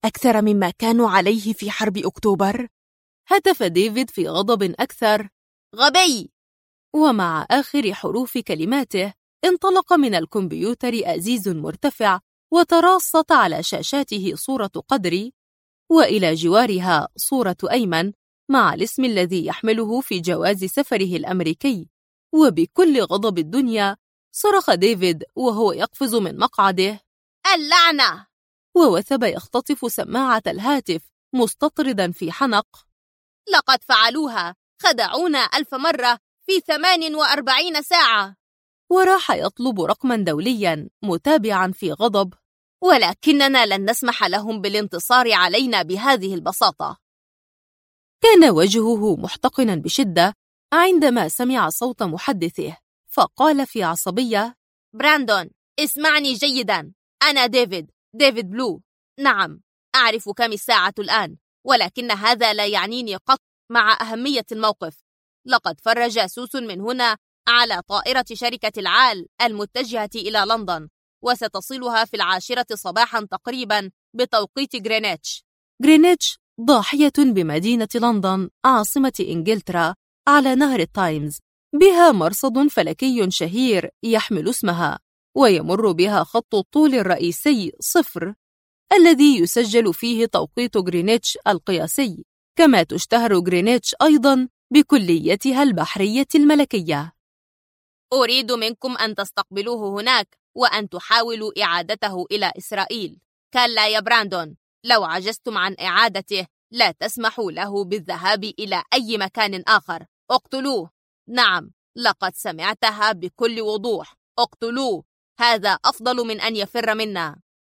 أكثر مما كانوا عليه في حرب أكتوبر؟ هتف ديفيد في غضب أكثر: غبي! ومع آخر حروف كلماته انطلق من الكمبيوتر أزيز مرتفع، وتراصت على شاشاته صورة قدري، وإلى جوارها صورة أيمن مع الاسم الذي يحمله في جواز سفره الأمريكي. وبكل غضب الدنيا صرخ ديفيد وهو يقفز من مقعده: اللعنة! ووثب يختطف سماعة الهاتف مستطردا في حنق: لقد فعلوها، خدعونا 1000 مرة في 48 ساعة. وراح يطلب رقما دوليا متابعا في غضب: ولكننا لن نسمح لهم بالانتصار علينا بهذه البساطة. كان وجهه محتقنا بشدة عندما سمع صوت محدثه، فقال في عصبية: براندون، اسمعني جيدا، أنا ديفيد بلو. نعم، أعرف كم الساعة الآن، ولكن هذا لا يعنيني قط مع أهمية الموقف. لقد فر جاسوس من هنا على طائرة شركة العال المتجهة إلى لندن، وستصلها في 10 صباحا تقريبا بتوقيت غرينتش ضاحية بمدينة لندن عاصمة إنجلترا على نهر التايمز، بها مرصد فلكي شهير يحمل اسمها، ويمر بها خط الطول الرئيسي 0 الذي يسجل فيه توقيت غرينتش القياسي، كما تشتهر غرينتش أيضا بكليتها البحرية الملكية. أريد منكم أن تستقبلوه هناك وأن تحاولوا إعادته إلى إسرائيل. كلا يا براندون، لو عجزتم عن إعادته لا تسمحوا له بالذهاب إلى أي مكان آخر. اقتلوه! نعم، لقد سمعتها بكل وضوح، اقتلوه! هذا أفضل من أن يفر منا.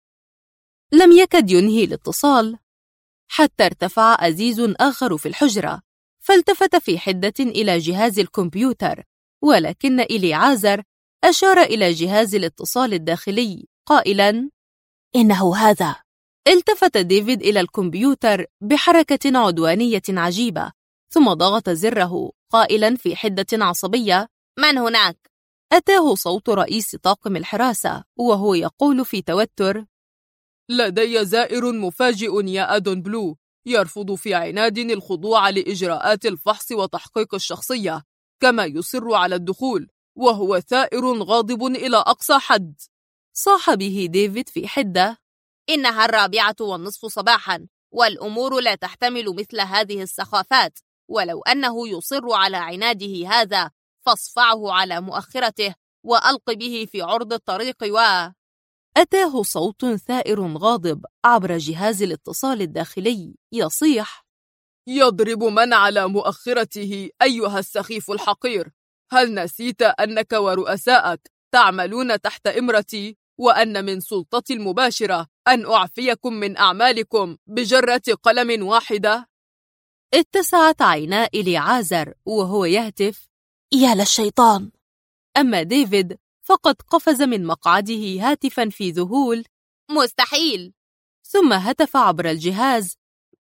لم يكد ينهي الاتصال حتى ارتفع أزيز آخر في الحجرة، فالتفت في حدة إلى جهاز الكمبيوتر، ولكن إليعازر أشار إلى جهاز الاتصال الداخلي قائلا: إنه هذا. التفت ديفيد إلى الكمبيوتر بحركة عدوانية عجيبة، ثم ضغط زره قائلا في حدة عصبية: من هناك؟ أتاه صوت رئيس طاقم الحراسة وهو يقول في توتر: لدي زائر مفاجئ يا أدون بلو، يرفض في عناد الخضوع لإجراءات الفحص وتحقيق الشخصية، كما يصر على الدخول، وهو ثائر غاضب إلى أقصى حد. صاح به ديفيد في حدة: إنها 4:30 صباحا، والأمور لا تحتمل مثل هذه السخافات، ولو أنه يصر على عناده هذا فاصفعه على مؤخرته وألق به في عرض الطريق. أتاه صوت ثائر غاضب عبر جهاز الاتصال الداخلي يصيح: يضرب من على مؤخرته أيها السخيف الحقير! هل نسيت أنك ورؤساءك تعملون تحت إمرتي، وأن من سلطتي المباشرة أن أعفيكم من أعمالكم بجرة قلم واحدة؟ اتسعت عينا إليعازر وهو يهتف: يا للشيطان! أما ديفيد فقد قفز من مقعده هاتفا في ذهول: مستحيل! ثم هتف عبر الجهاز: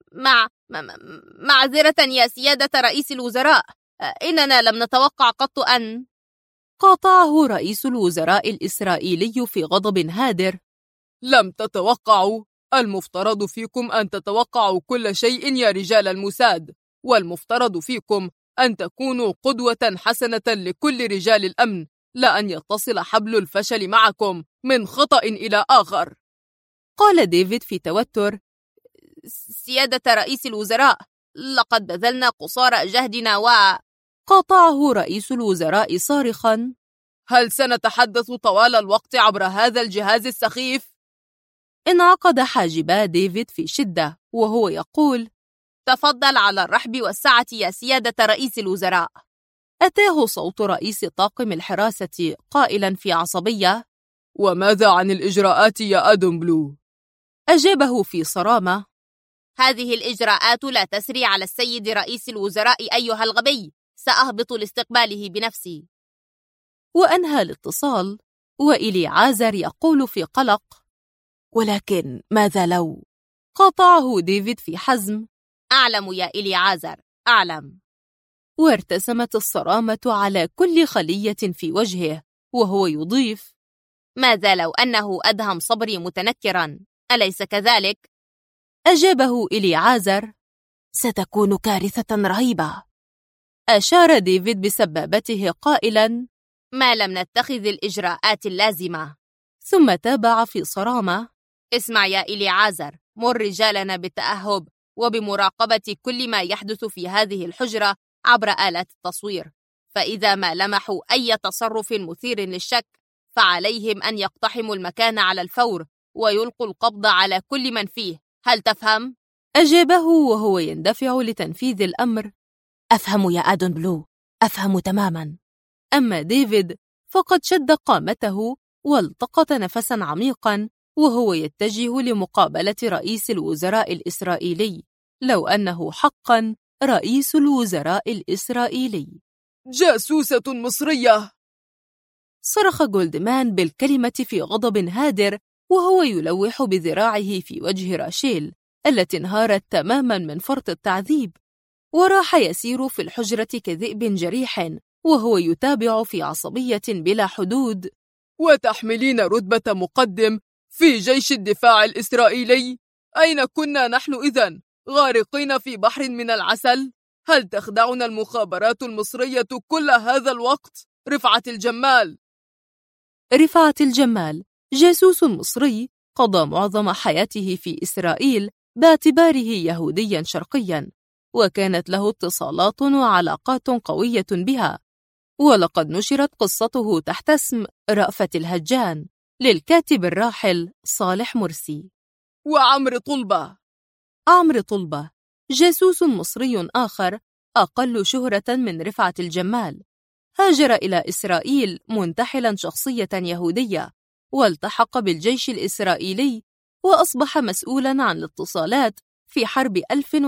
معذرة يا سيادة رئيس الوزراء، إننا لم نتوقع قط أن... قاطعه رئيس الوزراء الإسرائيلي في غضب هادر: لم تتوقعوا؟ المفترض فيكم أن تتوقعوا كل شيء يا رجال الموساد، والمفترض فيكم أن تكونوا قدوة حسنة لكل رجال الأمن، لا أن يتصل حبل الفشل معكم من خطأ إلى آخر. قال ديفيد في توتر: سيادة رئيس الوزراء، لقد بذلنا قصارى جهدنا قاطعه رئيس الوزراء صارخا: هل سنتحدث طوال الوقت عبر هذا الجهاز السخيف؟ انعقد حاجبا ديفيد في شدة وهو يقول: تفضل على الرحب والسعة يا سيادة رئيس الوزراء. أتاه صوت رئيس طاقم الحراسة قائلا في عصبية: وماذا عن الإجراءات يا أدون بلو؟ أجابه في صرامة: هذه الإجراءات لا تسري على السيد رئيس الوزراء أيها الغبي، سأهبط لاستقباله بنفسي. وأنهى الاتصال، وإليعازر يقول في قلق: ولكن ماذا لو... قاطعه ديفيد في حزم: أعلم يا إليعازر، أعلم. وارتسمت الصرامة على كل خلية في وجهه وهو يضيف: ماذا لو أنه أدهم صبري متنكرا، أليس كذلك؟ أجابه إليعازر: ستكون كارثة رهيبة. أشار ديفيد بسبابته قائلاً: ما لم نتخذ الإجراءات اللازمة. ثم تابع في صرامة: اسمع يا إليعازر، مر رجالنا بالتأهب وبمراقبة كل ما يحدث في هذه الحجرة عبر آلات التصوير، فإذا ما لمحوا أي تصرف مثير للشك فعليهم أن يقتحموا المكان على الفور ويلقوا القبض على كل من فيه. هل تفهم؟ أجابه وهو يندفع لتنفيذ الأمر: أفهم يا آدون بلو، أفهم تماما. أما ديفيد فقد شد قامته والتقط نفسا عميقا وهو يتجه لمقابلة رئيس الوزراء الإسرائيلي، لو أنه حقا رئيس الوزراء الإسرائيلي. جاسوسة مصرية! صرخ جولدمان بالكلمة في غضب هادر وهو يلوح بذراعه في وجه راشيل التي انهارت تماما من فرط التعذيب، وراح يسير في الحجرة كذئب جريح وهو يتابع في عصبية بلا حدود: وتحملين رتبة مقدم في جيش الدفاع الإسرائيلي؟ أين كنا نحن إذن؟ غارقين في بحر من العسل؟ هل تخدعنا المخابرات المصرية كل هذا الوقت؟ رفعت الجمال. رفعت الجمال جاسوس مصري قضى معظم حياته في إسرائيل باعتباره يهوديا شرقيا، وكانت له اتصالات وعلاقات قوية بها، ولقد نشرت قصته تحت اسم رأفت الهجان للكاتب الراحل صالح مرسي. وعمرو طلبة. عمرو طلبة جاسوس مصري آخر أقل شهرة من رفعت الجمال، هاجر إلى إسرائيل منتحلا شخصية يهودية، والتحق بالجيش الإسرائيلي وأصبح مسؤولا عن الاتصالات في حرب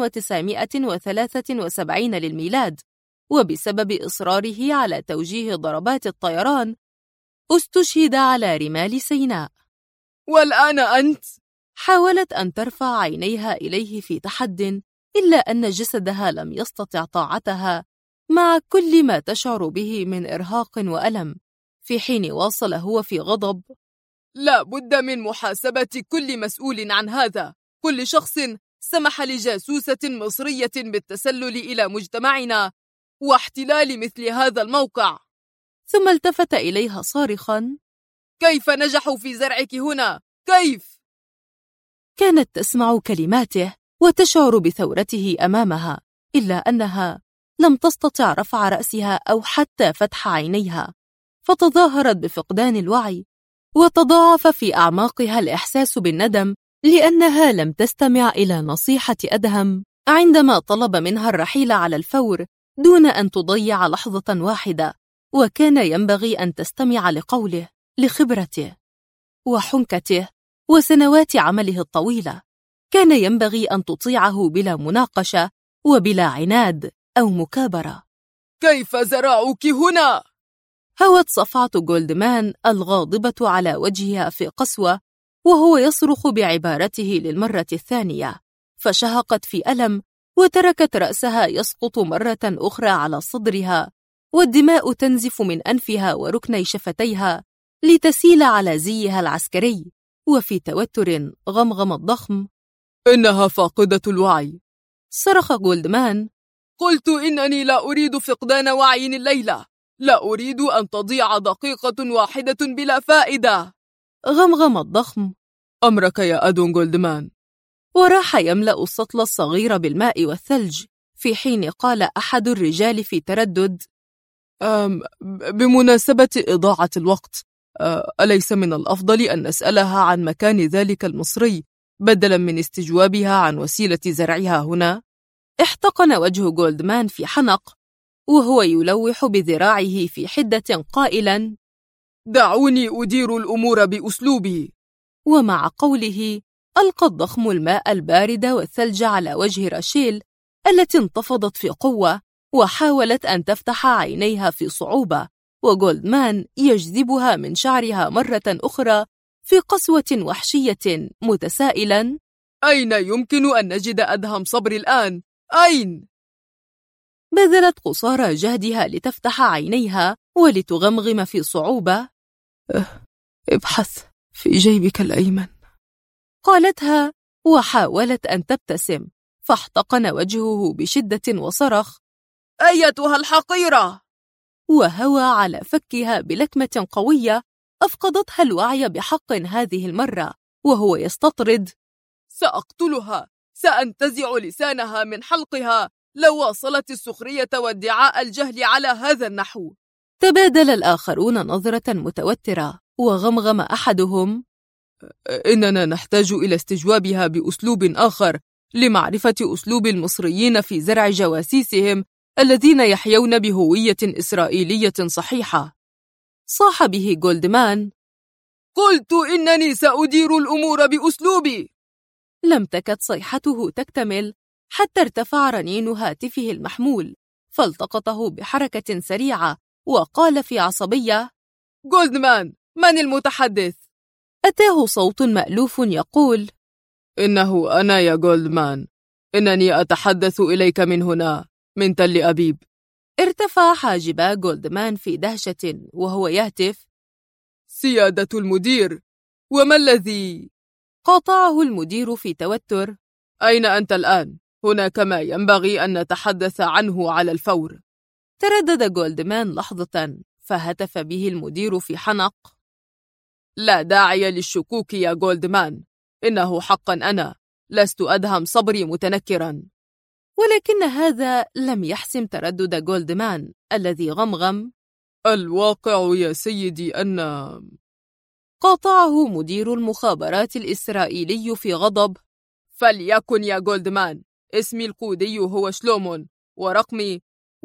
1973 للميلاد، وبسبب إصراره على توجيه ضربات الطيران استشهد على رمال سيناء. والآن أنت؟ حاولت أن ترفع عينيها إليه في تحد، إلا أن جسدها لم يستطع طاعتها مع كل ما تشعر به من إرهاق وألم، في حين واصل هو في غضب: لا بد من محاسبة كل مسؤول عن هذا، كل شخص سمح لجاسوسة مصرية بالتسلل إلى مجتمعنا واحتلال مثل هذا الموقع. ثم التفت إليها صارخا: كيف نجحوا في زرعك هنا؟ كيف؟ كانت تسمع كلماته وتشعر بثورته أمامها، إلا أنها لم تستطع رفع رأسها أو حتى فتح عينيها، فتظاهرت بفقدان الوعي، وتضاعف في أعماقها الإحساس بالندم لأنها لم تستمع إلى نصيحة أدهم عندما طلب منها الرحيل على الفور دون أن تضيع لحظة واحدة، وكان ينبغي أن تستمع لقوله، لخبرته وحنكته وسنوات عمله الطويلة. كان ينبغي أن تطيعه بلا مناقشة وبلا عناد أو مكابرة. كيف زرعوك هنا؟ هوت صفعة جولدمان الغاضبة على وجهها في قسوة وهو يصرخ بعبارته للمرة الثانية، فشهقت في ألم وتركت رأسها يسقط مرة أخرى على صدرها، والدماء تنزف من أنفها وركني شفتيها لتسيل على زيها العسكري. وفي توتر غمغم الضخم: إنها فاقدة الوعي. صرخ جولدمان: قلت إنني لا أريد فقدان وعي الليلة، لا أريد أن تضيع دقيقة واحدة بلا فائدة. غمغم الضخم: أمرك يا أدون جولدمان. وراح يملأ السطل الصغير بالماء والثلج، في حين قال أحد الرجال في تردد: بمناسبة إضاعة الوقت، أليس من الأفضل أن نسألها عن مكان ذلك المصري بدلا من استجوابها عن وسيلة زرعها هنا؟ احتقن وجه جولدمان في حنق وهو يلوح بذراعه في حدة قائلا: دعوني أدير الأمور بأسلوبي. ومع قوله ألقى الضخم الماء البارد والثلج على وجه راشيل التي انتفضت في قوة وحاولت أن تفتح عينيها في صعوبة، وجولدمان يجذبها من شعرها مرة أخرى في قسوة وحشية متسائلا: أين يمكن أن نجد أدهم صبري الآن؟ أين؟ بذلت قصارى جهدها لتفتح عينيها ولتغمغم في صعوبة: ابحث في جيبك الأيمن، قالتها وحاولت أن تبتسم، فاحتقن وجهه بشدة وصرخ: أيتها الحقيرة! وهوى على فكها بلكمة قوية أفقدتها الوعي بحق هذه المرة، وهو يستطرد: سأقتلها، سأنتزع لسانها من حلقها لو واصلت السخرية وادعاء الجهل على هذا النحو. تبادل الآخرون نظرة متوترة، وغمغم أحدهم: إننا نحتاج إلى استجوابها بأسلوب آخر لمعرفة أسلوب المصريين في زرع جواسيسهم الذين يحيون بهوية إسرائيلية صحيحة. صاح به جولدمان: قلت إنني سأدير الأمور بأسلوبي. لم تكد صيحته تكتمل حتى ارتفع رنين هاتفه المحمول، فالتقطه بحركة سريعة وقال في عصبية: جولدمان، من المتحدث؟ أتاه صوت مألوف يقول: إنه أنا يا جولدمان، إنني أتحدث إليك من هنا، من تل أبيب. ارتفع حاجبا جولدمان في دهشة وهو يهتف: سيادة المدير، وما الذي؟ قاطعه المدير في توتر: أين أنت الآن؟ هناك ما ينبغي أن نتحدث عنه على الفور. تردد جولدمان لحظة، فهتف به المدير في حنق: لا داعي للشكوك يا جولدمان، إنه حقا أنا، لست أدهم صبري متنكرا. ولكن هذا لم يحسم تردد جولدمان الذي غمغم: الواقع يا سيدي أن... قاطعه مدير المخابرات الإسرائيلي في غضب: فليكن يا جولدمان، اسمي الكودي هو شلومون، ورقمي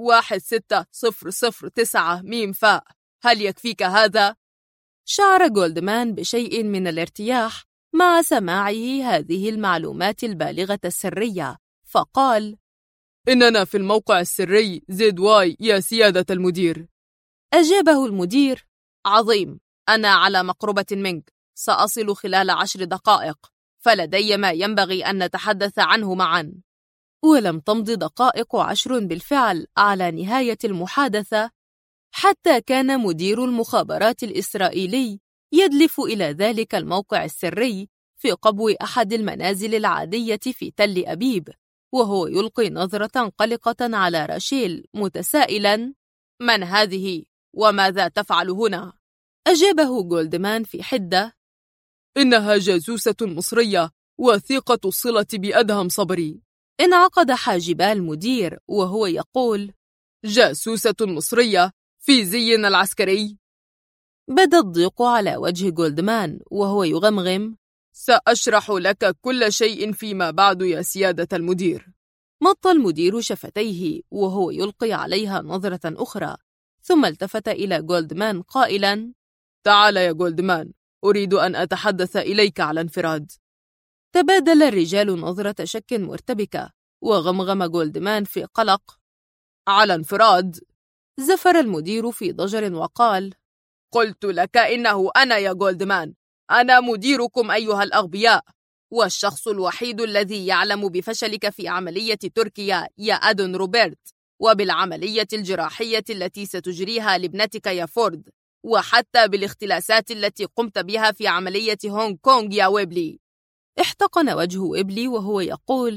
16009 ميم فاء. هل يكفيك هذا؟ شعر جولدمان بشيء من الارتياح مع سماعه هذه المعلومات البالغة السرية، فقال: إننا في الموقع السري ZY يا سيادة المدير. أجابه المدير: عظيم، أنا على مقربة منك، سأصل خلال 10 دقائق، فلدي ما ينبغي أن نتحدث عنه معا. ولم تمض دقائق 10 بالفعل على نهاية المحادثة حتى كان مدير المخابرات الإسرائيلي يدلف إلى ذلك الموقع السري في قبو أحد المنازل العادية في تل أبيب، وهو يلقي نظرة قلقة على راشيل متسائلا: من هذه؟ وماذا تفعل هنا؟ أجابه جولدمان في حدة: إنها جاسوسة مصرية وثيقة الصلة بأدهم صبري. انعقد حاجبا المدير وهو يقول: جاسوسة مصرية في زينا العسكري؟ بدا الضيق على وجه جولدمان وهو يغمغم: سأشرح لك كل شيء فيما بعد يا سيادة المدير. مط المدير شفتيه وهو يلقي عليها نظرة أخرى، ثم التفت إلى جولدمان قائلا: تعال يا جولدمان، أريد أن أتحدث إليك على انفراد. تبادل الرجال نظرة شك مرتبكة، وغمغم جولدمان في قلق: على انفراد؟ زفر المدير في ضجر وقال: قلت لك إنه أنا يا جولدمان، أنا مديركم أيها الأغبياء، والشخص الوحيد الذي يعلم بفشلك في عملية تركيا يا أدون روبرت، وبالعملية الجراحية التي ستجريها لابنتك يا فورد، وحتى بالاختلاسات التي قمت بها في عملية هونغ كونغ يا ويبلي. احتقن وجه ويبلي وهو يقول: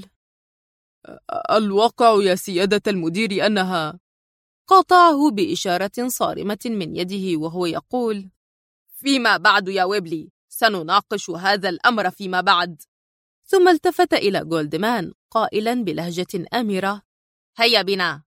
الواقع يا سيادة المدير أنها... قاطعه بإشارة صارمة من يده وهو يقول: فيما بعد يا ويبلي، سنناقش هذا الأمر فيما بعد. ثم التفت إلى جولدمان قائلا بلهجة آمرة: هيا بنا.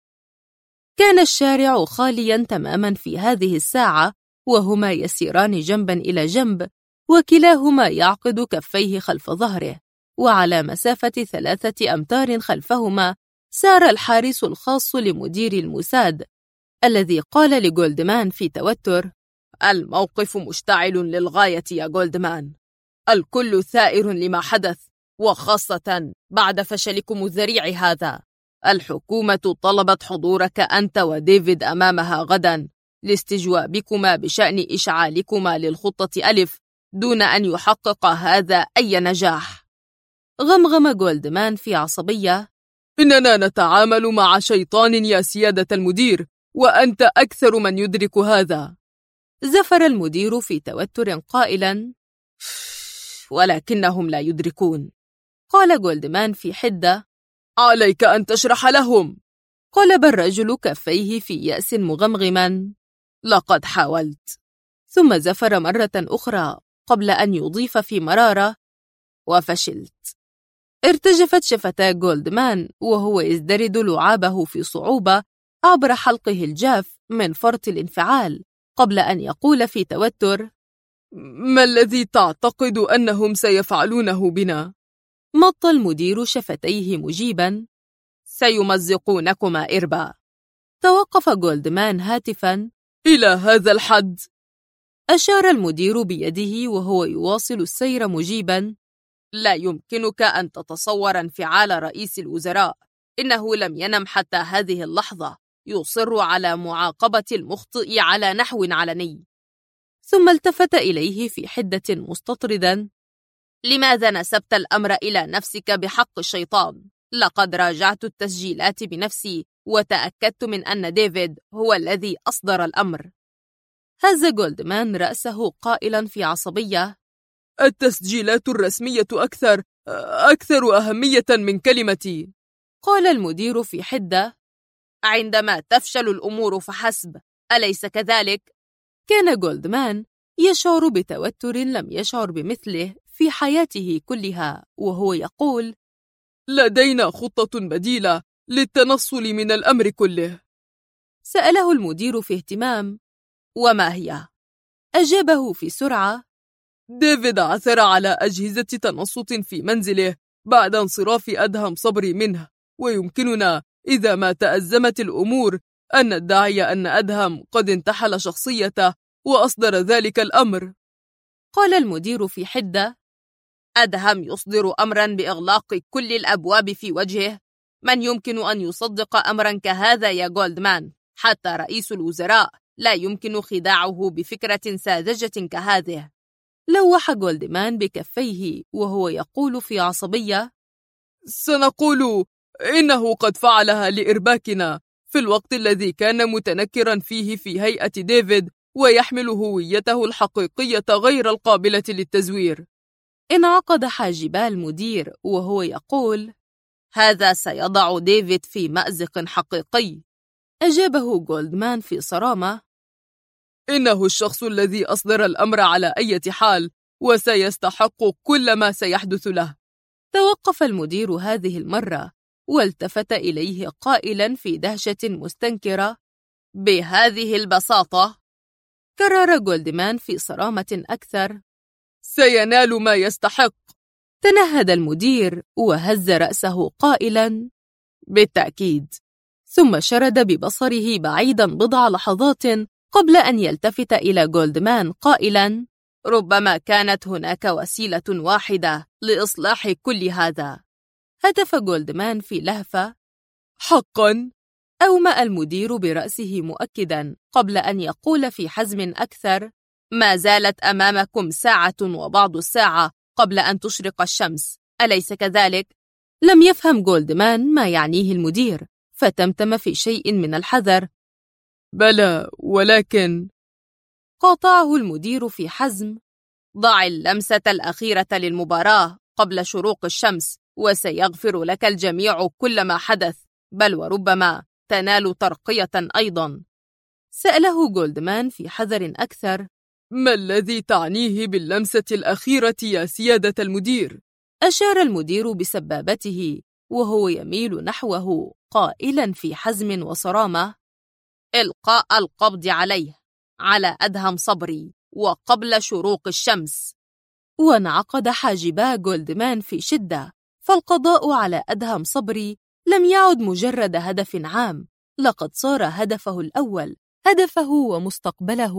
كان الشارع خاليا تماما في هذه الساعة، وهما يسيران جنبا إلى جنب، وكلاهما يعقد كفيه خلف ظهره، وعلى مسافة 3 أمتار خلفهما سار الحارس الخاص لمدير الموساد، الذي قال لجولدمان في توتر: الموقف مشتعل للغاية يا جولدمان، الكل ثائر لما حدث، وخاصة بعد فشلكم الذريع هذا. الحكومة طلبت حضورك أنت وديفيد أمامها غدا لاستجوابكما بشأن إشعالكما للخطة ألف، دون أن يحقق هذا أي نجاح. غمغم جولدمان في عصبية: إننا نتعامل مع شيطان يا سيادة المدير، وأنت أكثر من يدرك هذا. زفر المدير في توتر قائلا: ولكنهم لا يدركون. قال جولدمان في حدة: عليك أن تشرح لهم. قلب الرجل كفيه في يأس مغمغما: لقد حاولت. ثم زفر مرة أخرى قبل أن يضيف في مرارة: وفشلت. ارتجفت شفتا جولدمان وهو يزدرد لعابه في صعوبة عبر حلقه الجاف من فرط الانفعال، قبل أن يقول في توتر: ما الذي تعتقد أنهم سيفعلونه بنا؟ مط المدير شفتيه مجيبا: سيمزقونكما إربا. توقف جولدمان هاتفا: إلى هذا الحد؟ أشار المدير بيده وهو يواصل السير مجيبا: لا يمكنك أن تتصور انفعال رئيس الوزراء. إنه لم ينم حتى هذه اللحظة، يصر على معاقبة المخطئ على نحو علني. ثم التفت إليه في حدة مستطردا: لماذا نسبت الأمر إلى نفسك بحق الشيطان؟ لقد راجعت التسجيلات بنفسي وتأكدت من أن ديفيد هو الذي أصدر الأمر. هز جولدمان رأسه قائلا في عصبية: التسجيلات الرسمية أكثر أهمية من كلمتي. قال المدير في حدة: عندما تفشل الأمور فحسب، أليس كذلك؟ كان جولدمان يشعر بتوتر لم يشعر بمثله في حياته كلها، وهو يقول: لدينا خطة بديلة للتنصل من الأمر كله. سأله المدير في اهتمام: وما هي؟ أجابه في سرعة: ديفيد عثر على أجهزة تنصت في منزله بعد انصراف أدهم صبري منه، ويمكننا إذا ما تأزمت الأمور أن ندعي أن أدهم قد انتحل شخصيته وأصدر ذلك الأمر. قال المدير في حدة: أدهم يصدر أمرا بإغلاق كل الأبواب في وجهه؟ من يمكن أن يصدق أمرا كهذا يا جولدمان؟ حتى رئيس الوزراء لا يمكن خداعه بفكرة ساذجة كهذه. لوح جولدمان بكفيه وهو يقول في عصبية: سنقول إنه قد فعلها لإرباكنا في الوقت الذي كان متنكرا فيه في هيئة ديفيد ويحمل هويته الحقيقية غير القابلة للتزوير. انعقد حاجبا المدير وهو يقول: هذا سيضع ديفيد في مأزق حقيقي. أجابه جولدمان في صرامة: إنه الشخص الذي أصدر الأمر على أي حال، وسيستحق كل ما سيحدث له. توقف المدير هذه المرة والتفت إليه قائلا في دهشة مستنكرة: بهذه البساطة؟ كرر جولدمان في صرامة أكثر: سينال ما يستحق. تنهد المدير وهز رأسه قائلا: بالتأكيد. ثم شرد ببصره بعيدا بضع لحظات قبل أن يلتفت إلى جولدمان قائلا: ربما كانت هناك وسيلة واحدة لإصلاح كل هذا. هتف جولدمان في لهفة: حقا؟ أومأ المدير برأسه مؤكدا قبل أن يقول في حزم أكثر: ما زالت أمامكم ساعة وبعض الساعة قبل أن تشرق الشمس، أليس كذلك؟ لم يفهم جولدمان ما يعنيه المدير، فتمتم في شيء من الحذر: بلى، ولكن... قاطعه المدير في حزم: ضع اللمسة الأخيرة للمباراة قبل شروق الشمس وسيغفر لك الجميع كل ما حدث، بل وربما تنال ترقية أيضا. سأله جولدمان في حذر أكثر: ما الذي تعنيه باللمسة الأخيرة يا سيادة المدير؟ أشار المدير بسبابته وهو يميل نحوه قائلا في حزم وصرامة: إلقاء القبض عليه، على أدهم صبري، وقبل شروق الشمس. وانعقد حاجبا جولدمان في شدة، فالقضاء على أدهم صبري لم يعد مجرد هدف عام، لقد صار هدفه الأول، هدفه ومستقبله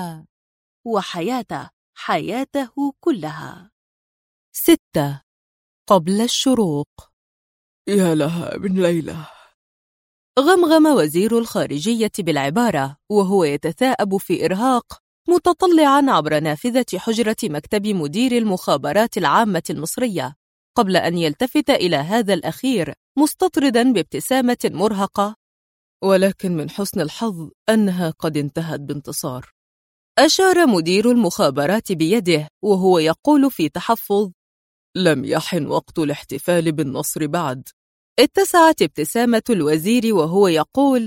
حياته كلها. 6. قبل الشروق. يا لها من ليلة. غمغم وزير الخارجية بالعبارة وهو يتثاءب في إرهاق، متطلعاً عبر نافذة حجرة مكتب مدير المخابرات العامة المصرية، قبل أن يلتفت إلى هذا الأخير مستطرداً بابتسامة مرهقة: ولكن من حسن الحظ أنها قد انتهت بانتصار. أشار مدير المخابرات بيده وهو يقول في تحفظ: لم يحن وقت الاحتفال بالنصر بعد. اتسعت ابتسامة الوزير وهو يقول: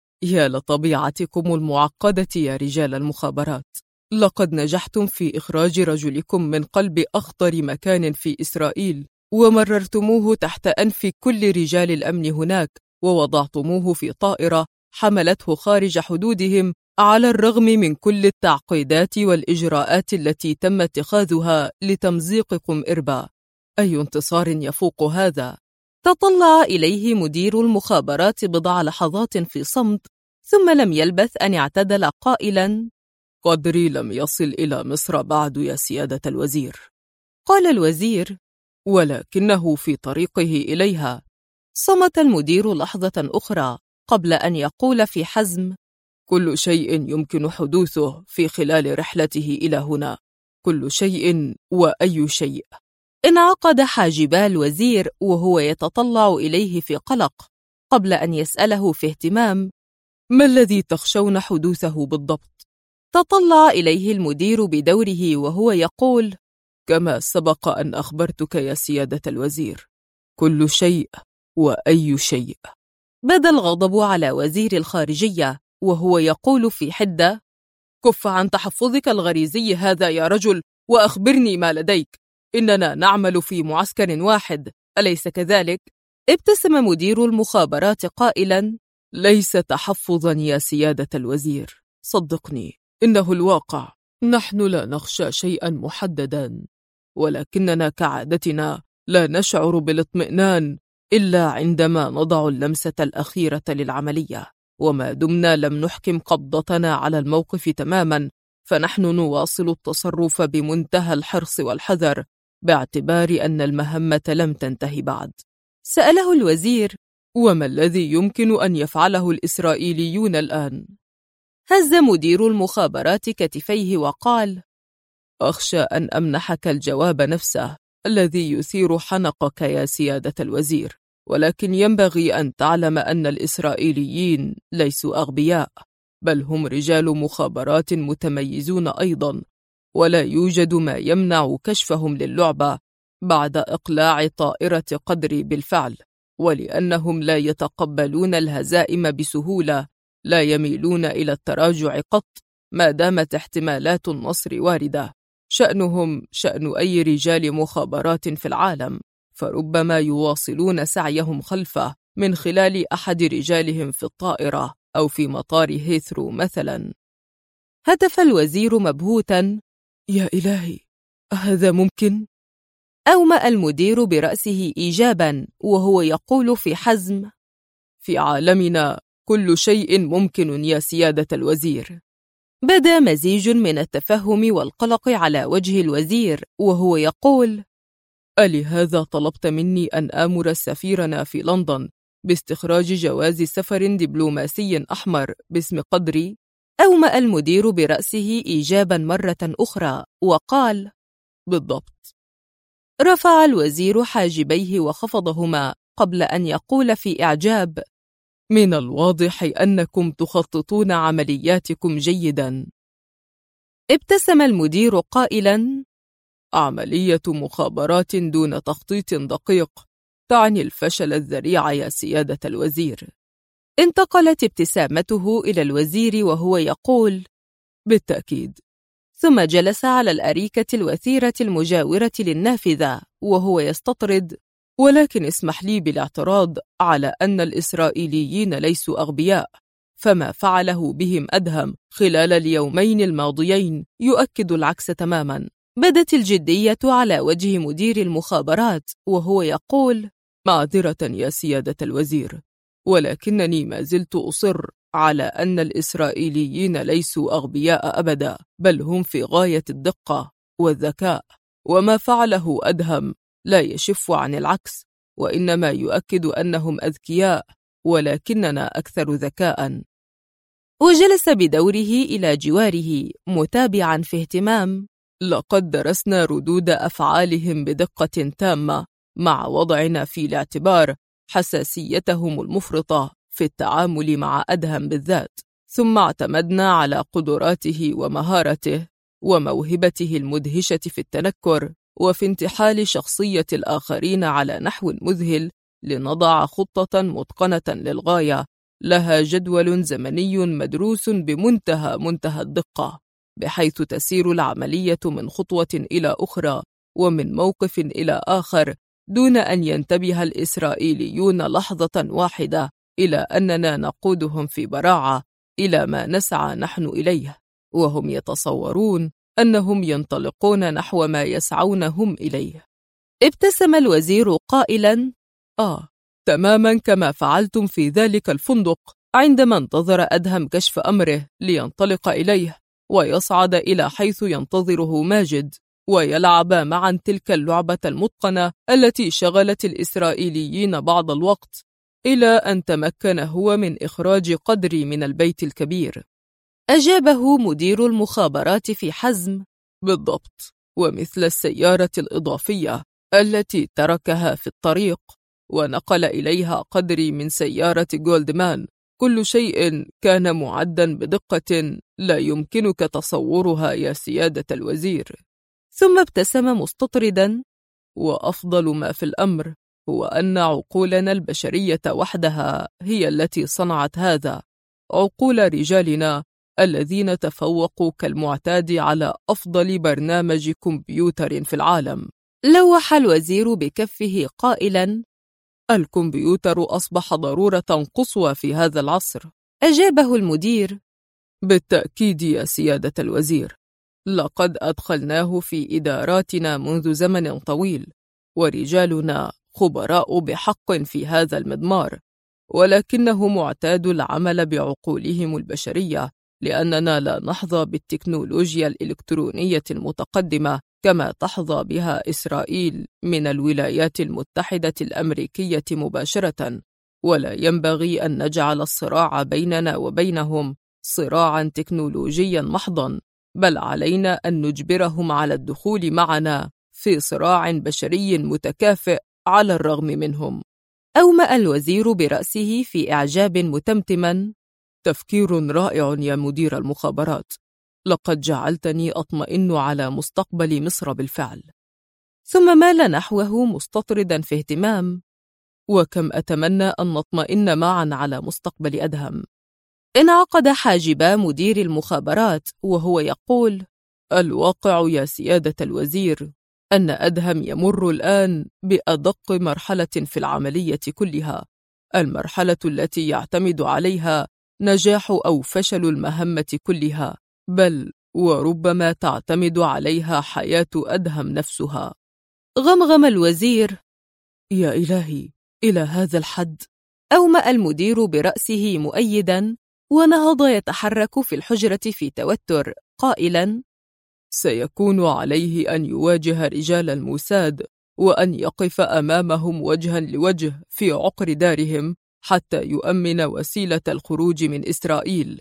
يا لطبيعتكم المعقدة يا رجال المخابرات، لقد نجحتم في إخراج رجلكم من قلب أخطر مكان في إسرائيل، ومررتموه تحت أنف كل رجال الأمن هناك، ووضعتموه في طائرة حملته خارج حدودهم على الرغم من كل التعقيدات والإجراءات التي تم اتخاذها لتمزيقكم إربا. أي انتصار يفوق هذا؟ تطلع إليه مدير المخابرات بضع لحظات في صمت، ثم لم يلبث أن اعتدل قائلاً: قدري لم يصل إلى مصر بعد يا سيادة الوزير. قال الوزير: ولكنه في طريقه إليها. صمت المدير لحظة أخرى قبل أن يقول في حزم: كل شيء يمكن حدوثه في خلال رحلته إلى هنا، كل شيء وأي شيء. انعقد حاجبا الوزير وهو يتطلع إليه في قلق قبل أن يسأله في اهتمام: ما الذي تخشون حدوثه بالضبط؟ تطلع إليه المدير بدوره وهو يقول: كما سبق أن أخبرتك يا سيادة الوزير، كل شيء وأي شيء. بدا الغضب على وزير الخارجية وهو يقول في حدة: كف عن تحفظك الغريزي هذا يا رجل، وأخبرني ما لديك. إننا نعمل في معسكر واحد، أليس كذلك؟ ابتسم مدير المخابرات قائلاً: ليس تحفظا يا سيادة الوزير، صدقني، إنه الواقع. نحن لا نخشى شيئا محددا، ولكننا كعادتنا لا نشعر بالاطمئنان إلا عندما نضع اللمسة الأخيرة للعملية، وما دمنا لم نحكم قبضتنا على الموقف تماما فنحن نواصل التصرف بمنتهى الحرص والحذر، باعتبار أن المهمة لم تنتهي بعد. سأله الوزير: وما الذي يمكن أن يفعله الإسرائيليون الآن؟ هز مدير المخابرات كتفيه وقال: أخشى أن أمنحك الجواب نفسه الذي يثير حنقك يا سيادة الوزير، ولكن ينبغي أن تعلم أن الإسرائيليين ليسوا أغبياء، بل هم رجال مخابرات متميزون أيضا، ولا يوجد ما يمنع كشفهم للعبة بعد إقلاع طائرة قدري بالفعل. ولأنهم لا يتقبلون الهزائم بسهولة، لا يميلون إلى التراجع قط ما دامت احتمالات النصر واردة. شأنهم شأن أي رجال مخابرات في العالم، فربما يواصلون سعيهم خلفه من خلال أحد رجالهم في الطائرة أو في مطار هيثرو مثلا. هتف الوزير مبهوتا: يا إلهي، أهذا ممكن؟ أومأ المدير برأسه إيجابا وهو يقول في حزم: في عالمنا كل شيء ممكن يا سيادة الوزير. بدا مزيج من التفهم والقلق على وجه الوزير وهو يقول: ألهذا طلبت مني أن آمر سفيرنا في لندن باستخراج جواز سفر دبلوماسي أحمر باسم قدري؟ أومأ المدير برأسه إيجابا مرة أخرى وقال: بالضبط. رفع الوزير حاجبيه وخفضهما قبل أن يقول في إعجاب: من الواضح أنكم تخططون عملياتكم جيدا. ابتسم المدير قائلا: عملية مخابرات دون تخطيط دقيق تعني الفشل الذريع يا سيادة الوزير. انتقلت ابتسامته إلى الوزير وهو يقول: بالتأكيد. ثم جلس على الأريكة الوثيرة المجاورة للنافذة وهو يستطرد: ولكن اسمح لي بالاعتراض على أن الإسرائيليين ليسوا أغبياء، فما فعله بهم أدهم خلال اليومين الماضيين يؤكد العكس تماما. بدت الجدية على وجه مدير المخابرات وهو يقول: معذرة يا سيادة الوزير، ولكنني ما زلت أصر على أن الإسرائيليين ليسوا أغبياء أبدا، بل هم في غاية الدقة والذكاء، وما فعله أدهم لا يشف عن العكس، وإنما يؤكد أنهم أذكياء ولكننا أكثر ذكاء. وجلس بدوره إلى جواره متابعا في اهتمام: لقد درسنا ردود أفعالهم بدقة تامة، مع وضعنا في الاعتبار حساسيتهم المفرطة في التعامل مع أدهم بالذات، ثم اعتمدنا على قدراته ومهارته وموهبته المدهشة في التنكر وفي انتحال شخصية الآخرين على نحو مذهل لنضع خطة متقنة للغاية لها جدول زمني مدروس بمنتهى الدقة، بحيث تسير العملية من خطوة إلى أخرى ومن موقف إلى آخر دون أن ينتبه الإسرائيليون لحظة واحدة إلى أننا نقودهم في براعة إلى ما نسعى نحن إليه، وهم يتصورون أنهم ينطلقون نحو ما يسعون هم إليه. ابتسم الوزير قائلاً: تماماً كما فعلتم في ذلك الفندق عندما انتظر أدهم كشف أمره لينطلق إليه ويصعد إلى حيث ينتظره ماجد، ويلعبا معا تلك اللعبة المتقنة التي شغلت الإسرائيليين بعض الوقت، إلى أن تمكن هو من إخراج قدري من البيت الكبير. أجابه مدير المخابرات في حزم: بالضبط، ومثل السيارة الإضافية التي تركها في الطريق ونقل إليها قدري من سيارة جولدمان، كل شيء كان معدًا بدقة لا يمكنك تصورها يا سيادة الوزير. ثم ابتسم مستطرداً: وأفضل ما في الأمر هو أن عقولنا البشرية وحدها هي التي صنعت هذا، عقول رجالنا الذين تفوقوا كالمعتاد على أفضل برنامج كمبيوتر في العالم. لوح الوزير بكفه قائلاً: الكمبيوتر أصبح ضرورة قصوى في هذا العصر. أجابه المدير: بالتأكيد يا سيادة الوزير، لقد أدخلناه في إداراتنا منذ زمن طويل، ورجالنا خبراء بحق في هذا المضمار، ولكنه معتاد العمل بعقولهم البشرية، لأننا لا نحظى بالتكنولوجيا الإلكترونية المتقدمة كما تحظى بها إسرائيل من الولايات المتحدة الأمريكية مباشرة، ولا ينبغي أن نجعل الصراع بيننا وبينهم صراعاً تكنولوجياً محضاً، بل علينا أن نجبرهم على الدخول معنا في صراع بشري متكافئ على الرغم منهم. أومأ الوزير برأسه في إعجاب متمتماً: تفكير رائع يا مدير المخابرات، لقد جعلتني أطمئن على مستقبل مصر بالفعل. ثم مال نحوه مستطردا في اهتمام: وكم أتمنى أن نطمئن معا على مستقبل أدهم. انعقد حاجبا مدير المخابرات وهو يقول: الواقع يا سيادة الوزير أن أدهم يمر الآن بأدق مرحلة في العملية كلها، المرحلة التي يعتمد عليها نجاح أو فشل المهمة كلها، بل وربما تعتمد عليها حياة أدهم نفسها. غمغم الوزير: يا إلهي، إلى هذا الحد؟ أومأ المدير برأسه مؤيداً، ونهض يتحرك في الحجرة في توتر قائلاً: سيكون عليه أن يواجه رجال الموساد وأن يقف أمامهم وجها لوجه في عقر دارهم حتى يؤمن وسيلة الخروج من إسرائيل.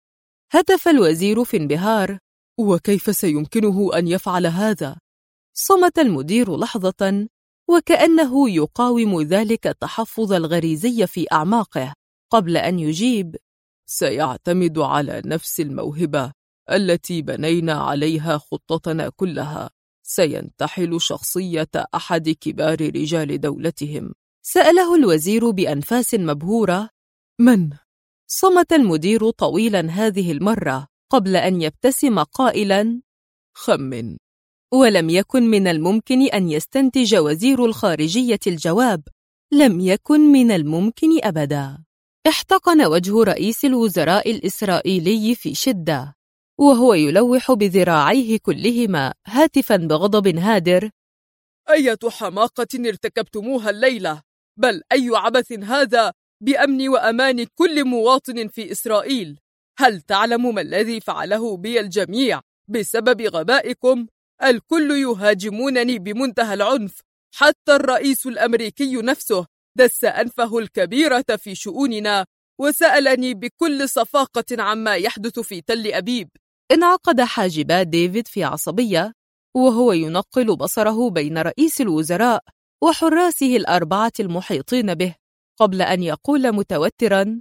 هتف الوزير في انبهار: وكيف سيمكنه أن يفعل هذا؟ صمت المدير لحظة وكأنه يقاوم ذلك التحفظ الغريزي في أعماقه قبل أن يجيب: سيعتمد على نفس الموهبة التي بنينا عليها خطتنا كلها، سينتحل شخصية أحد كبار رجال دولتهم. سأله الوزير بأنفاس مبهورة: من؟ صمت المدير طويلا هذه المرة قبل أن يبتسم قائلا: خمن. ولم يكن من الممكن أن يستنتج وزير الخارجية الجواب: لم يكن من الممكن أبدا. احتقن وجه رئيس الوزراء الإسرائيلي في شدة وهو يلوح بذراعيه كلهما هاتفا بغضب هادر: أية حماقة ارتكبتموها الليلة، بل أي عبث هذا بأمن وأمان كل مواطن في إسرائيل. هل تعلم ما الذي فعله بي الجميع بسبب غبائكم؟ الكل يهاجمونني بمنتهى العنف، حتى الرئيس الأمريكي نفسه دس أنفه الكبيرة في شؤوننا وسألني بكل صفاقة عما يحدث في تل أبيب. انعقد حاجبا ديفيد في عصبية وهو ينقل بصره بين رئيس الوزراء وحراسه الأربعة المحيطين به قبل أن يقول متوترا: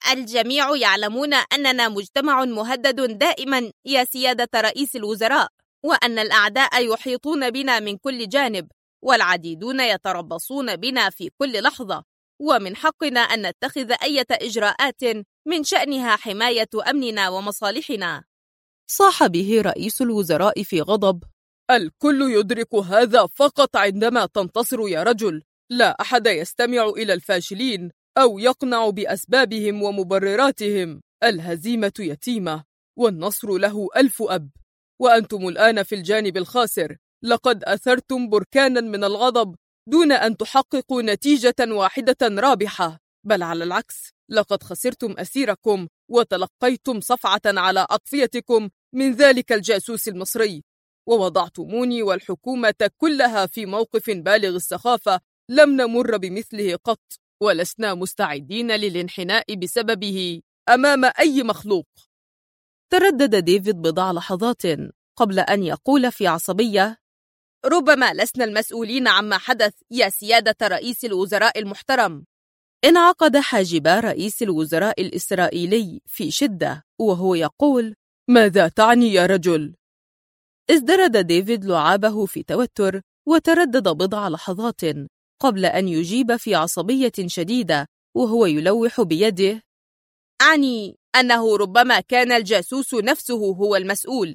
الجميع يعلمون أننا مجتمع مهدد دائما يا سيادة رئيس الوزراء. وأن الأعداء يحيطون بنا من كل جانب، والعديدون يتربصون بنا في كل لحظة، ومن حقنا أن نتخذ أي إجراءات من شأنها حماية أمننا ومصالحنا. صاح به رئيس الوزراء في غضب: الكل يدرك هذا فقط عندما تنتصر يا رجل. لا أحد يستمع إلى الفاشلين أو يقنع بأسبابهم ومبرراتهم. الهزيمة يتيمة والنصر له 1000 أب، وأنتم الآن في الجانب الخاسر. لقد أثرتم بركانا من الغضب دون أن تحققوا نتيجة واحدة رابحة، بل على العكس، لقد خسرتم أسيركم وتلقيتم صفعة على أقفيتكم من ذلك الجاسوس المصري، ووضعتموني والحكومة كلها في موقف بالغ السخافة لم نمر بمثله قط، ولسنا مستعدين للانحناء بسببه أمام أي مخلوق. تردد ديفيد بضع لحظات قبل أن يقول في عصبية: ربما لسنا المسؤولين عما حدث يا سيادة رئيس الوزراء المحترم. انعقد حاجبا رئيس الوزراء الإسرائيلي في شدة وهو يقول: ماذا تعني يا رجل؟ ازدرد ديفيد لعابه في توتر وتردد بضع لحظات قبل أن يجيب في عصبية شديدة وهو يلوح بيده: أعني أنه ربما كان الجاسوس نفسه هو المسؤول.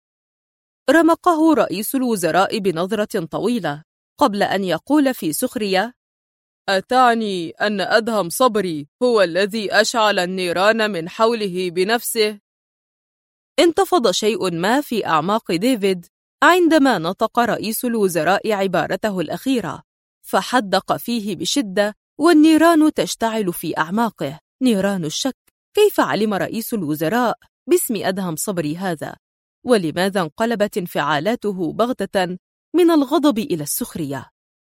رمقه رئيس الوزراء بنظرة طويلة قبل أن يقول في سخرية: أتعني أن أدهم صبري هو الذي أشعل النيران من حوله بنفسه؟ انتفض شيء ما في أعماق ديفيد عندما نطق رئيس الوزراء عبارته الأخيرة، فحدق فيه بشدة والنيران تشتعل في أعماقه، نيران الشك. كيف علم رئيس الوزراء باسم أدهم صبري هذا؟ ولماذا انقلبت انفعالاته بغتة من الغضب إلى السخرية؟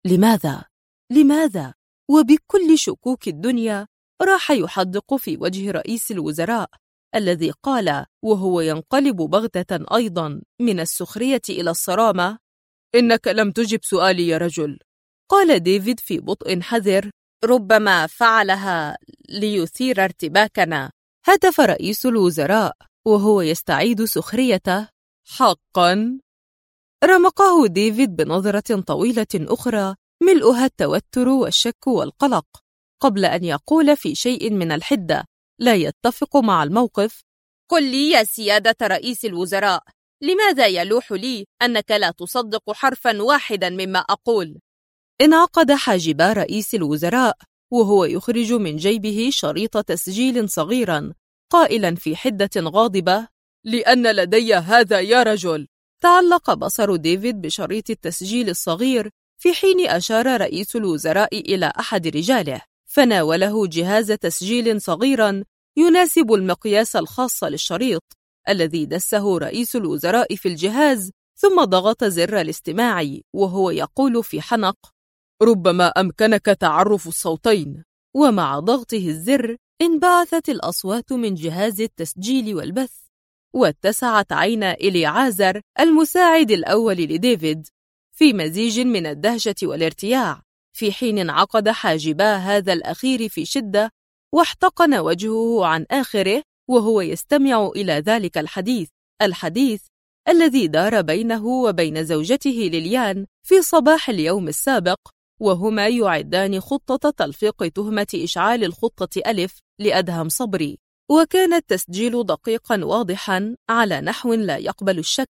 لماذا؟ وبكل شكوك الدنيا راح يحدق في وجه رئيس الوزراء الذي قال وهو ينقلب بغتة أيضا من السخرية إلى الصرامة: إنك لم تجب سؤالي يا رجل. قال ديفيد في بطء حذر: ربما فعلها ليثير ارتباكنا. هتف رئيس الوزراء وهو يستعيد سخريته: حقا؟ رمقه ديفيد بنظرة طويلة أخرى ملؤها التوتر والشك والقلق قبل أن يقول في شيء من الحدة لا يتفق مع الموقف: قل لي يا سيادة رئيس الوزراء، لماذا يلوح لي أنك لا تصدق حرفا واحدا مما أقول؟ انعقد حاجبا رئيس الوزراء وهو يخرج من جيبه شريط تسجيل صغيرا قائلا في حدة غاضبة: لأن لدي هذا يا رجل. تعلق بصر ديفيد بشريط التسجيل الصغير في حين أشار رئيس الوزراء إلى أحد رجاله، فناوله جهاز تسجيل صغيرا يناسب المقياس الخاص للشريط الذي دسه رئيس الوزراء في الجهاز، ثم ضغط زر الاستماع وهو يقول في حنق: ربما أمكنك تعرف الصوتين. ومع ضغطه الزر انبعثت الأصوات من جهاز التسجيل والبث، واتسعت عينا إليعازر المساعد الأول لديفيد في مزيج من الدهشة والارتياع، في حين انعقد حاجبا هذا الأخير في شدة واحتقن وجهه عن آخره وهو يستمع إلى ذلك الحديث الذي دار بينه وبين زوجته ليليان في صباح اليوم السابق، وهما يعدان خطة تلفيق تهمة إشعال الخطة ألف لأدهم صبري. وكان التسجيل دقيقا واضحا على نحو لا يقبل الشك.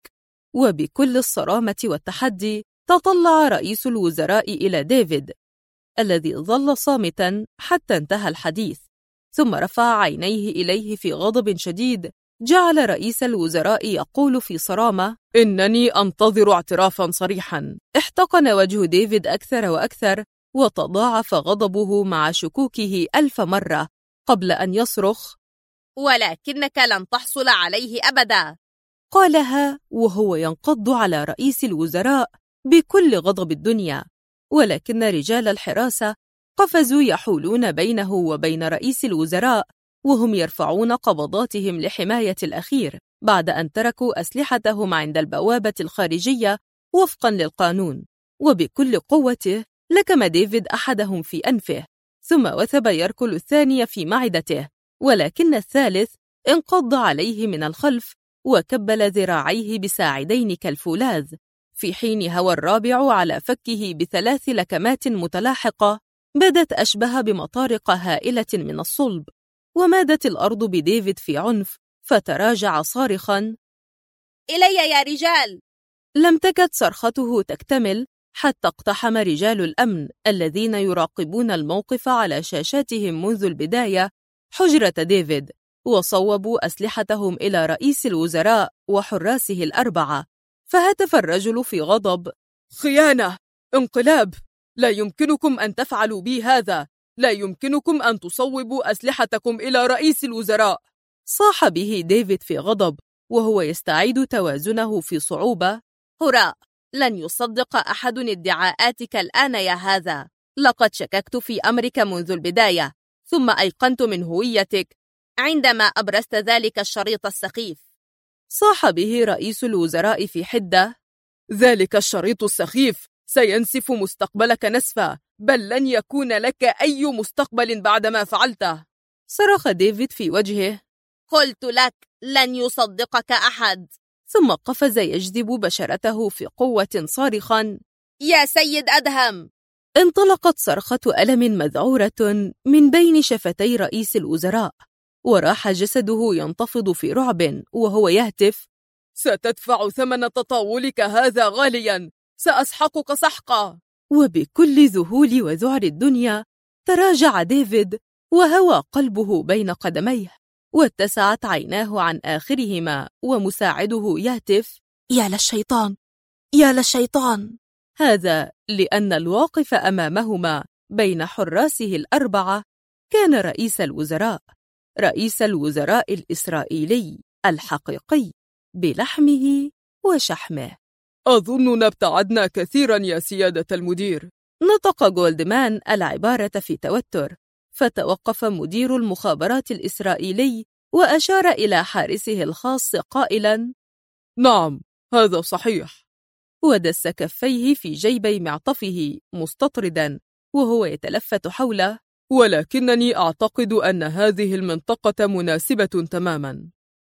وبكل الصرامة والتحدي تطلع رئيس الوزراء إلى ديفيد الذي ظل صامتا حتى انتهى الحديث، ثم رفع عينيه إليه في غضب شديد جعل رئيس الوزراء يقول في صرامة: إنني أنتظر اعترافا صريحا. احتقن وجه ديفيد أكثر وأكثر وتضاعف غضبه مع شكوكه 1000 مرة قبل أن يصرخ: ولكنك لن تحصل عليه أبدا. قالها وهو ينقض على رئيس الوزراء بكل غضب الدنيا، ولكن رجال الحراسة قفزوا يحولون بينه وبين رئيس الوزراء وهم يرفعون قبضاتهم لحماية الأخير بعد أن تركوا أسلحتهم عند البوابة الخارجية وفقا للقانون. وبكل قوته لكم ديفيد أحدهم في أنفه، ثم وثب يركل الثاني في معدته، ولكن الثالث انقض عليه من الخلف وكبل ذراعيه بساعدين كالفولاذ، في حين هوى الرابع على فكه ب3 لكمات متلاحقة بدت أشبه بمطارق هائلة من الصلب. ومادت الأرض بديفيد في عنف، فتراجع صارخاً: إلي يا رجال! لم تكد صرخته تكتمل حتى اقتحم رجال الأمن الذين يراقبون الموقف على شاشاتهم منذ البداية حجرة ديفيد، وصوبوا أسلحتهم إلى رئيس الوزراء وحراسه ال4. فهتف الرجل في غضب: خيانة! انقلاب! لا يمكنكم أن تفعلوا بي هذا! لا يمكنكم أن تصوبوا أسلحتكم إلى رئيس الوزراء! صاح به ديفيد في غضب وهو يستعيد توازنه في صعوبة: هراء! لن يصدق أحد ادعاءاتك الآن يا هذا. لقد شككت في أمرك منذ البداية، ثم أيقنت من هويتك عندما أبرزت ذلك الشريط السخيف. صاح به رئيس الوزراء في حدة: ذلك الشريط السخيف سينسف مستقبلك نسفا، بل لن يكون لك أي مستقبل بعدما فعلته. صرخ ديفيد في وجهه: قلت لك لن يصدقك أحد. ثم قفز يجذب بشرته في قوة صارخاً: يا سيد أدهم! انطلقت صرخة ألم مذعورة من بين شفتي رئيس الوزراء، وراح جسده ينتفض في رعب وهو يهتف: ستدفع ثمن تطاولك هذا غالياً، سأسحقك سحقا. وبكل ذهول وذعر الدنيا تراجع ديفيد وهوى قلبه بين قدميه، واتسعت عيناه عن آخرهما، ومساعده يهتف: يا للشيطان! يا للشيطان! هذا لأن الواقف أمامهما بين حراسه ال4 كان رئيس الوزراء، رئيس الوزراء الإسرائيلي الحقيقي بلحمه وشحمه. أظننا ابتعدنا كثيرا يا سيادة المدير. نطق جولدمان العبارة في توتر، فتوقف مدير المخابرات الإسرائيلي وأشار إلى حارسه الخاص قائلاً: نعم، هذا صحيح. ودس كفيه في جيبي معطفه مستطرداً وهو يتلفت حوله: ولكنني أعتقد أن هذه المنطقة مناسبة تماماً.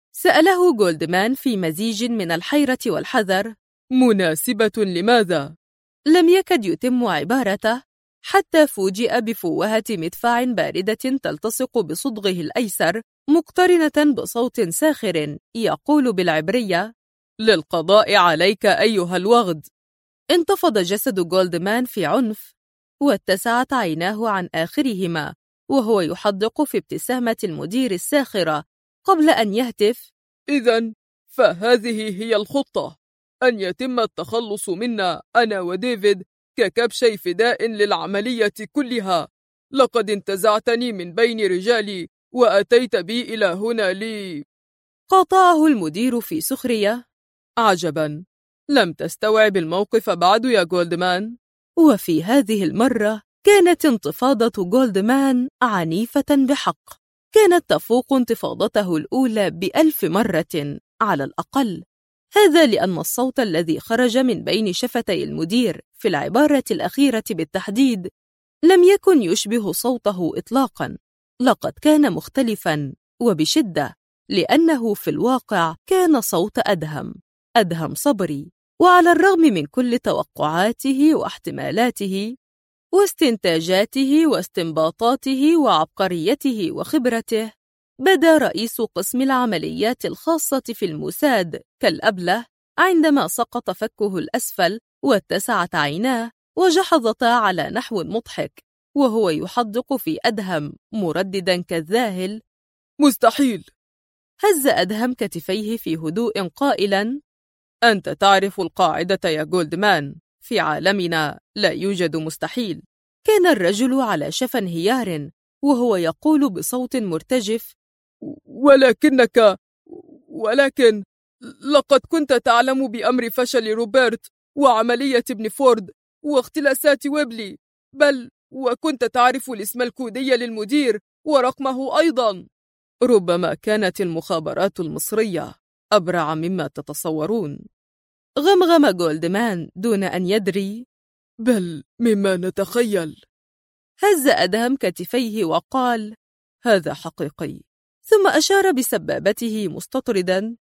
سأله جولدمان في مزيج من الحيرة والحذر: مناسبة لماذا؟ لم يكد يتم عبارته حتى فوجئ بفوهة مدفع باردة تلتصق بصدغه الأيسر مقترنة بصوت ساخر يقول بالعبرية: للقضاء عليك أيها الوغد. انتفض جسد جولدمان في عنف، واتسعت عيناه عن آخرهما وهو يحدق في ابتسامة المدير الساخرة قبل أن يهتف: إذن فهذه هي الخطة، أن يتم التخلص منا أنا وديفيد ككبشي فداء للعملية كلها. لقد انتزعتني من بين رجالي وأتيت بي إلى هنا لي. قاطعه المدير في سخرية: عجباً، لم تستوعب الموقف بعد يا جولدمان. وفي هذه المرة كانت انتفاضة جولدمان عنيفة بحق، كانت تفوق انتفاضته الأولى ب1000 مرة على الأقل. هذا لأن الصوت الذي خرج من بين شفتي المدير في العبارة الأخيرة بالتحديد لم يكن يشبه صوته إطلاقاً. لقد كان مختلفاً وبشدة، لأنه في الواقع كان صوت أدهم صبري. وعلى الرغم من كل توقعاته واحتمالاته واستنتاجاته واستنباطاته وعبقريته وخبرته، بدا رئيس قسم العمليات الخاصة في الموساد كالأبله عندما سقط فكه الأسفل واتسعت عيناه وجحظتا على نحو مضحك وهو يحدق في أدهم مرددا كالذاهل: مستحيل. هز أدهم كتفيه في هدوء قائلا: أنت تعرف القاعدة يا جولدمان، في عالمنا لا يوجد مستحيل. كان الرجل على شفا انهيار وهو يقول بصوت مرتجف: ولكن لقد كنت تعلم بأمر فشل روبرت وعملية ابن فورد واختلاسات ويبلي، بل وكنت تعرف الاسم الكودي للمدير ورقمه أيضا. ربما كانت المخابرات المصرية أبرع مما تتصورون. غمغم جولدمان دون أن يدري: بل مما نتخيل. هز أدهم كتفيه وقال: هذا حقيقي. ثم أشار بسبابته مستطردا: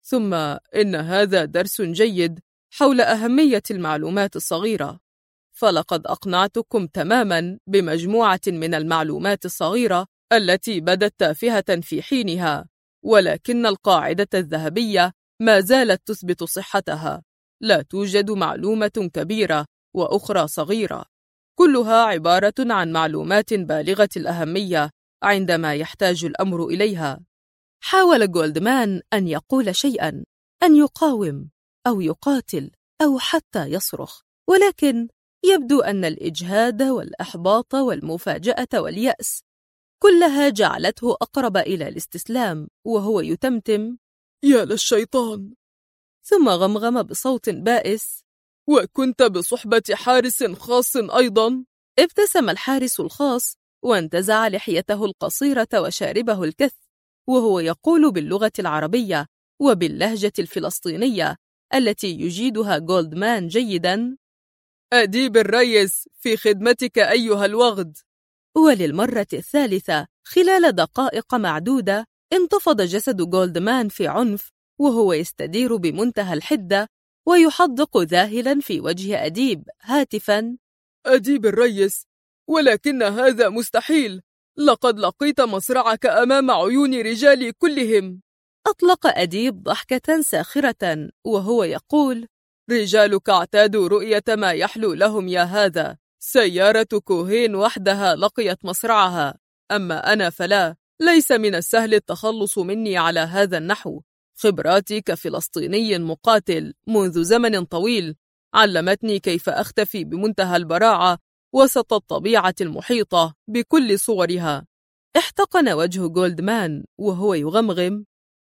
ثم إن هذا درس جيد حول أهمية المعلومات الصغيرة، فلقد أقنعتكم تماماً بمجموعة من المعلومات الصغيرة التي بدت تافهة في حينها، ولكن القاعدة الذهبية ما زالت تثبت صحتها. لا توجد معلومة كبيرة وأخرى صغيرة، كلها عبارة عن معلومات بالغة الأهمية عندما يحتاج الأمر إليها. حاول جولدمان أن يقول شيئاً، أن يقاوم أو يقاتل أو حتى يصرخ، ولكن يبدو أن الإجهاد والإحباط والمفاجأة واليأس كلها جعلته أقرب إلى الاستسلام، وهو يتمتم: يا للشيطان. ثم غمغم بصوت بائس: وكنت بصحبة حارس خاص أيضا؟ ابتسم الحارس الخاص وانتزع لحيته القصيرة وشاربه الكث، وهو يقول باللغة العربية وباللهجة الفلسطينية التي يجيدها جولدمان جيداً: أديب الريس في خدمتك أيها الوغد. وللمرة الثالثة خلال دقائق معدودة انتفض جسد جولدمان في عنف، وهو يستدير بمنتهى الحدة ويحدق ذاهلاً في وجه أديب هاتفاً: أديب الريس، ولكن هذا مستحيل، لقد لقيت مصرعك أمام عيون رجالي كلهم. أطلق أديب ضحكة ساخرة وهو يقول: رجالك اعتادوا رؤية ما يحلو لهم يا هذا، سيارة كوهين وحدها لقيت مصرعها، أما أنا فلا، ليس من السهل التخلص مني على هذا النحو. خبراتي كفلسطيني مقاتل منذ زمن طويل علمتني كيف أختفي بمنتهى البراعة وسط الطبيعة المحيطة بكل صورها. احتقن وجه جولدمان وهو يغمغم: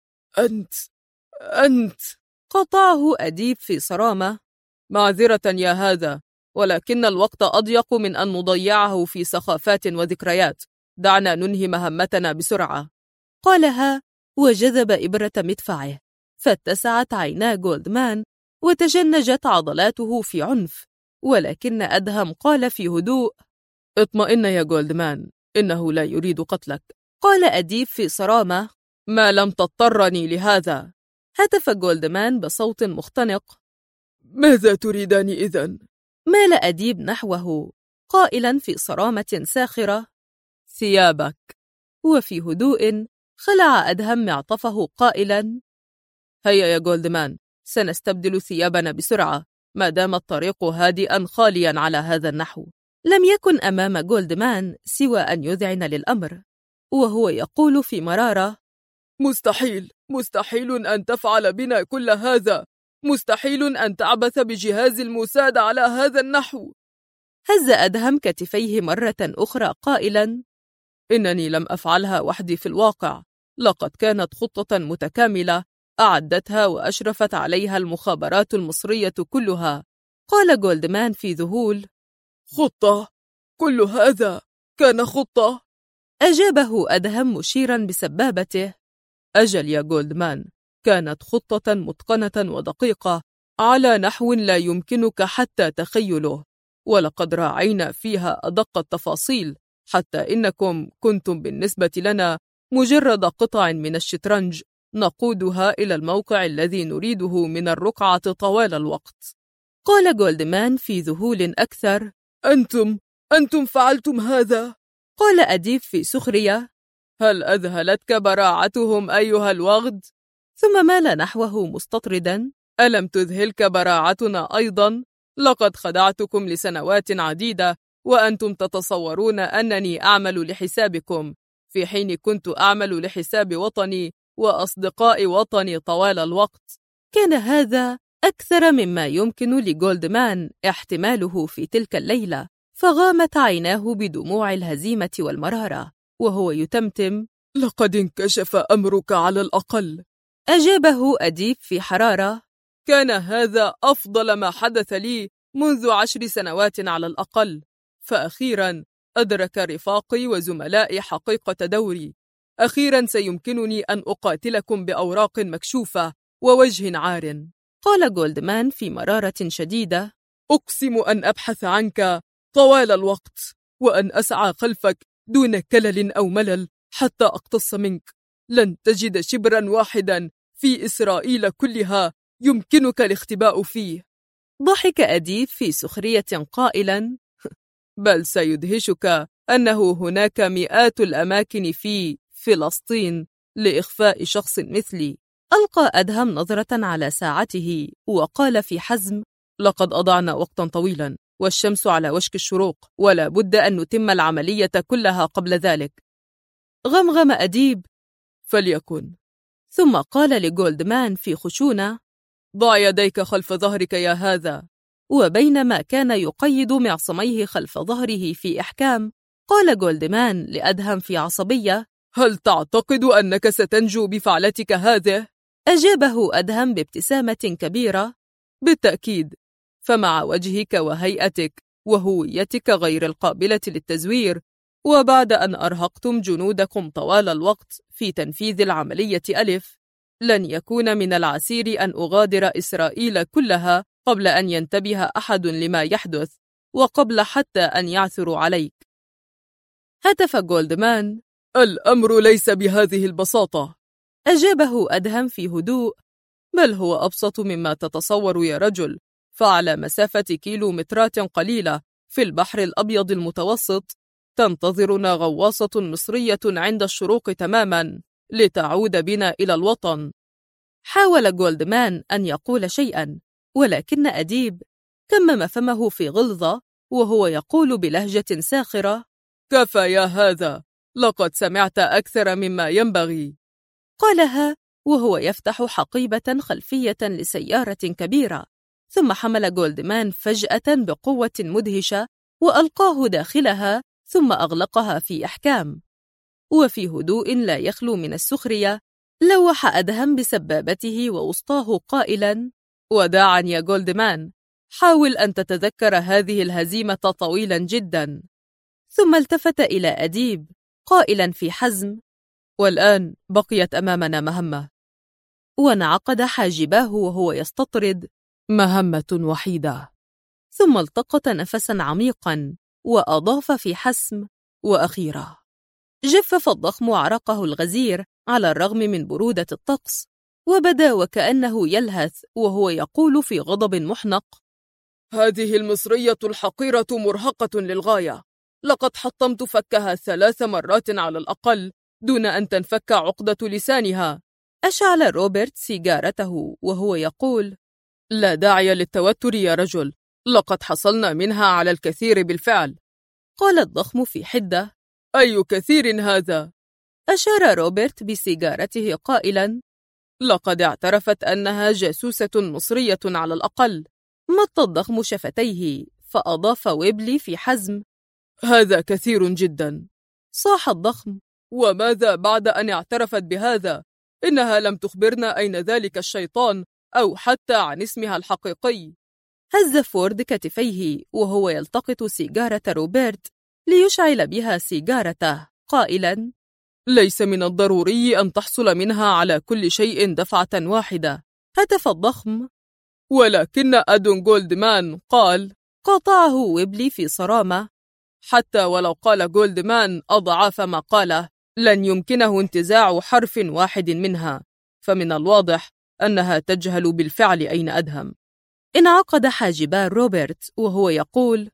أنت. قطعه أديب في صرامة: معذرة يا هذا، ولكن الوقت أضيق من أن نضيعه في سخافات وذكريات، دعنا ننهي مهمتنا بسرعة. قالها وجذب إبرة مدفعه، فاتسعت عينا جولدمان وتجنجت عضلاته في عنف، ولكن أدهم قال في هدوء: اطمئن يا جولدمان، إنه لا يريد قتلك. قال أديب في صرامة: ما لم تضطرني لهذا. هتف جولدمان بصوت مختنق: ماذا تريدان إذن؟ مال أديب نحوه قائلا في صرامة ساخرة: ثيابك. وفي هدوء خلع أدهم معطفه قائلا: هيا يا جولدمان، سنستبدل ثيابنا بسرعة ما دام الطريق هادئا خاليا على هذا النحو. لم يكن أمام جولدمان سوى أن يذعن للأمر، وهو يقول في مرارة: مستحيل أن تفعل بنا كل هذا، مستحيل أن تعبث بجهاز الموساد على هذا النحو. هز أدهم كتفيه مرة أخرى قائلا: إنني لم أفعلها وحدي في الواقع، لقد كانت خطة متكاملة أعدتها وأشرفت عليها المخابرات المصرية كلها. قال جولدمان في ذهول: خطة؟ كل هذا كان خطة؟ أجابه أدهم مشيرا بسبابته: أجل يا جولدمان، كانت خطة متقنة ودقيقة على نحو لا يمكنك حتى تخيله، ولقد راعينا فيها أدق التفاصيل، حتى إنكم كنتم بالنسبة لنا مجرد قطع من الشطرنج نقودها إلى الموقع الذي نريده من الرقعة طوال الوقت. قال جولدمان في ذهول أكثر: أنتم فعلتم هذا؟ قال أديب في سخرية: هل أذهلتك براعتهم أيها الوغد؟ ثم مال نحوه مستطردا: ألم تذهلك براعتنا أيضا؟ لقد خدعتكم لسنوات عديدة وأنتم تتصورون أنني أعمل لحسابكم، في حين كنت أعمل لحساب وطني وأصدقاء وطني طوال الوقت. كان هذا أكثر مما يمكن لجولدمان احتماله في تلك الليلة، فغامت عيناه بدموع الهزيمة والمرارة، وهو يتمتم: لقد انكشف أمرك على الأقل. أجابه أديب في حرارة: كان هذا أفضل ما حدث لي منذ 10 سنوات على الأقل، فأخيرا أدرك رفاقي وزملائي حقيقة دوري. أخيرا سيمكنني أن أقاتلكم بأوراق مكشوفة ووجه عار. قال جولدمان في مرارة شديدة: أقسم أن أبحث عنك طوال الوقت، وأن أسعى خلفك دون كلل أو ملل حتى أقتص منك. لن تجد شبرا واحدا في إسرائيل كلها يمكنك الاختباء فيه. ضحك أديب في سخرية قائلا: بل سيدهشك أنه هناك مئات الأماكن في فلسطين لإخفاء شخص مثلي. ألقى أدهم نظرة على ساعته وقال في حزم: لقد أضعنا وقتا طويلا والشمس على وشك الشروق، ولا بد أن نتم العملية كلها قبل ذلك. غمغم أديب: فليكن. ثم قال لجولدمان في خشونة: ضع يديك خلف ظهرك يا هذا. وبينما كان يقيد معصميه خلف ظهره في إحكام، قال جولدمان لأدهم في عصبية: هل تعتقد أنك ستنجو بفعلتك هذه؟ أجابه أدهم بابتسامة كبيرة: بالتأكيد، فمع وجهك وهيئتك وهويتك غير القابلة للتزوير، وبعد أن أرهقتم جنودكم طوال الوقت في تنفيذ العملية ألف، لن يكون من العسير أن أغادر إسرائيل كلها قبل أن ينتبه أحد لما يحدث، وقبل حتى أن يعثروا عليك. هتف جولدمان: الأمر ليس بهذه البساطة. أجابه أدهم في هدوء: بل هو أبسط مما تتصور يا رجل، فعلى مسافة كيلومترات قليلة في البحر الأبيض المتوسط تنتظرنا غواصة مصرية عند الشروق تماما لتعود بنا إلى الوطن. حاول جولدمان أن يقول شيئا، ولكن أديب كمم فمه في غلظة وهو يقول بلهجة ساخرة: كفى يا هذا، لقد سمعت أكثر مما ينبغي. قالها وهو يفتح حقيبة خلفية لسيارة كبيرة، ثم حمل جولدمان فجأة بقوة مدهشة وألقاه داخلها، ثم أغلقها في إحكام. وفي هدوء لا يخلو من السخرية لوح أدهم بسبابته ووسطاه قائلا: وداعا يا جولدمان، حاول أن تتذكر هذه الهزيمة طويلا جدا. ثم التفت إلى أديب قائلا في حزم: والآن بقيت أمامنا مهمة. وانعقد حاجباه وهو يستطرد: مهمة وحيدة. ثم التقط نفسا عميقا وأضاف في حسم: وأخيرا. جفف الضخم عرقه الغزير على الرغم من برودة الطقس، وبدا وكأنه يلهث وهو يقول في غضب محنق: هذه المصرية الحقيرة مرهقة للغاية، لقد حطمت فكها 3 مرات على الأقل دون أن تنفك عقدة لسانها. أشعل روبرت سيجارته وهو يقول: لا داعي للتوتر يا رجل، لقد حصلنا منها على الكثير بالفعل. قال الضخم في حدة: أي كثير هذا؟ أشار روبرت بسيجارته قائلا: لقد اعترفت أنها جاسوسة مصرية على الأقل. مط الضخم شفتيه، فأضاف ويبلي في حزم: هذا كثير جدا. صاح الضخم: وماذا بعد أن اعترفت بهذا؟ إنها لم تخبرنا أين ذلك الشيطان أو حتى عن اسمها الحقيقي. هز فورد كتفيه وهو يلتقط سيجارة روبرت ليشعل بها سيجارته قائلا: ليس من الضروري أن تحصل منها على كل شيء دفعة واحدة. هتف الضخم: ولكن أدون جولدمان قال. قاطعه ويبلي في صرامة: حتى ولو قال جولدمان أضعاف ما قاله، لن يمكنه انتزاع حرف واحد منها، فمن الواضح أنها تجهل بالفعل أين أدهم. انعقد حاجبا روبرت وهو يقول: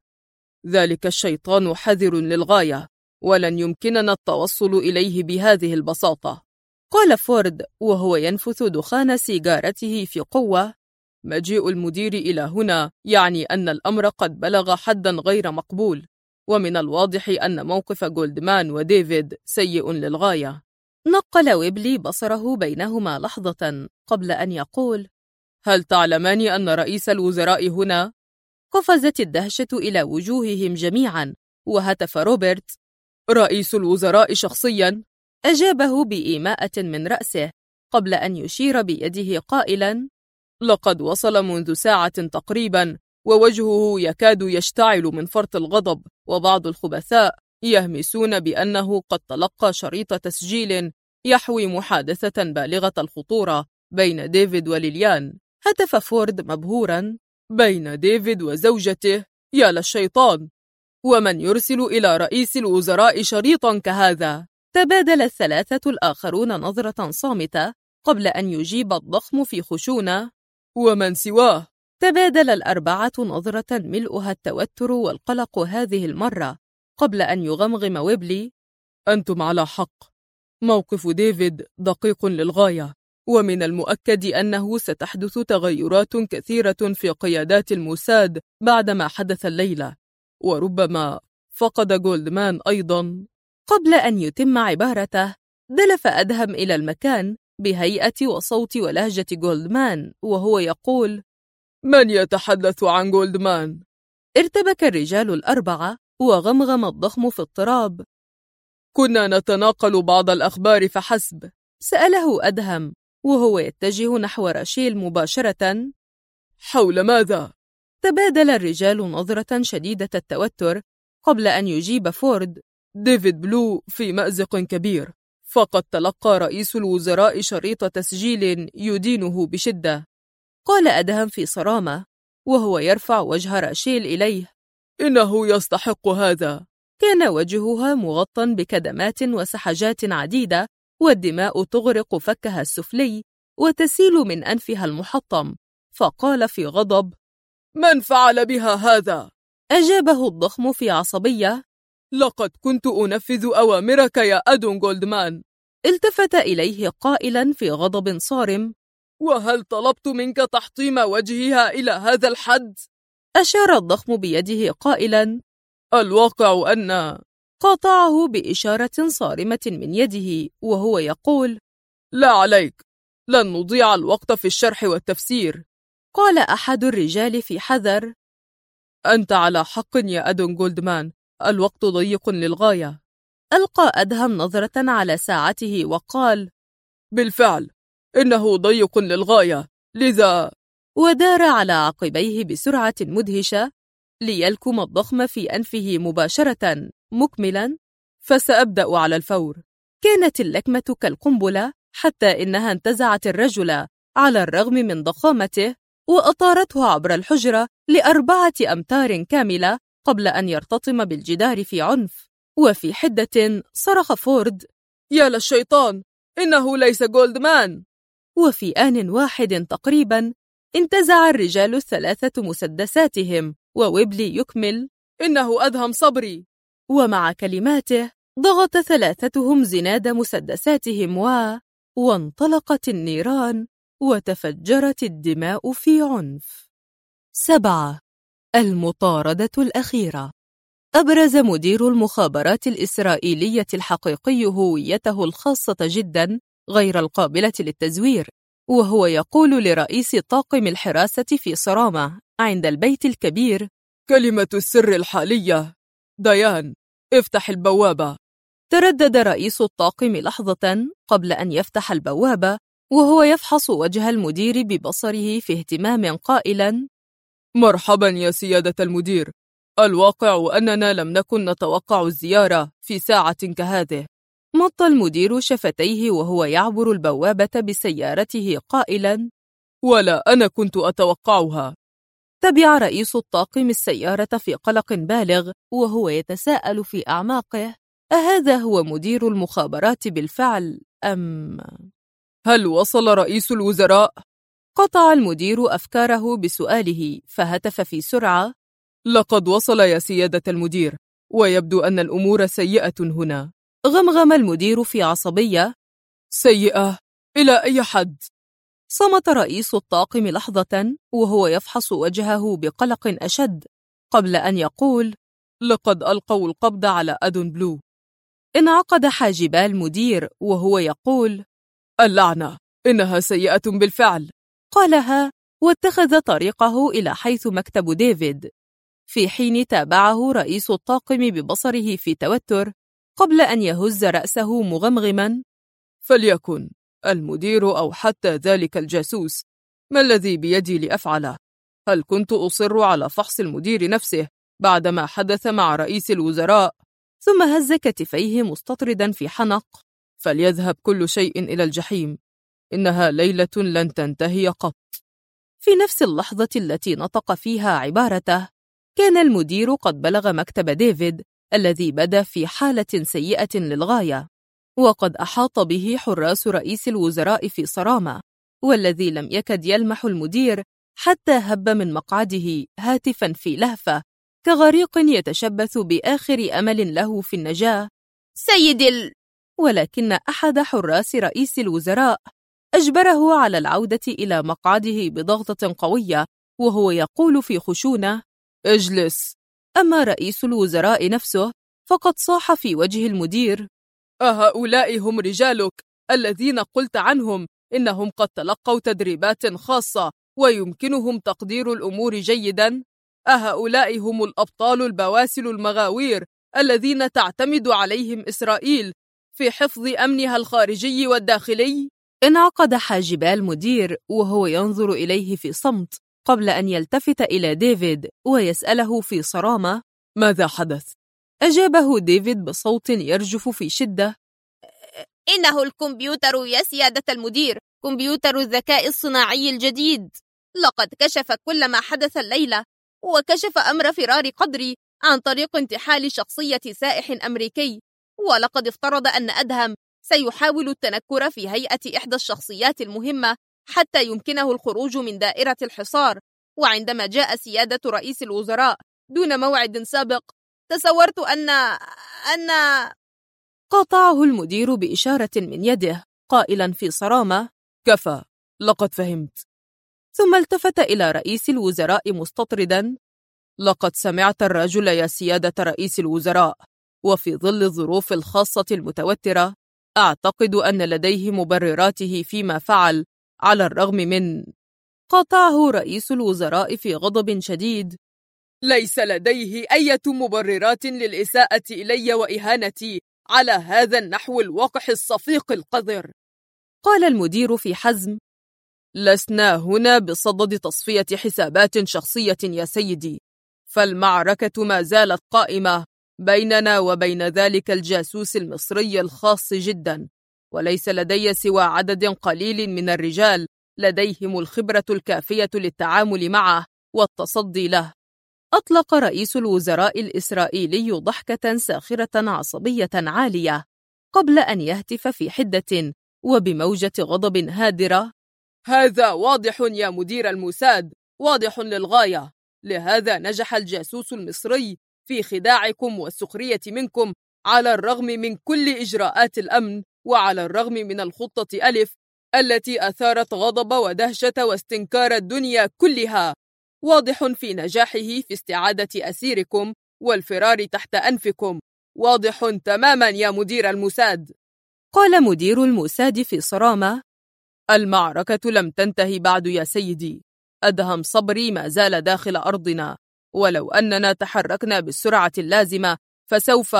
ذلك الشيطان حذر للغاية، ولن يمكننا التوصل إليه بهذه البساطة. قال فورد وهو ينفث دخان سيجارته في قوة: مجيء المدير إلى هنا يعني أن الأمر قد بلغ حدا غير مقبول، ومن الواضح أن موقف جولدمان وديفيد سيء للغاية. نقل ويبلي بصره بينهما لحظة قبل أن يقول: هل تعلمان أن رئيس الوزراء هنا؟ قفزت الدهشة إلى وجوههم جميعا، وهتف روبرت: رئيس الوزراء شخصيا؟ أجابه بإيماءة من رأسه قبل أن يشير بيده قائلا: لقد وصل منذ ساعة تقريبا، ووجهه يكاد يشتعل من فرط الغضب، وبعض الخبثاء يهمسون بأنه قد تلقى شريط تسجيل يحوي محادثة بالغة الخطورة بين ديفيد وليليان. هتف فورد مبهورا: بين ديفيد وزوجته؟ يا للشيطان! ومن يرسل إلى رئيس الوزراء شريطا كهذا؟ تبادل الثلاثة الآخرون نظرة صامتة قبل أن يجيب الضخم في خشونة: ومن سواه؟ تبادل الأربعة نظرة ملؤها التوتر والقلق هذه المرة، قبل أن يغمغم ويبلي: أنتم على حق. موقف ديفيد دقيق للغاية، ومن المؤكد أنه ستحدث تغيرات كثيرة في قيادات الموساد بعدما حدث الليلة، وربما فقد جولدمان أيضاً. قبل أن يتم عبارته، دلف أدهم إلى المكان بهيئة وصوت ولهجة جولدمان وهو يقول: من يتحدث عن جولدمان؟ ارتبك الرجال الأربعة وغمغم الضخم في اضطراب. كنا نتناقل بعض الأخبار فحسب. سأله أدهم وهو يتجه نحو راشيل مباشرة. حول ماذا؟ تبادل الرجال نظرة شديدة التوتر قبل أن يجيب فورد: ديفيد بلو في مأزق كبير، فقد تلقى رئيس الوزراء شريط تسجيل يدينه بشدة. قال أدهم في صرامة وهو يرفع وجه راشيل إليه: إنه يستحق هذا. كان وجهها مغطى بكدمات وسحجات عديدة، والدماء تغرق فكها السفلي وتسيل من أنفها المحطم، فقال في غضب: من فعل بها هذا؟ أجابه الضخم في عصبية: لقد كنت أنفذ أوامرك يا أدون جولدمان. التفت إليه قائلا في غضب صارم: وهل طلبت منك تحطيم وجهها إلى هذا الحد؟ أشار الضخم بيده قائلا: الواقع أن... قاطعه بإشارة صارمة من يده وهو يقول: لا عليك، لن نضيع الوقت في الشرح والتفسير. قال أحد الرجال في حذر: أنت على حق يا أدون جولدمان، الوقت ضيق للغاية. ألقى أدهم نظرة على ساعته وقال: بالفعل، إنه ضيق للغاية، لذا... ودار على عقبيه بسرعة مدهشة ليلكم الضخم في أنفه مباشرة، مكملا: فسأبدأ على الفور. كانت اللكمة كالقنبلة، حتى إنها انتزعت الرجل على الرغم من ضخامته وأطارته عبر الحجرة ل4 أمتار كاملة قبل أن يرتطم بالجدار في عنف. وفي حدة صرخ فورد: يا للشيطان، إنه ليس جولدمان. وفي آن واحد تقريبا انتزع الرجال 3 مسدساتهم، وويبلي يكمل: إنه أدهم صبري. ومع كلماته ضغط 3 زناد مسدساتهم وانطلقت النيران وتفجرت الدماء في عنف. 7. المطاردة الأخيرة. أبرز مدير المخابرات الإسرائيلية الحقيقي هويته الخاصة جدا غير القابلة للتزوير، وهو يقول لرئيس طاقم الحراسة في صرامة عند البيت الكبير: كلمة السر الحالية. ديان، افتح البوابة. تردد رئيس الطاقم لحظة قبل أن يفتح البوابة وهو يفحص وجه المدير ببصره في اهتمام قائلا: مرحبا يا سيادة المدير، الواقع أننا لم نكن نتوقع الزيارة في ساعة كهذه. مط المدير شفتيه وهو يعبر البوابة بسيارته قائلا: ولا أنا كنت أتوقعها. تبع رئيس الطاقم السيارة في قلق بالغ وهو يتساءل في أعماقه: أهذا هو مدير المخابرات بالفعل أم؟ هل وصل رئيس الوزراء؟ قطع المدير أفكاره بسؤاله فهتف في سرعة: لقد وصل يا سيادة المدير، ويبدو أن الأمور سيئة هنا. غمغم المدير في عصبية: سيئة؟ إلى أي حد؟ صمت رئيس الطاقم لحظة وهو يفحص وجهه بقلق أشد قبل أن يقول: لقد ألقوا القبض على أدون بلو. انعقد حاجبا المدير وهو يقول: اللعنة، إنها سيئة بالفعل. قالها واتخذ طريقه إلى حيث مكتب ديفيد، في حين تابعه رئيس الطاقم ببصره في توتر قبل أن يهز رأسه مغمغما: فليكن المدير أو حتى ذلك الجاسوس، ما الذي بيدي لأفعله؟ هل كنت أصر على فحص المدير نفسه بعدما حدث مع رئيس الوزراء؟ ثم هز كتفيه مستطردا في حنق: فليذهب كل شيء إلى الجحيم، إنها ليلة لن تنتهي قط. في نفس اللحظة التي نطق فيها عبارته، كان المدير قد بلغ مكتب ديفيد الذي بدا في حالة سيئة للغاية. وقد أحاط به حراس رئيس الوزراء في صرامة، والذي لم يكد يلمح المدير حتى هب من مقعده هاتفا في لهفة كغريق يتشبث بآخر أمل له في النجاة: سيدي ولكن أحد حراس رئيس الوزراء أجبره على العودة إلى مقعده بضغطة قوية وهو يقول في خشونة: اجلس. أما رئيس الوزراء نفسه فقد صاح في وجه المدير: أهؤلاء هم رجالك الذين قلت عنهم إنهم قد تلقوا تدريبات خاصة ويمكنهم تقدير الأمور جيداً؟ أهؤلاء هم الأبطال البواسل المغاوير الذين تعتمد عليهم إسرائيل في حفظ أمنها الخارجي والداخلي؟ انعقد حاجبا المدير وهو ينظر إليه في صمت قبل أن يلتفت إلى ديفيد ويسأله في صرامة: ماذا حدث؟ أجابه ديفيد بصوت يرجف في شدة: إنه الكمبيوتر يا سيادة المدير، كمبيوتر الذكاء الصناعي الجديد. لقد كشف كل ما حدث الليلة، وكشف أمر فرار قدري عن طريق انتحال شخصية سائح أمريكي، ولقد افترض أن أدهم سيحاول التنكر في هيئة إحدى الشخصيات المهمة حتى يمكنه الخروج من دائرة الحصار. وعندما جاء سيادة رئيس الوزراء دون موعد سابق تصورت أن قاطعه المدير بإشارة من يده قائلا في صرامة: كفى، لقد فهمت. ثم التفت إلى رئيس الوزراء مستطردا: لقد سمعت الرجل يا سيادة رئيس الوزراء، وفي ظل الظروف الخاصة المتوترة أعتقد أن لديه مبرراته فيما فعل، على الرغم من... قاطعه رئيس الوزراء في غضب شديد: ليس لديه أي مبررات للإساءة إلي وإهانتي على هذا النحو الوقح الصفيق القذر. قال المدير في حزم: لسنا هنا بصدد تصفية حسابات شخصية يا سيدي، فالمعركة ما زالت قائمة بيننا وبين ذلك الجاسوس المصري الخاص جدا، وليس لدي سوى عدد قليل من الرجال لديهم الخبرة الكافية للتعامل معه والتصدي له. أطلق رئيس الوزراء الإسرائيلي ضحكة ساخرة عصبية عالية قبل أن يهتف في حدة وبموجة غضب هادرة: هذا واضح يا مدير الموساد، واضح للغاية. لهذا نجح الجاسوس المصري في خداعكم والسخرية منكم على الرغم من كل إجراءات الأمن، وعلى الرغم من الخطة ألف التي أثارت غضب ودهشة واستنكار الدنيا كلها. واضح في نجاحه في استعادة أسيركم والفرار تحت أنفكم. واضح تماما يا مدير الموساد. قال مدير الموساد في صرامة: المعركة لم تنتهي بعد يا سيدي. أدهم صبري ما زال داخل أرضنا، ولو أننا تحركنا بالسرعة اللازمة فسوف...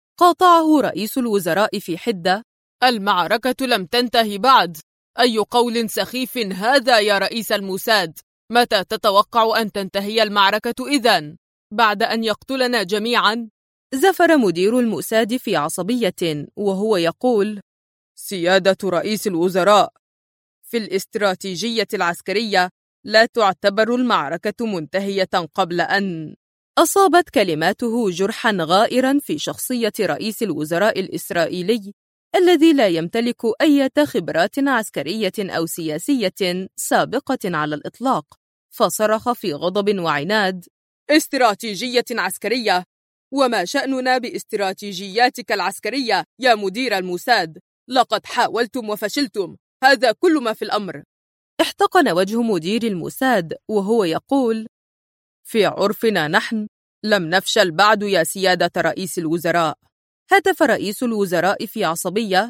قاطعه رئيس الوزراء في حدة: المعركة لم تنتهي بعد. أي قول سخيف هذا يا رئيس الموساد؟ متى تتوقع أن تنتهي المعركة إذن؟ بعد أن يقتلنا جميعا؟ زفر مدير الموساد في عصبية وهو يقول: سيادة رئيس الوزراء، في الاستراتيجية العسكرية لا تعتبر المعركة منتهية قبل أن... أصابت كلماته جرحا غائرا في شخصية رئيس الوزراء الإسرائيلي الذي لا يمتلك أي خبرات عسكرية أو سياسية سابقة على الإطلاق، فصرخ في غضب وعناد: استراتيجية عسكرية؟ وما شأننا باستراتيجياتك العسكرية يا مدير الموساد؟ لقد حاولتم وفشلتم، هذا كل ما في الأمر. احتقن وجه مدير الموساد وهو يقول: في عرفنا نحن لم نفشل بعد يا سيادة رئيس الوزراء. هتف رئيس الوزراء في عصبية: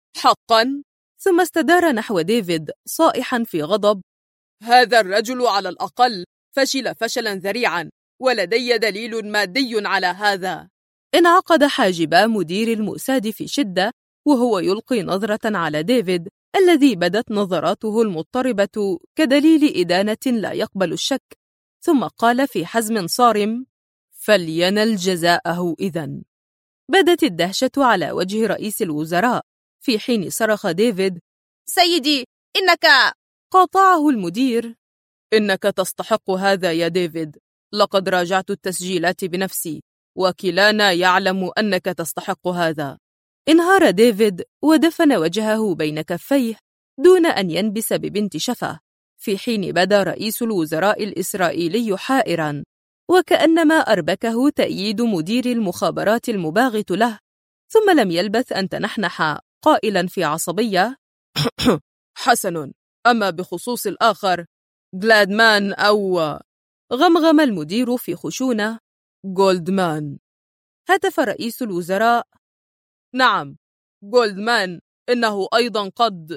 حقا؟ ثم استدار نحو ديفيد صائحا في غضب: هذا الرجل على الأقل فشل فشلا ذريعا، ولدي دليل مادي على هذا. انعقد حاجبا مدير الموساد في شدة وهو يلقي نظرة على ديفيد الذي بدت نظراته المضطربة كدليل إدانة لا يقبل الشك، ثم قال في حزم صارم: فلينل جزاءه إذن. بدت الدهشة على وجه رئيس الوزراء في حين صرخ ديفيد: سيدي إنك... قاطعه المدير: إنك تستحق هذا يا ديفيد. لقد راجعت التسجيلات بنفسي، وكلانا يعلم أنك تستحق هذا. انهار ديفيد ودفن وجهه بين كفيه دون أن ينبس ببنت شفة، في حين بدا رئيس الوزراء الإسرائيلي حائراً، وكأنما أربكه تأييد مدير المخابرات المباغت له. ثم لم يلبث أن تنحنح قائلاً في عصبية: حسن، أما بخصوص الآخر جلادمان أو… غمغم المدير في خشونة: جولدمان. هتف رئيس الوزراء: نعم، جولدمان، إنه أيضاً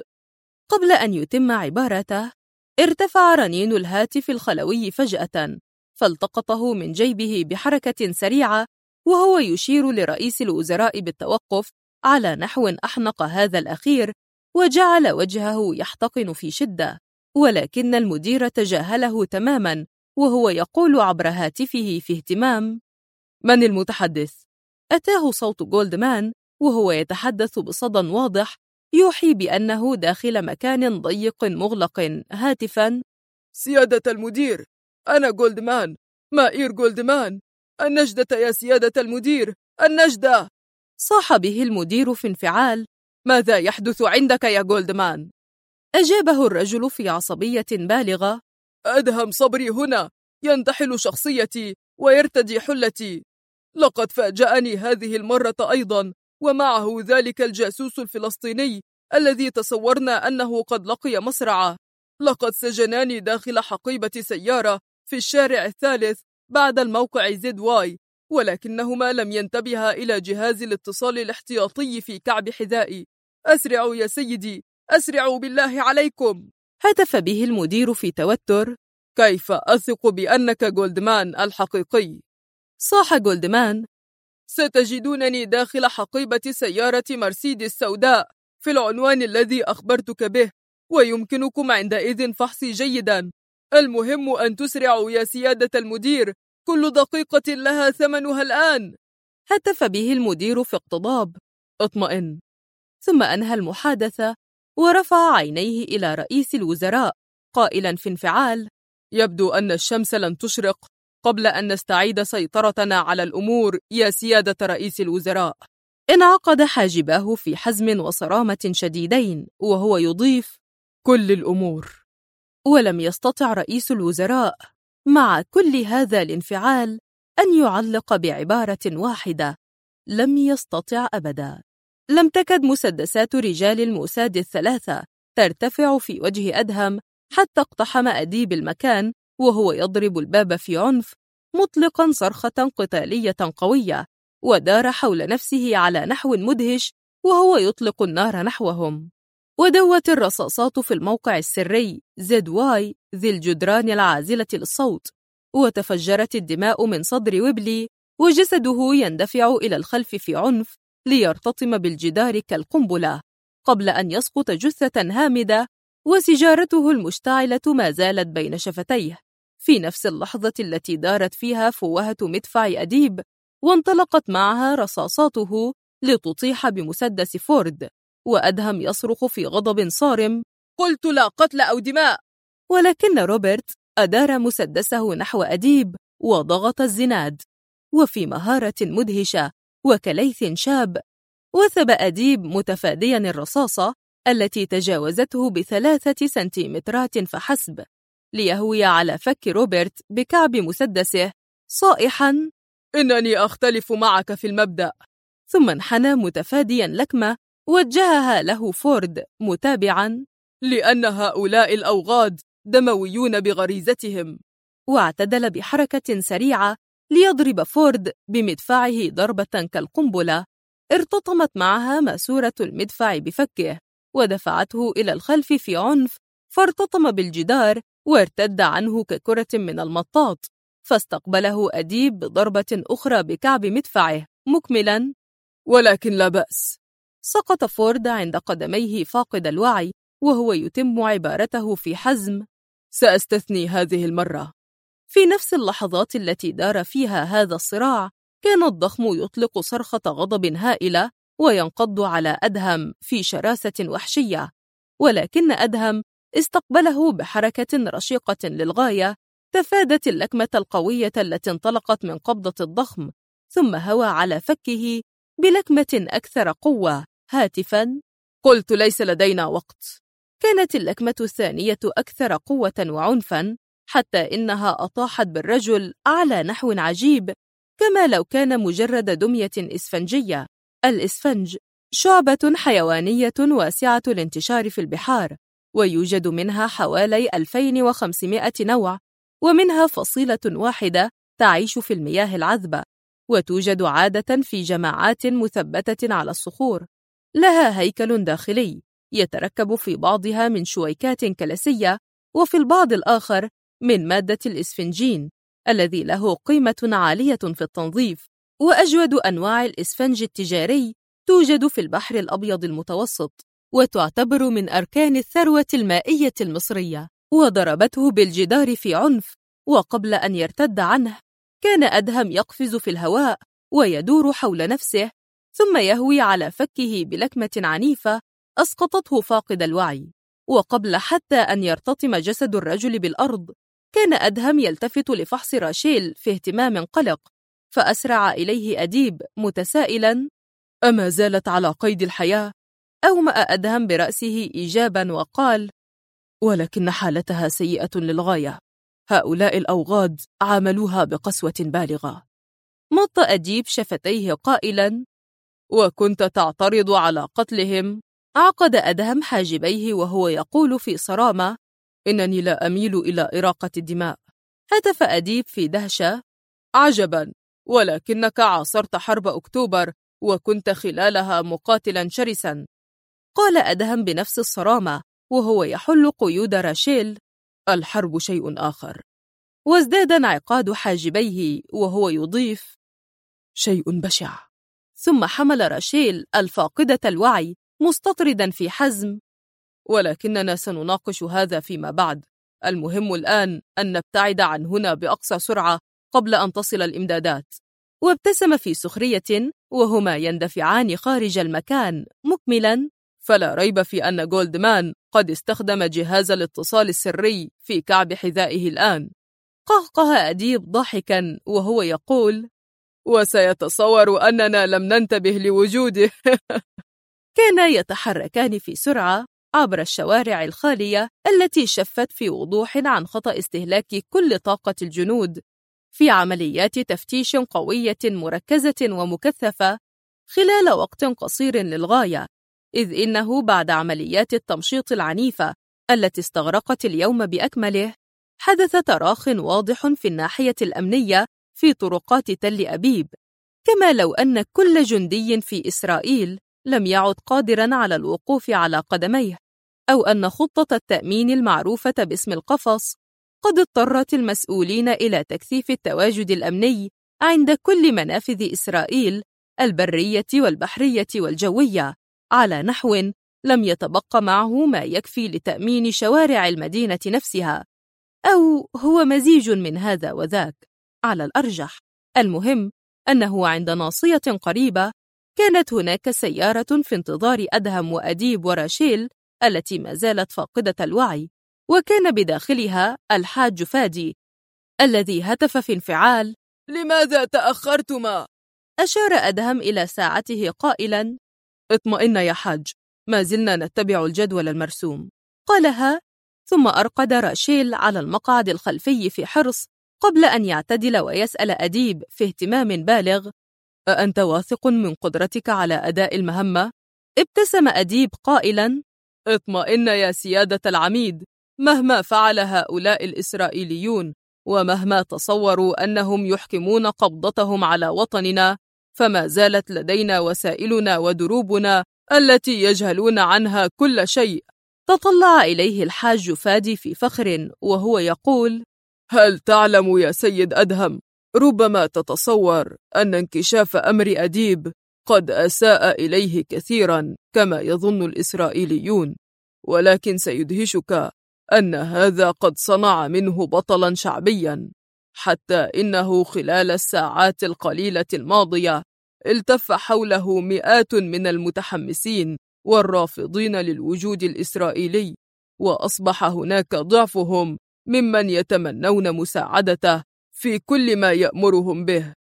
قبل أن يتم عبارته ارتفع رنين الهاتف الخلوي فجأة، فالتقطه من جيبه بحركة سريعة وهو يشير لرئيس الوزراء بالتوقف على نحو أحنق هذا الأخير، وجعل وجهه يحتقن في شدة، ولكن المدير تجاهله تماماً وهو يقول عبر هاتفه في اهتمام: من المتحدث؟ أتاه صوت جولدمان وهو يتحدث بصدى واضح يوحي بأنه داخل مكان ضيق مغلق هاتفاً: سيادة المدير، أنا جولدمان، مائير جولدمان. النجدة يا سيادة المدير، النجدة! صاح به المدير في انفعال: ماذا يحدث عندك يا جولدمان؟ أجابه الرجل في عصبية بالغة: أدهم صبري هنا، ينتحل شخصيتي ويرتدي حلتي. لقد فاجأني هذه المرة أيضا، ومعه ذلك الجاسوس الفلسطيني الذي تصورنا أنه قد لقي مصرعه. لقد سجناني داخل حقيبة سيارة في الشارع الثالث بعد الموقع ZY، ولكنهما لم ينتبها إلى جهاز الاتصال الاحتياطي في كعب حذائي. أسرعوا يا سيدي، أسرعوا بالله عليكم! هتف به المدير في توتر: كيف أثق بأنك جولدمان الحقيقي؟ صاح جولدمان: ستجدونني داخل حقيبة سيارة مرسيدس سوداء في العنوان الذي أخبرتك به، ويمكنكم عندئذ فحصي جيدا. المهم أن تسرعوا يا سيادة المدير، كل دقيقة لها ثمنها الآن. هتف به المدير في اقتضاب: اطمئن. ثم أنهى المحادثة ورفع عينيه إلى رئيس الوزراء قائلا في انفعال: يبدو أن الشمس لن تشرق قبل أن نستعيد سيطرتنا على الأمور يا سيادة رئيس الوزراء. انعقد حاجباه في حزم وصرامة شديدين وهو يضيف: كل الأمور. ولم يستطع رئيس الوزراء مع كل هذا الانفعال أن يعلق بعبارة واحدة: لم يستطع أبدا. لم تكد مسدسات رجال الموساد الثلاثة ترتفع في وجه أدهم حتى اقتحم أديب المكان وهو يضرب الباب في عنف، مطلقا صرخة قتالية قوية، ودار حول نفسه على نحو مدهش وهو يطلق النار نحوهم. ودوت الرصاصات في الموقع السري ZY ذي الجدران العازلة للصوت، وتفجرت الدماء من صدر ويبلي، وجسده يندفع إلى الخلف في عنف ليرتطم بالجدار كالقنبلة قبل أن يسقط جثة هامدة، وسجارته المشتعلة ما زالت بين شفتيه في نفس اللحظة التي دارت فيها فوهة مدفع أديب وانطلقت معها رصاصاته لتطيح بمسدس فورد، وأدهم يصرخ في غضب صارم: قلت لا قتل أو دماء! ولكن روبرت أدار مسدسه نحو أديب وضغط الزناد، وفي مهارة مدهشة وكليث شاب وثب أديب متفاديا الرصاصة التي تجاوزته ب3 سنتيمترات فحسب، ليهوي على فك روبرت بكعب مسدسه صائحا: إنني أختلف معك في المبدأ. ثم انحنى متفاديا لكمة وجهها له فورد متابعا: لأن هؤلاء الأوغاد دمويون بغريزتهم. واعتدل بحركة سريعة ليضرب فورد بمدفعه ضربة كالقنبلة ارتطمت معها ماسورة المدفع بفكه ودفعته إلى الخلف في عنف، فارتطم بالجدار وارتد عنه ككرة من المطاط، فاستقبله أديب بضربة أخرى بكعب مدفعه مكملا: ولكن لا بأس. سقط فورد عند قدميه فاقد الوعي وهو يتم عبارته في حزم: سأستثني هذه المرة. في نفس اللحظات التي دار فيها هذا الصراع كان الضخم يطلق صرخة غضب هائلة وينقض على أدهم في شراسة وحشية، ولكن أدهم استقبله بحركة رشيقة للغاية تفادت اللكمة القوية التي انطلقت من قبضة الضخم، ثم هوى على فكه بلكمة أكثر قوة هاتفاً: قلت ليس لدينا وقت. كانت اللكمة الثانية أكثر قوة وعنفاً، حتى إنها أطاحت بالرجل على نحو عجيب، كما لو كان مجرد دمية إسفنجية. الإسفنج شعبة حيوانية واسعة الانتشار في البحار، ويوجد منها حوالي 2500 نوع، ومنها فصيلة واحدة تعيش في المياه العذبة، وتوجد عادة في جماعات مثبتة على الصخور. لها هيكل داخلي يتركب في بعضها من شويكات كلاسية، وفي البعض الآخر من مادة الإسفنجين الذي له قيمة عالية في التنظيف. وأجود أنواع الإسفنج التجاري توجد في البحر الأبيض المتوسط، وتعتبر من أركان الثروة المائية المصرية. وضربته بالجدار في عنف، وقبل أن يرتد عنه كان أدهم يقفز في الهواء ويدور حول نفسه، ثم يهوي على فكه بلكمة عنيفة أسقطته فاقد الوعي. وقبل حتى أن يرتطم جسد الرجل بالأرض كان أدهم يلتفت لفحص راشيل في اهتمام قلق، فأسرع إليه أديب متسائلاً: أما زالت على قيد الحياة؟ أومأ أدهم برأسه إيجاباً وقال: ولكن حالتها سيئة للغاية، هؤلاء الأوغاد عاملوها بقسوة بالغة. مط أديب شفتيه قائلاً: وكنت تعترض على قتلهم؟ عقد أدهم حاجبيه وهو يقول في صرامة: إنني لا أميل إلى إراقة الدماء. هتف أديب في دهشة: عجباً، ولكنك عاصرت حرب أكتوبر وكنت خلالها مقاتلاً شرساً. قال أدهم بنفس الصرامة وهو يحل قيود راشيل: الحرب شيء آخر. وازداد انعقاد حاجبيه وهو يضيف: شيء بشع. ثم حمل راشيل الفاقدة الوعي مستطردا في حزم: ولكننا سنناقش هذا فيما بعد، المهم الآن أن نبتعد عن هنا بأقصى سرعة قبل أن تصل الإمدادات. وابتسم في سخرية وهما يندفعان خارج المكان مكملا: فلا ريب في أن جولدمان قد استخدم جهاز الاتصال السري في كعب حذائه الآن. قهقه أديب ضاحكا وهو يقول: وسيتصور أننا لم ننتبه لوجوده. كانا يتحركان في سرعة عبر الشوارع الخالية التي شفت في وضوح عن خطأ استهلاك كل طاقة الجنود في عمليات تفتيش قوية مركزة ومكثفة خلال وقت قصير للغاية، إذ إنه بعد عمليات التمشيط العنيفة التي استغرقت اليوم بأكمله حدث تراخٍ واضح في الناحية الأمنية في طرقات تل أبيب، كما لو أن كل جندي في إسرائيل لم يعد قادراً على الوقوف على قدميه، أو أن خطة التأمين المعروفة باسم القفص قد اضطرت المسؤولين إلى تكثيف التواجد الأمني عند كل منافذ إسرائيل البرية والبحرية والجوية على نحو لم يتبقى معه ما يكفي لتأمين شوارع المدينة نفسها، أو هو مزيج من هذا وذاك على الأرجح. المهم أنه عند ناصية قريبة كانت هناك سيارة في انتظار أدهم وأديب وراشيل التي ما زالت فاقدة الوعي، وكان بداخلها الحاج فادي الذي هتف في انفعال: لماذا تأخرتما؟ أشار أدهم إلى ساعته قائلاً: اطمئن يا حاج، ما زلنا نتبع الجدول المرسوم. قالها ثم أرقد راشيل على المقعد الخلفي في حرص قبل أن يعتدل ويسأل أديب في اهتمام بالغ: أأنت واثق من قدرتك على أداء المهمة؟ ابتسم أديب قائلاً: اطمئن يا سيادة العميد، مهما فعل هؤلاء الإسرائيليون ومهما تصوروا أنهم يحكمون قبضتهم على وطننا، فما زالت لدينا وسائلنا ودروبنا التي يجهلون عنها كل شيء. تطلع إليه الحاج فادي في فخر وهو يقول: هل تعلم يا سيد أدهم، ربما تتصور أن انكشاف أمر أديب قد أساء إليه كثيرا كما يظن الإسرائيليون، ولكن سيدهشك أن هذا قد صنع منه بطلا شعبيا، حتى إنه خلال الساعات القليلة الماضية التف حوله مئات من المتحمسين والرافضين للوجود الإسرائيلي، وأصبح هناك ضعفهم ممن يتمنون مساعدته في كل ما يأمرهم به.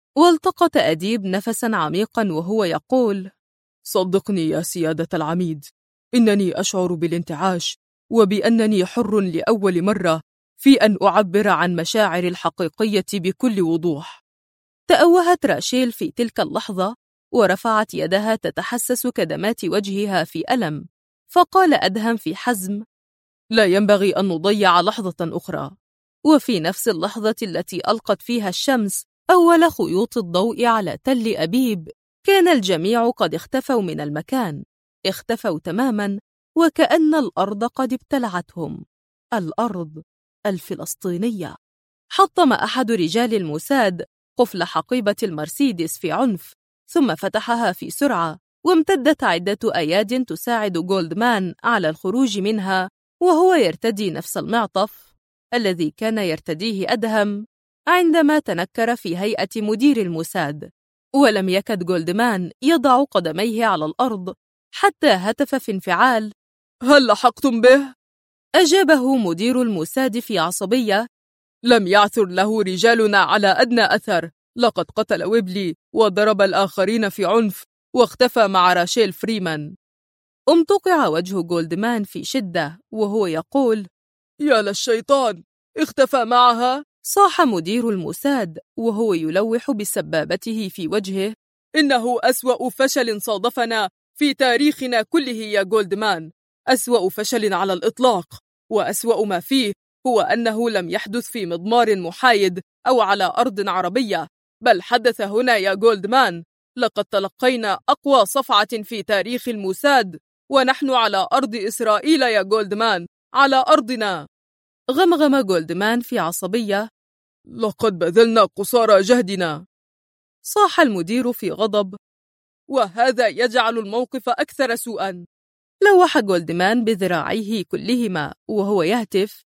والتقط أديب نفسا عميقا وهو يقول: صدقني يا سيادة العميد، إنني أشعر بالانتعاش وبأنني حر لأول مرة في أن أعبر عن مشاعري الحقيقية بكل وضوح. تأوهت راشيل في تلك اللحظة ورفعت يدها تتحسس كدمات وجهها في ألم، فقال أدهم في حزم: لا ينبغي أن نضيع لحظة أخرى. وفي نفس اللحظة التي ألقت فيها الشمس أول خيوط الضوء على تل أبيب، كان الجميع قد اختفوا من المكان، اختفوا تماما، وكأن الأرض قد ابتلعتهم. الأرض الفلسطينية. حطم أحد رجال الموساد قفل حقيبة المرسيدس في عنف، ثم فتحها في سرعة، وامتدت عدة أياد تساعد جولدمان على الخروج منها، وهو يرتدي نفس المعطف الذي كان يرتديه أدهم عندما تنكر في هيئة مدير الموساد. ولم يكد جولدمان يضع قدميه على الأرض حتى هتف في انفعال: هل لحقتم به؟ أجابه مدير الموساد في عصبية: لم يعثر له رجالنا على أدنى أثر، لقد قتل ويبلي وضرب الآخرين في عنف واختفى مع راشيل فريمان. امتقع وجه جولدمان في شدة وهو يقول: يا للشيطان، اختفى معها؟ صاح مدير الموساد وهو يلوح بسبابته في وجهه: إنه أسوأ فشل صادفنا في تاريخنا كله يا جولدمان، أسوأ فشل على الإطلاق، وأسوأ ما فيه هو أنه لم يحدث في مضمار محايد أو على أرض عربية، بل حدث هنا يا جولدمان. لقد تلقينا أقوى صفعة في تاريخ الموساد، ونحن على أرض إسرائيل يا جولدمان، على أرضنا. غمغم جولدمان في عصبية: لقد بذلنا قصارى جهدنا. صاح المدير في غضب: وهذا يجعل الموقف أكثر سوءا. لوح جولدمان بذراعيه كلهما وهو يهتف: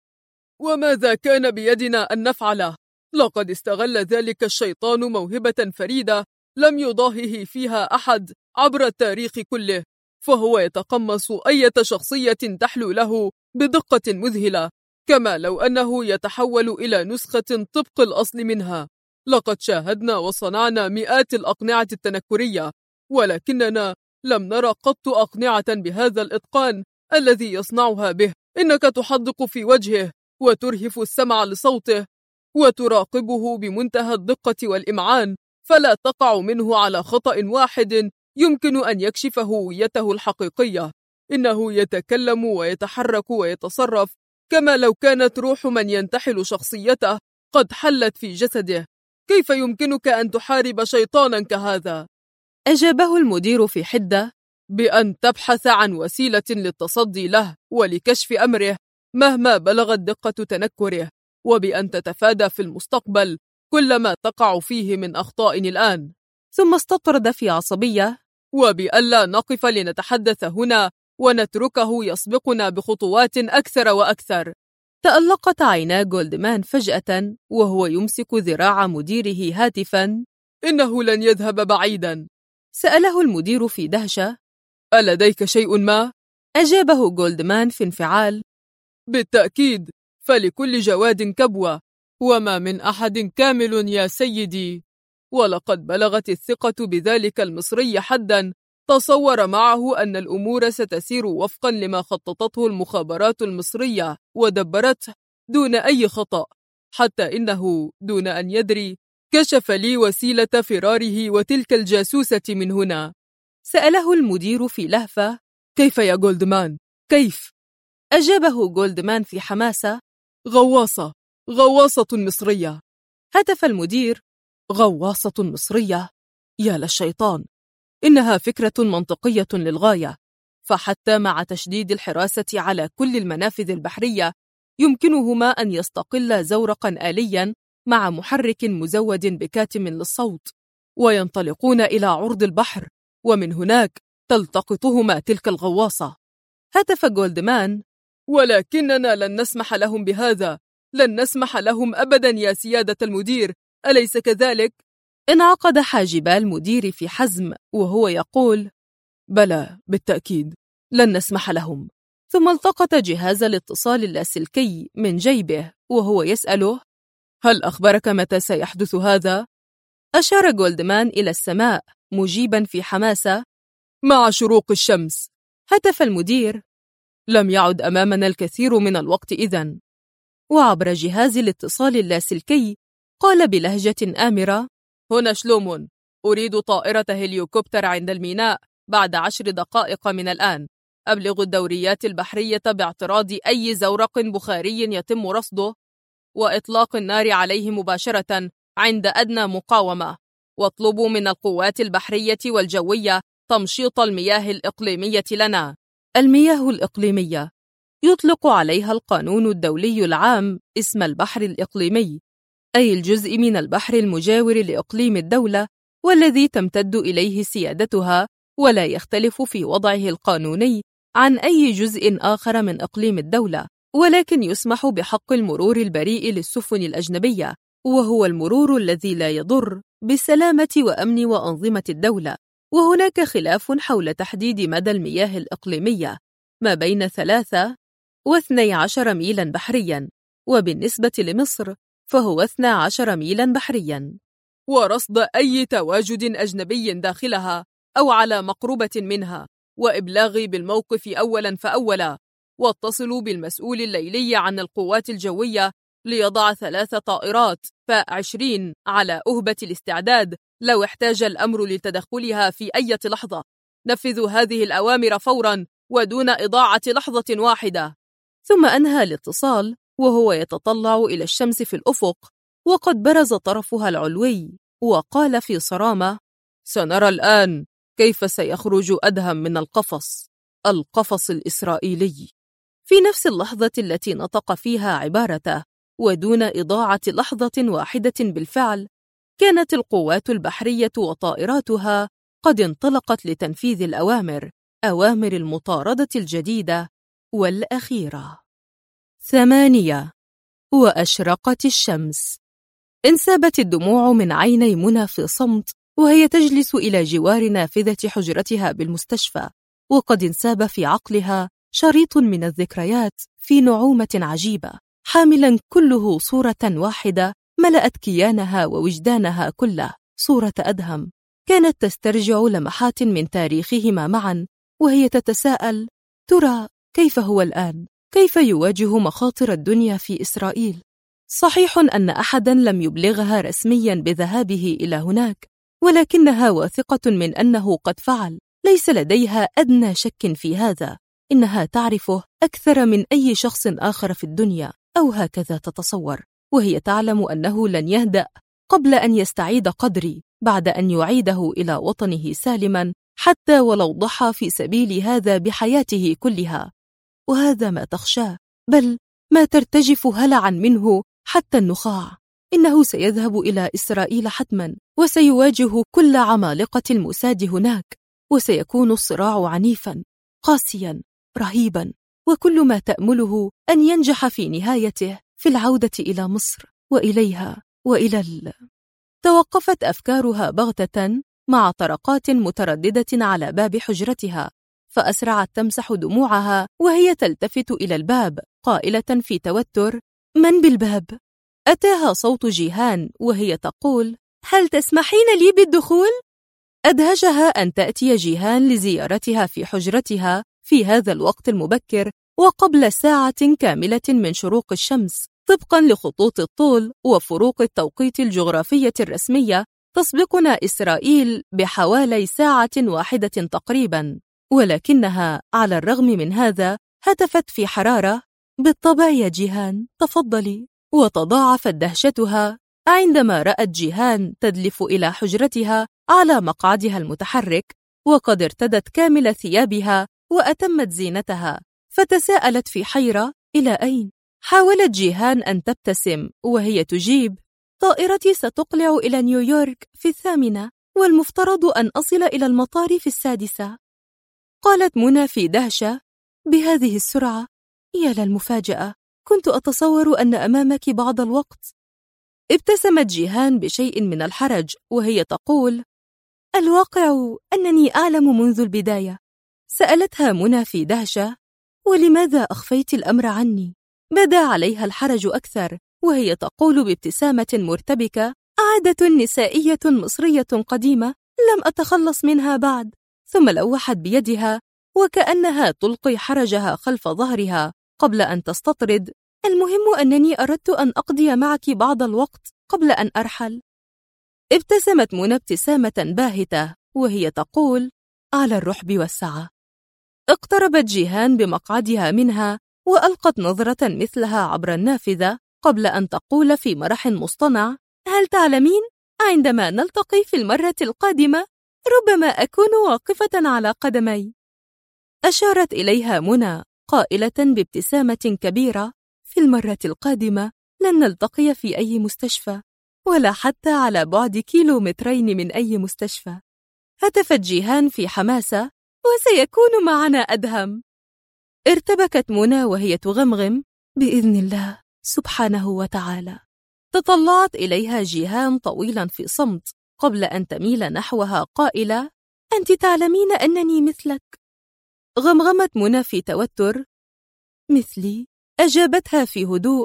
وماذا كان بيدنا أن نفعله؟ لقد استغل ذلك الشيطان موهبة فريدة لم يضاهه فيها أحد عبر التاريخ كله، فهو يتقمص أي شخصية تحلو له بدقة مذهلة، كما لو أنه يتحول إلى نسخة طبق الأصل منها. لقد شاهدنا وصنعنا مئات الأقنعة التنكرية، ولكننا لم نرى قط أقنعة بهذا الإتقان الذي يصنعها به. إنك تحدق في وجهه وترهف السمع لصوته وتراقبه بمنتهى الدقة والإمعان، فلا تقع منه على خطأ واحد يمكن أن يكشف هويته الحقيقية. إنه يتكلم ويتحرك ويتصرف كما لو كانت روح من ينتحل شخصيته قد حلت في جسده. كيف يمكنك أن تحارب شيطانا كهذا؟ أجابه المدير في حدة: بأن تبحث عن وسيلة للتصدي له ولكشف أمره مهما بلغت دقة تنكره، وبأن تتفادى في المستقبل كل ما تقع فيه من أخطاء الآن. ثم استطرد في عصبية: وبألا نقف لنتحدث هنا ونتركه يسبقنا بخطوات أكثر وأكثر. تألقت عينا جولدمان فجأة وهو يمسك ذراع مديره هاتفا: إنه لن يذهب بعيدا. سأله المدير في دهشة: ألديك شيء ما؟ أجابه جولدمان في انفعال: بالتأكيد، فلكل جواد كبوة، وما من أحد كامل يا سيدي. ولقد بلغت الثقة بذلك المصري حدا تصور معه أن الأمور ستسير وفقا لما خططته المخابرات المصرية ودبرته دون أي خطأ، حتى إنه دون أن يدري كشف لي وسيلة فراره وتلك الجاسوسة من هنا. سأله المدير في لهفة: كيف يا جولدمان؟ كيف؟ أجابه جولدمان في حماسة: غواصة مصرية. هتف المدير: غواصة مصرية؟ يا للشيطان، إنها فكرة منطقية للغاية، فحتى مع تشديد الحراسة على كل المنافذ البحرية يمكنهما أن يستقلا زورقا آليا مع محرك مزود بكاتم للصوت، وينطلقون إلى عرض البحر، ومن هناك تلتقطهما تلك الغواصة. هتف جولدمان: ولكننا لن نسمح لهم بهذا، لن نسمح لهم أبدا يا سيادة المدير، أليس كذلك؟ انعقد حاجبا المدير في حزم وهو يقول: بلى بالتأكيد، لن نسمح لهم. ثم التقط جهاز الاتصال اللاسلكي من جيبه وهو يسأله: هل أخبرك متى سيحدث هذا؟ أشار جولدمان إلى السماء مجيبا في حماسة: مع شروق الشمس. هتف المدير: لم يعد أمامنا الكثير من الوقت إذن. وعبر جهاز الاتصال اللاسلكي قال بلهجة آمرة: هنا شلومون، أريد طائرة هليوكوبتر عند الميناء بعد 10 دقائق من الآن. أبلغ الدوريات البحرية باعتراض أي زورق بخاري يتم رصده وإطلاق النار عليه مباشرة عند أدنى مقاومة، واطلبوا من القوات البحرية والجوية تمشيط المياه الإقليمية لنا. المياه الإقليمية يطلق عليها القانون الدولي العام اسم البحر الإقليمي، أي الجزء من البحر المجاور لإقليم الدولة والذي تمتد إليه سيادتها، ولا يختلف في وضعه القانوني عن أي جزء آخر من إقليم الدولة، ولكن يسمح بحق المرور البريء للسفن الأجنبية، وهو المرور الذي لا يضر بالسلامة وأمن وأنظمة الدولة. وهناك خلاف حول تحديد مدى المياه الإقليمية ما بين 3 و12 ميلا بحريا، وبالنسبة لمصر فهو 12 ميلا بحريا. ورصد أي تواجد أجنبي داخلها أو على مقربة منها، وإبلاغي بالموقف أولا فأولا، واتصلوا بالمسؤول الليلي عن القوات الجوية ليضع 3 طائرات ف20 على أهبة الاستعداد لو احتاج الأمر لتدخلها في أي لحظة. نفذوا هذه الأوامر فورا ودون إضاعة لحظة واحدة. ثم أنهى الاتصال وهو يتطلع إلى الشمس في الأفق وقد برز طرفها العلوي، وقال في صرامة: سنرى الآن كيف سيخرج أدهم من القفص الإسرائيلي. في نفس اللحظة التي نطق فيها عبارته ودون إضاعة لحظة واحدة بالفعل، كانت القوات البحرية وطائراتها قد انطلقت لتنفيذ أوامر المطاردة الجديدة والأخيرة. 8. وأشرقت الشمس. انسابت الدموع من عيني منى في صمت وهي تجلس إلى جوار نافذة حجرتها بالمستشفى، وقد انساب في عقلها شريط من الذكريات في نعومة عجيبة، حاملا كله صورة واحدة ملأت كيانها ووجدانها كله، صورة أدهم. كانت تسترجع لمحات من تاريخهما معا وهي تتساءل: ترى كيف هو الآن؟ كيف يواجه مخاطر الدنيا في إسرائيل؟ صحيح أن أحدا لم يبلغها رسميا بذهابه إلى هناك، ولكنها واثقة من أنه قد فعل، ليس لديها أدنى شك في هذا. إنها تعرفه أكثر من أي شخص آخر في الدنيا، أو هكذا تتصور، وهي تعلم أنه لن يهدأ قبل أن يستعيد قدري بعد أن يعيده إلى وطنه سالما، حتى ولو ضحى في سبيل هذا بحياته كلها. وهذا ما تخشاه، بل ما ترتجف هلعا منه حتى النخاع. إنه سيذهب إلى إسرائيل حتما، وسيواجه كل عمالقة الموساد هناك، وسيكون الصراع عنيفا قاسيا رهيبا، وكل ما تأمله أن ينجح في نهايته في العودة إلى مصر وإليها وإلى توقفت أفكارها بغتة مع طرقات مترددة على باب حجرتها، فأسرعت تمسح دموعها وهي تلتفت إلى الباب قائلة في توتر: من بالباب؟ أتاها صوت جيهان وهي تقول: هل تسمحين لي بالدخول؟ أدهشها أن تأتي جيهان لزيارتها في حجرتها في هذا الوقت المبكر وقبل ساعة كاملة من شروق الشمس، طبقا لخطوط الطول وفروق التوقيت الجغرافية الرسمية. تسبقنا إسرائيل بحوالي ساعة واحدة تقريبا، ولكنها على الرغم من هذا هتفت في حرارة: بالطبع يا جيهان، تفضلي. وتضاعفت دهشتها عندما رأت جيهان تدلف إلى حجرتها على مقعدها المتحرك، وقد ارتدت كامل ثيابها وأتمت زينتها، فتساءلت في حيرة: إلى أين؟ حاولت جيهان أن تبتسم وهي تجيب: طائرتي ستقلع إلى نيويورك في 8، والمفترض أن أصل إلى المطار في 6. قالت منى في دهشة: بهذه السرعة؟ يا للمفاجأة، كنت أتصور أن أمامك بعض الوقت. ابتسمت جيهان بشيء من الحرج وهي تقول: الواقع أنني أعلم منذ البداية. سألتها منى في دهشة: ولماذا أخفيت الأمر عني؟ بدا عليها الحرج أكثر وهي تقول بابتسامة مرتبكة: عادة نسائية مصرية قديمة لم أتخلص منها بعد. ثم لوحت بيدها وكأنها تلقي حرجها خلف ظهرها قبل أن تستطرد: المهم أنني أردت أن أقضي معك بعض الوقت قبل أن أرحل. ابتسمت منى ابتسامة باهتة وهي تقول: على الرحب والسعة. اقتربت جيهان بمقعدها منها وألقت نظرة مثلها عبر النافذة قبل أن تقول في مرح مصطنع: هل تعلمين، عندما نلتقي في المرة القادمة ربما أكون واقفة على قدمي. أشارت إليها منى قائلة بابتسامة كبيرة: في المرة القادمة لن نلتقي في أي مستشفى، ولا حتى على بعد 2 كيلومترين من أي مستشفى. هتفت جيهان في حماسة: وسيكون معنا أدهم. ارتبكت منى وهي تغمغم: بإذن الله سبحانه وتعالى. تطلعت إليها جيهان طويلا في صمت قبل أن تميل نحوها قائلة: أنت تعلمين أنني مثلك. غمغمت منى في توتر: مثلي؟ أجابتها في هدوء: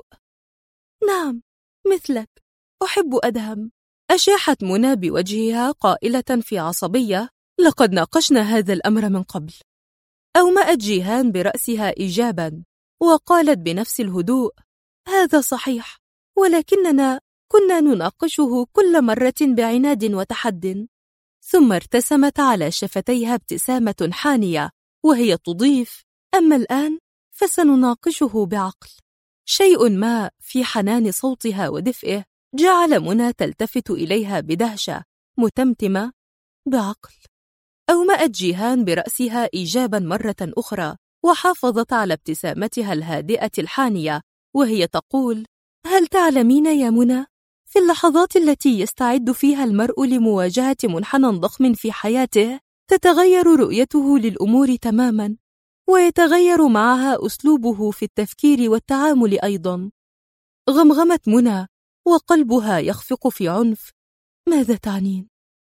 نعم مثلك، أحب أدهم. أشاحت منى بوجهها قائلة في عصبية: لقد ناقشنا هذا الأمر من قبل. أومأت جيهان برأسها إيجابا وقالت بنفس الهدوء: هذا صحيح، ولكننا كنا نناقشه كل مرة بعناد وتحد. ثم ارتسمت على شفتيها ابتسامة حانية وهي تضيف: أما الآن فسنناقشه بعقل. شيء ما في حنان صوتها ودفئه جعل منى تلتفت إليها بدهشة متمتمة: بعقل. أومأت جيهان برأسها إيجابا مرة أخرى وحافظت على ابتسامتها الهادئة الحانية وهي تقول: هل تعلمين يا منى، في اللحظات التي يستعد فيها المرء لمواجهة منحنى ضخم في حياته تتغير رؤيته للأمور تماما، ويتغير معها أسلوبه في التفكير والتعامل أيضا. غمغمت منى وقلبها يخفق في عنف: ماذا تعنين؟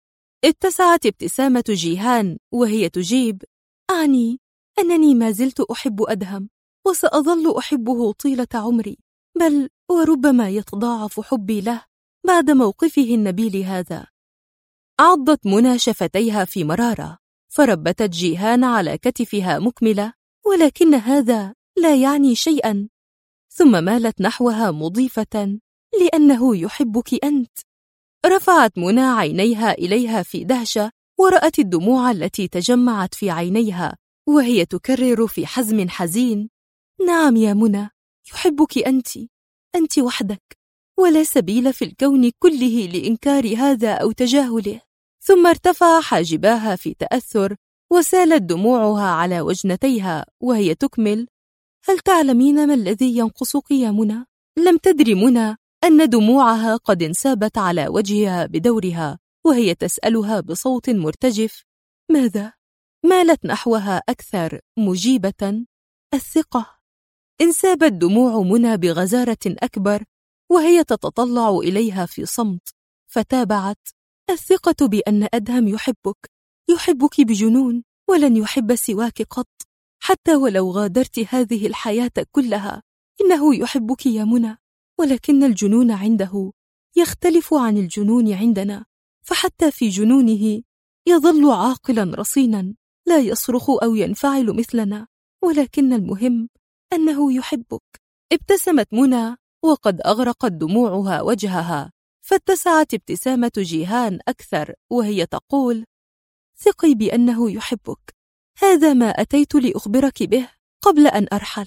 اتسعت ابتسامة جيهان وهي تجيب: أعني أنني ما زلت أحب أدهم، وسأظل أحبه طيلة عمري، بل وربما يتضاعف حبي له بعد موقفه النبيل هذا. عضت منى شفتيها في مرارة، فربتت جيهان على كتفها مكملة: ولكن هذا لا يعني شيئا. ثم مالت نحوها مضيفة: لأنه يحبك أنت. رفعت منى عينيها إليها في دهشة ورأت الدموع التي تجمعت في عينيها وهي تكرر في حزم حزين: نعم يا منى، يحبك أنت وحدك، ولا سبيل في الكون كله لإنكار هذا أو تجاهله. ثم ارتفع حاجباها في تأثر وسالت دموعها على وجنتيها وهي تكمل: هل تعلمين ما الذي ينقصك يا منى؟ لم تدر منى أن دموعها قد انسابت على وجهها بدورها وهي تسألها بصوت مرتجف: ماذا؟ مالت نحوها أكثر مجيبة: الثقة. انسابت دموع منى بغزارة أكبر وهي تتطلع إليها في صمت، فتابعت: الثقة بأن أدهم يحبك بجنون، ولن يحب سواك قط، حتى ولو غادرت هذه الحياة كلها. إنه يحبك يا منى، ولكن الجنون عنده يختلف عن الجنون عندنا، فحتى في جنونه يظل عاقلا رصينا، لا يصرخ أو ينفعل مثلنا، ولكن المهم أنه يحبك. ابتسمت منى وقد أغرقت دموعها وجهها، فاتسعت ابتسامة جيهان أكثر وهي تقول: ثقي بأنه يحبك، هذا ما أتيت لأخبرك به قبل أن أرحل.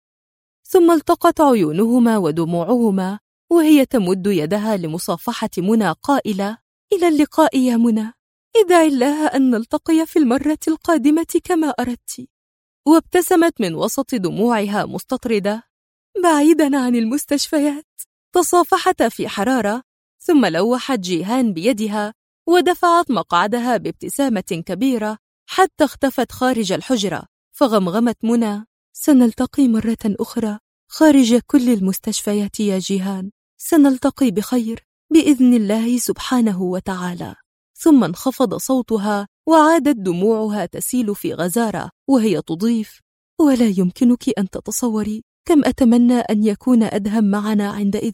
ثم التقت عيونهما ودموعهما وهي تمد يدها لمصافحة منى قائلة: إلى اللقاء يا منى، ادعي الله أن نلتقي في المرة القادمة كما أردت. وابتسمت من وسط دموعها مستطردة: بعيدا عن المستشفيات. تصافحتا في حرارة، ثم لوحت جيهان بيدها ودفعت مقعدها بابتسامة كبيرة حتى اختفت خارج الحجرة. فغمغمت منى: سنلتقي مرة أخرى خارج كل المستشفيات يا جيهان، سنلتقي بخير بإذن الله سبحانه وتعالى. ثم انخفض صوتها وعادت دموعها تسيل في غزارة وهي تضيف: ولا يمكنك أن تتصوري كم أتمنى أن يكون أدهم معنا عندئذ،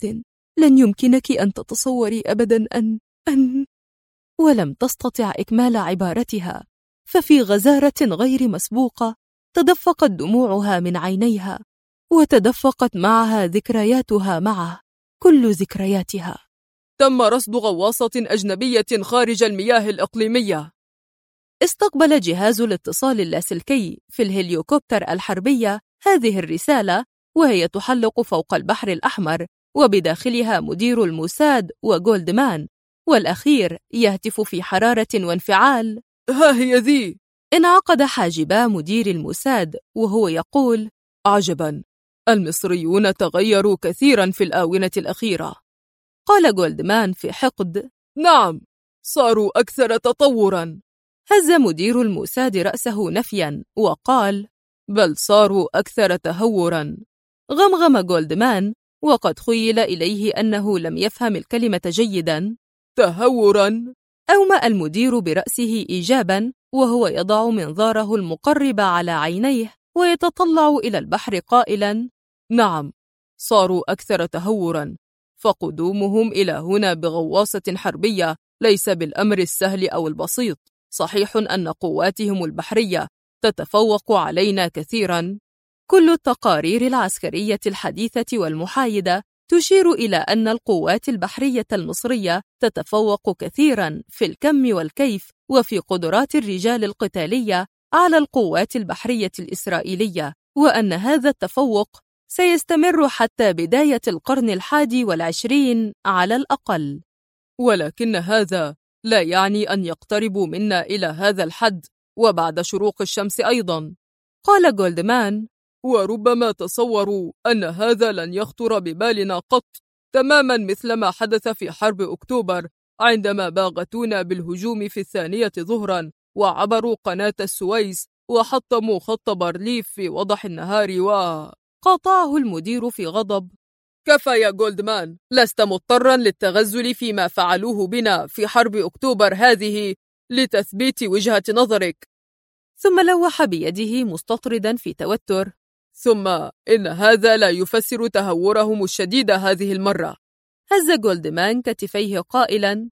لن يمكنك أن تتصوري أبدا أن ولم تستطع إكمال عبارتها، ففي غزارة غير مسبوقة تدفقت دموعها من عينيها، وتدفقت معها ذكرياتها معه، كل ذكرياتها. تم رصد غواصة أجنبية خارج المياه الإقليمية. استقبل جهاز الاتصال اللاسلكي في الهليوكوبتر الحربية هذه الرسالة وهي تحلق فوق البحر الأحمر، وبداخلها مدير الموساد وجولدمان، والأخير يهتف في حرارة وانفعال: ها هي ذي. انعقد حاجبا مدير الموساد وهو يقول: عجبا، المصريون تغيروا كثيرا في الآونة الأخيرة. قال جولدمان في حقد: نعم، صاروا أكثر تطورا. هز مدير الموساد رأسه نفيا وقال: بل صاروا أكثر تهورا. غمغم جولدمان وقد خيل إليه أنه لم يفهم الكلمة جيدا. تهورا؟ أومأ المدير برأسه إيجابا وهو يضع منظاره المقرب على عينيه ويتطلع إلى البحر قائلا: نعم، صاروا أكثر تهورا، فقدومهم إلى هنا بغواصة حربية ليس بالأمر السهل أو البسيط. صحيح أن قواتهم البحرية تتفوق علينا كثيرا. كل التقارير العسكرية الحديثة والمحايدة تشير إلى أن القوات البحرية المصرية تتفوق كثيرا في الكم والكيف وفي قدرات الرجال القتالية على القوات البحرية الإسرائيلية، وأن هذا التفوق سيستمر حتى بداية القرن 21 على الأقل. ولكن هذا لا يعني أن يقتربوا منا إلى هذا الحد وبعد شروق الشمس أيضا. قال جولدمان: وربما تصوروا أن هذا لن يخطر ببالنا قط، تماما مثل ما حدث في حرب أكتوبر عندما باغتونا بالهجوم في 2 ظهرا وعبروا قناة السويس وحطموا خط بارليف في وضح النهار. قاطعه المدير في غضب: كفى يا جولدمان، لست مضطرا للتغزل فيما فعلوه بنا في حرب أكتوبر هذه لتثبيت وجهة نظرك. ثم لوح بيده مستطردا في توتر: ثم إن هذا لا يفسر تهورهم الشديد هذه المرة. هز جولدمان كتفيه قائلا: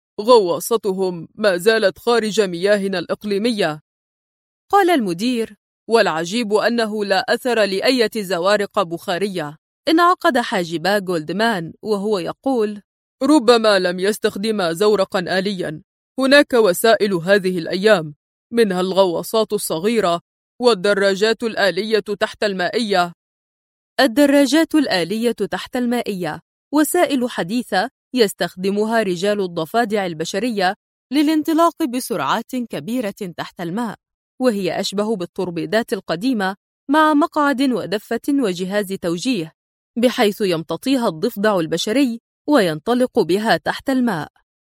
غواصتهم ما زالت خارج مياهنا الإقليمية. قال المدير: والعجيب أنه لا أثر لأية زوارق بخارية. انعقد حاجبا جولدمان وهو يقول: ربما لم يستخدم زورقا آليا. هناك وسائل هذه الأيام، منها الغواصات الصغيرة والدراجات الآلية تحت المائية. الدراجات الآلية تحت المائية وسائل حديثة يستخدمها رجال الضفادع البشرية للانطلاق بسرعات كبيرة تحت الماء، وهي أشبه بالتوربيدات القديمة مع مقعد ودفة وجهاز توجيه، بحيث يمتطيها الضفدع البشري وينطلق بها تحت الماء.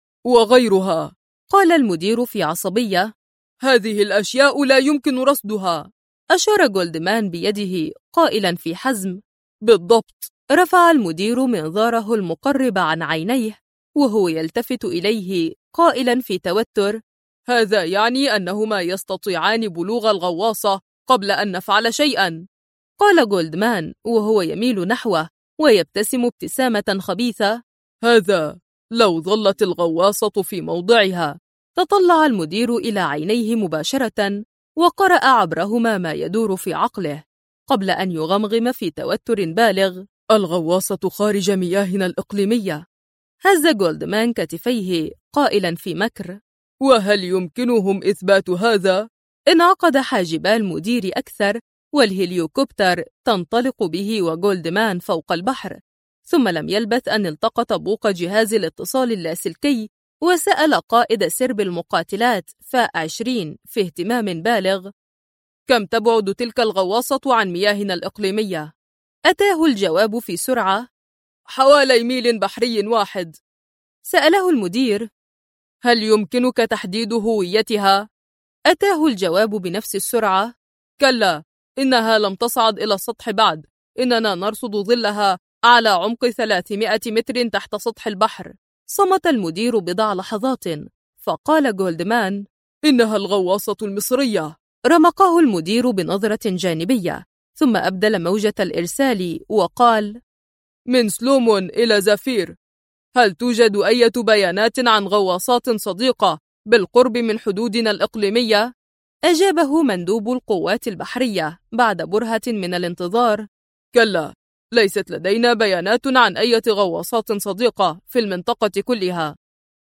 وغيرها. قال المدير في عصبية: هذه الأشياء لا يمكن رصدها. أشار جولدمان بيده قائلا في حزم: بالضبط. رفع المدير منظاره المقرب عن عينيه وهو يلتفت إليه قائلا في توتر: هذا يعني أنهما يستطيعان بلوغ الغواصة قبل أن نفعل شيئا. قال جولدمان وهو يميل نحوه ويبتسم ابتسامة خبيثة: هذا لو ظلت الغواصة في موضعها. تطلع المدير إلى عينيه مباشرة وقرأ عبرهما ما يدور في عقله قبل أن يغمغم في توتر بالغ: الغواصة خارج مياهنا الإقليمية. هز جولدمان كتفيه قائلا في مكر: وهل يمكنهم إثبات هذا؟ انعقد حاجبا المدير أكثر والهليوكوبتر تنطلق به وجولدمان فوق البحر. ثم لم يلبث أن التقط بوق جهاز الاتصال اللاسلكي وسأل قائد سرب المقاتلات فاء 20 في اهتمام بالغ: كم تبعد تلك الغواصة عن مياهنا الإقليمية؟ أتاه الجواب في سرعة: حوالي ميل بحري واحد. سأله المدير: هل يمكنك تحديد هويتها؟ أتاه الجواب بنفس السرعة: كلا، إنها لم تصعد إلى السطح بعد. إننا نرصد ظلها على عمق 300 متر تحت سطح البحر. صمت المدير بضع لحظات فقال جولدمان: إنها الغواصة المصرية. رمقه المدير بنظرة جانبية ثم أبدل موجة الإرسال وقال: من سلوم إلى زفير. هل توجد أي بيانات عن غواصات صديقة بالقرب من حدودنا الإقليمية؟ أجابه مندوب القوات البحرية بعد برهة من الانتظار: كلا، ليست لدينا بيانات عن أي غواصات صديقة في المنطقة كلها.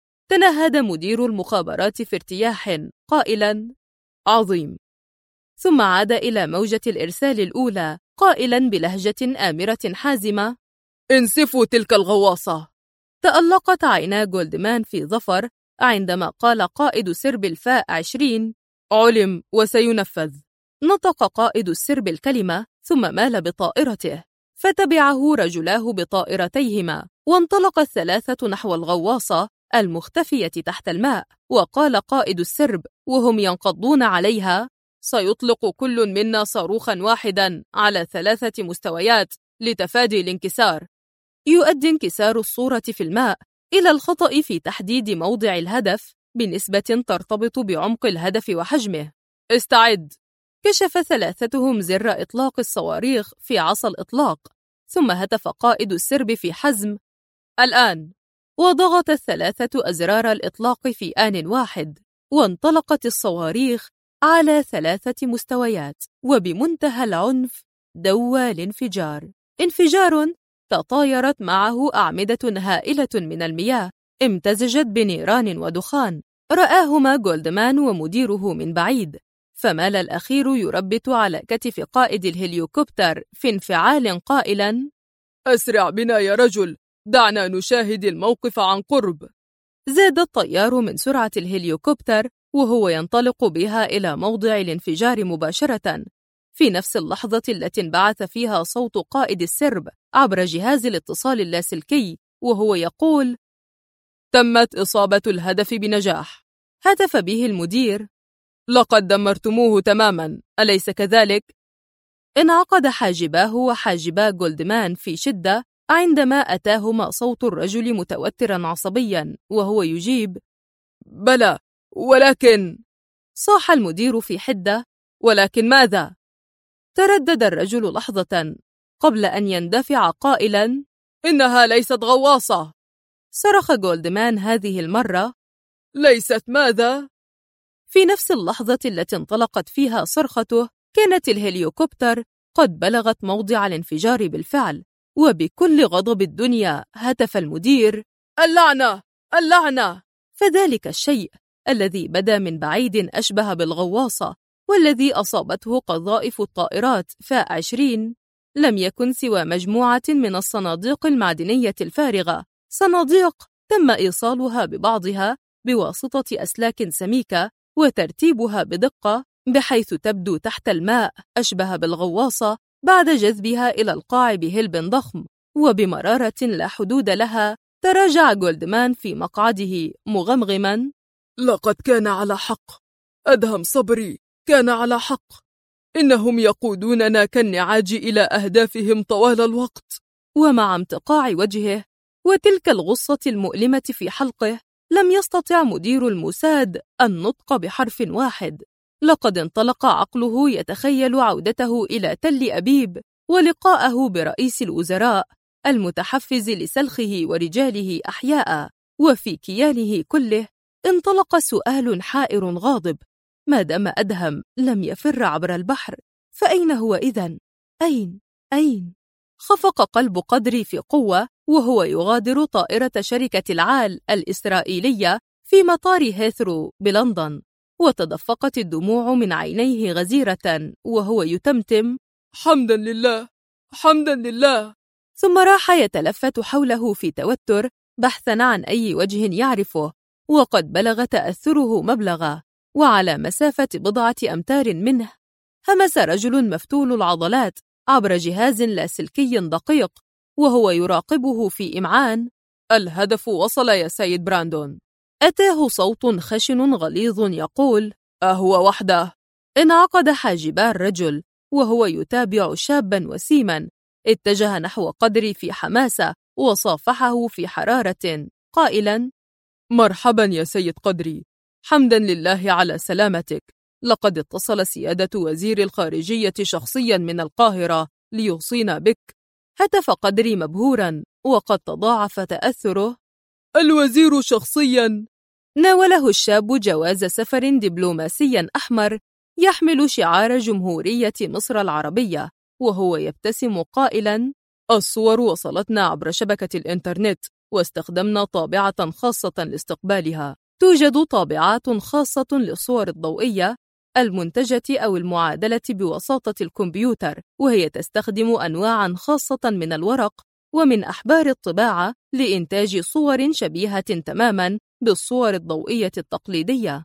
تنهد مدير المخابرات في ارتياح قائلاً: عظيم. ثم عاد إلى موجة الإرسال الأولى قائلاً بلهجة آمرة حازمة: انسفوا تلك الغواصة. تألقت عينا جولدمان في ظفر عندما قال قائد سرب الفاء 20: علم وسينفذ. نطق قائد السرب الكلمة ثم مال بطائرته، فتبعه رجلاه بطائرتيهما، وانطلق الثلاثة نحو الغواصة المختفية تحت الماء. وقال قائد السرب وهم ينقضون عليها: سيطلق كل منا صاروخا واحدا على 3 مستويات لتفادي الانكسار. يؤدي انكسار الصورة في الماء إلى الخطأ في تحديد موضع الهدف بنسبة ترتبط بعمق الهدف وحجمه. استعد. كشف ثلاثتهم زر إطلاق الصواريخ في عصا الإطلاق، ثم هتف قائد السرب في حزم: الآن. وضغط الثلاثة أزرار الإطلاق في آن واحد، وانطلقت الصواريخ على 3 مستويات، وبمنتهى العنف دوى الانفجار. انفجار تطايرت معه أعمدة هائلة من المياه امتزجت بنيران ودخان. رآهما جولدمان ومديره من بعيد، فمال الأخير يربت على كتف قائد الهليكوبتر في انفعال قائلاً: أسرع بنا يا رجل، دعنا نشاهد الموقف عن قرب. زاد الطيار من سرعة الهليكوبتر وهو ينطلق بها إلى موضع الانفجار مباشرة، في نفس اللحظة التي انبعث فيها صوت قائد السرب عبر جهاز الاتصال اللاسلكي وهو يقول: تمت إصابة الهدف بنجاح. هتف به المدير: لقد دمرتموه تماما، أليس كذلك؟ انعقد حاجباه وحاجبا جولدمان في شدة عندما أتاهما صوت الرجل متوترا عصبيا وهو يجيب: بلى، ولكن. صاح المدير في حدة: ولكن ماذا؟ تردد الرجل لحظة قبل أن يندفع قائلا: إنها ليست غواصة. صرخ جولدمان هذه المرة: ليست ماذا؟ في نفس اللحظة التي انطلقت فيها صرخته كانت الهليكوبتر قد بلغت موضع الانفجار بالفعل، وبكل غضب الدنيا هتف المدير: اللعنة! اللعنة! فذلك الشيء الذي بدا من بعيد أشبه بالغواصة والذي أصابته قذائف الطائرات فاء 20 لم يكن سوى مجموعة من الصناديق المعدنية الفارغة، صناديق تم إيصالها ببعضها بواسطة أسلاك سميكة وترتيبها بدقة بحيث تبدو تحت الماء أشبه بالغواصة بعد جذبها إلى القاع بهلب ضخم. وبمرارة لا حدود لها تراجع جولدمان في مقعده مغمغما: لقد كان على حق، أدهم صبري كان على حق. إنهم يقودوننا كالنعاج إلى أهدافهم طوال الوقت. ومع امتقاع وجهه وتلك الغصة المؤلمة في حلقه لم يستطع مدير الموساد النطق بحرف واحد. لقد انطلق عقله يتخيل عودته إلى تل أبيب ولقاءه برئيس الوزراء المتحفز لسلخه ورجاله أحياء، وفي كيانه كله انطلق سؤال حائر غاضب: ما دام أدهم لم يفر عبر البحر فأين هو إذن؟ أين؟ خفق قلب قدري في قوة وهو يغادر طائرة شركة العال الإسرائيلية في مطار هيثرو بلندن، وتدفقت الدموع من عينيه غزيرة وهو يتمتم: حمدا لله، حمدا لله. ثم راح يتلفت حوله في توتر بحثا عن أي وجه يعرفه، وقد بلغ تأثره مبلغا، وعلى مسافة 10 أمتار منه همس رجل مفتول العضلات عبر جهاز لاسلكي دقيق وهو يراقبه في إمعان: الهدف وصل يا سيد براندون. أتاه صوت خشن غليظ يقول: أهو وحده؟ انعقد حاجبا الرجل وهو يتابع شابا وسيما اتجه نحو قدري في حماسة وصافحه في حرارة قائلا: مرحبا يا سيد قدري، حمدا لله على سلامتك. لقد اتصل سيادة وزير الخارجية شخصيا من القاهرة ليوصينا بك. هتف قدري مبهوراً، وقد تضاعف تأثره. الوزير شخصياً. ناوله الشاب جواز سفر دبلوماسي أحمر يحمل شعار جمهورية مصر العربية، وهو يبتسم قائلاً: الصور وصلتنا عبر شبكة الإنترنت، واستخدمنا طابعة خاصة لاستقبالها. توجد طابعات خاصة للصور الضوئية المنتجة أو المعادلة بواسطة الكمبيوتر، وهي تستخدم أنواعاً خاصة من الورق ومن أحبار الطباعة لإنتاج صور شبيهة تماماً بالصور الضوئية التقليدية.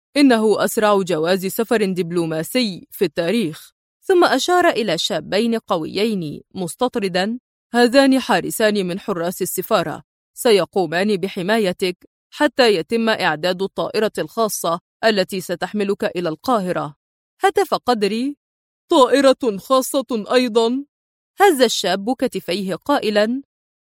إنه أسرع جواز سفر دبلوماسي في التاريخ. ثم أشار إلى شابين قويين مستطرداً: هذان حارسان من حراس السفارة، سيقومان بحمايتك حتى يتم إعداد الطائرة الخاصة التي ستحملك إلى القاهرة. هتف قدري: طائرة خاصة أيضاً؟ هز الشاب كتفيه قائلاً: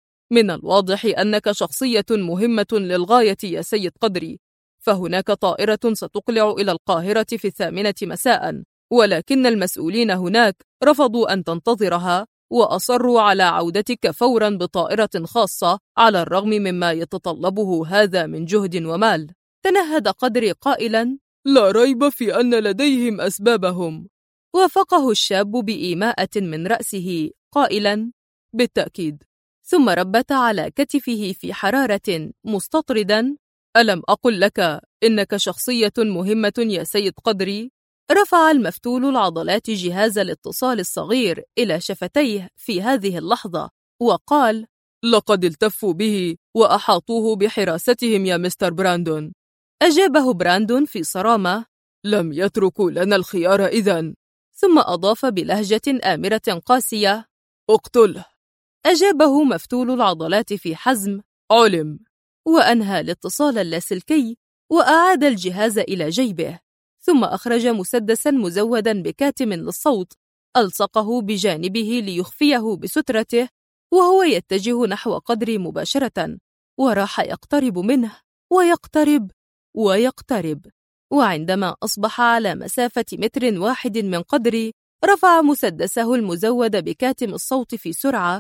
من الواضح أنك شخصية مهمة للغاية يا سيد قدري، فهناك طائرة ستقلع إلى القاهرة في 8 مساء، ولكن المسؤولين هناك رفضوا أن تنتظرها وأصروا على عودتك فوراً بطائرة خاصة، على الرغم مما يتطلبه هذا من جهد ومال. تنهد قدري قائلاً: لا ريب في أن لديهم أسبابهم. وافقه الشاب بإيماءة من رأسه قائلاً: بالتأكيد. ثم ربت على كتفه في حرارة مستطرداً: ألم أقل لك إنك شخصية مهمة يا سيد قدري؟ رفع المفتول العضلات جهاز الاتصال الصغير إلى شفتيه في هذه اللحظة وقال: لقد التفوا به وأحاطوه بحراستهم يا مستر براندون. أجابه براندون في صرامة: لم يتركوا لنا الخيار إذن. ثم أضاف بلهجة آمرة قاسية: اقتله. أجابه مفتول العضلات في حزم: علم. وأنهى الاتصال اللاسلكي وأعاد الجهاز إلى جيبه، ثم أخرج مسدساً مزوداً بكاتم للصوت ألصقه بجانبه ليخفيه بسترته، وهو يتجه نحو قدري مباشرة، وراح يقترب منه ويقترب ويقترب، وعندما أصبح على مسافة 1 متر من قدري رفع مسدسه المزود بكاتم الصوت في سرعة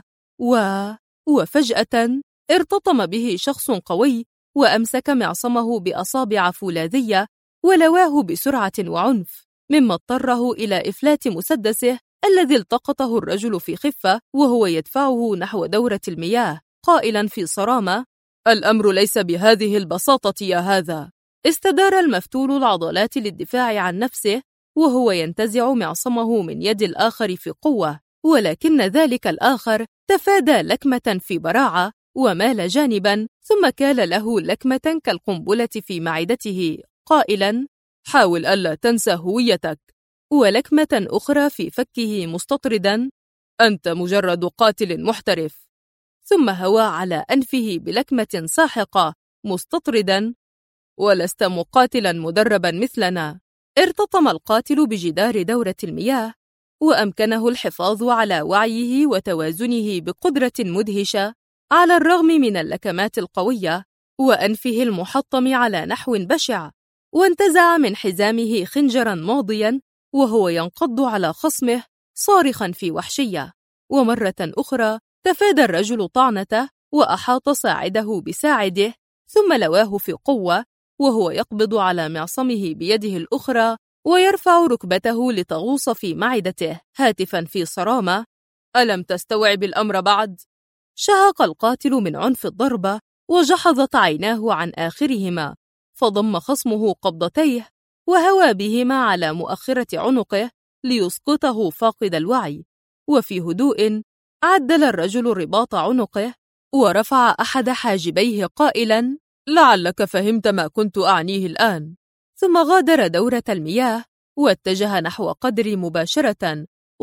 وفجأة ارتطم به شخص قوي وأمسك معصمه بأصابع فولاذية ولواه بسرعة وعنف، مما اضطره إلى إفلات مسدسه الذي التقطه الرجل في خفة وهو يدفعه نحو دورة المياه، قائلا في صرامة: الأمر ليس بهذه البساطة يا هذا. استدار المفتول العضلات للدفاع عن نفسه وهو ينتزع معصمه من يد الآخر في قوة، ولكن ذلك الآخر تفادى لكمة في براعة ومال جانبا، ثم كال له لكمة كالقنبلة في معدته قائلا: حاول ألا تنسى هويتك، ولكمة أخرى في فكه مستطردا: أنت مجرد قاتل محترف، ثم هوى على أنفه بلكمة ساحقة مستطردا: ولست مقاتلا مدربا مثلنا. ارتطم القاتل بجدار دورة المياه وأمكنه الحفاظ على وعيه وتوازنه بقدرة مدهشة على الرغم من اللكمات القوية وأنفه المحطم على نحو بشع، وانتزع من حزامه خنجرا ماضيا وهو ينقض على خصمه صارخا في وحشية. ومرة أخرى تفادى الرجل طعنته وأحاط ساعده بساعده، ثم لواه في قوة وهو يقبض على معصمه بيده الأخرى ويرفع ركبته لتغوص في معدته هاتفا في صرامة: ألم تستوعب الأمر بعد؟ شهق القاتل من عنف الضربة وجحظت عيناه عن آخرهما، فضم خصمه قبضتيه وهوى بهما على مؤخرة عنقه ليسقطه فاقد الوعي، وفي هدوء عدل الرجل رباط عنقه ورفع أحد حاجبيه قائلا: لعلك فهمت ما كنت أعنيه الآن. ثم غادر دورة المياه واتجه نحو قدري مباشرة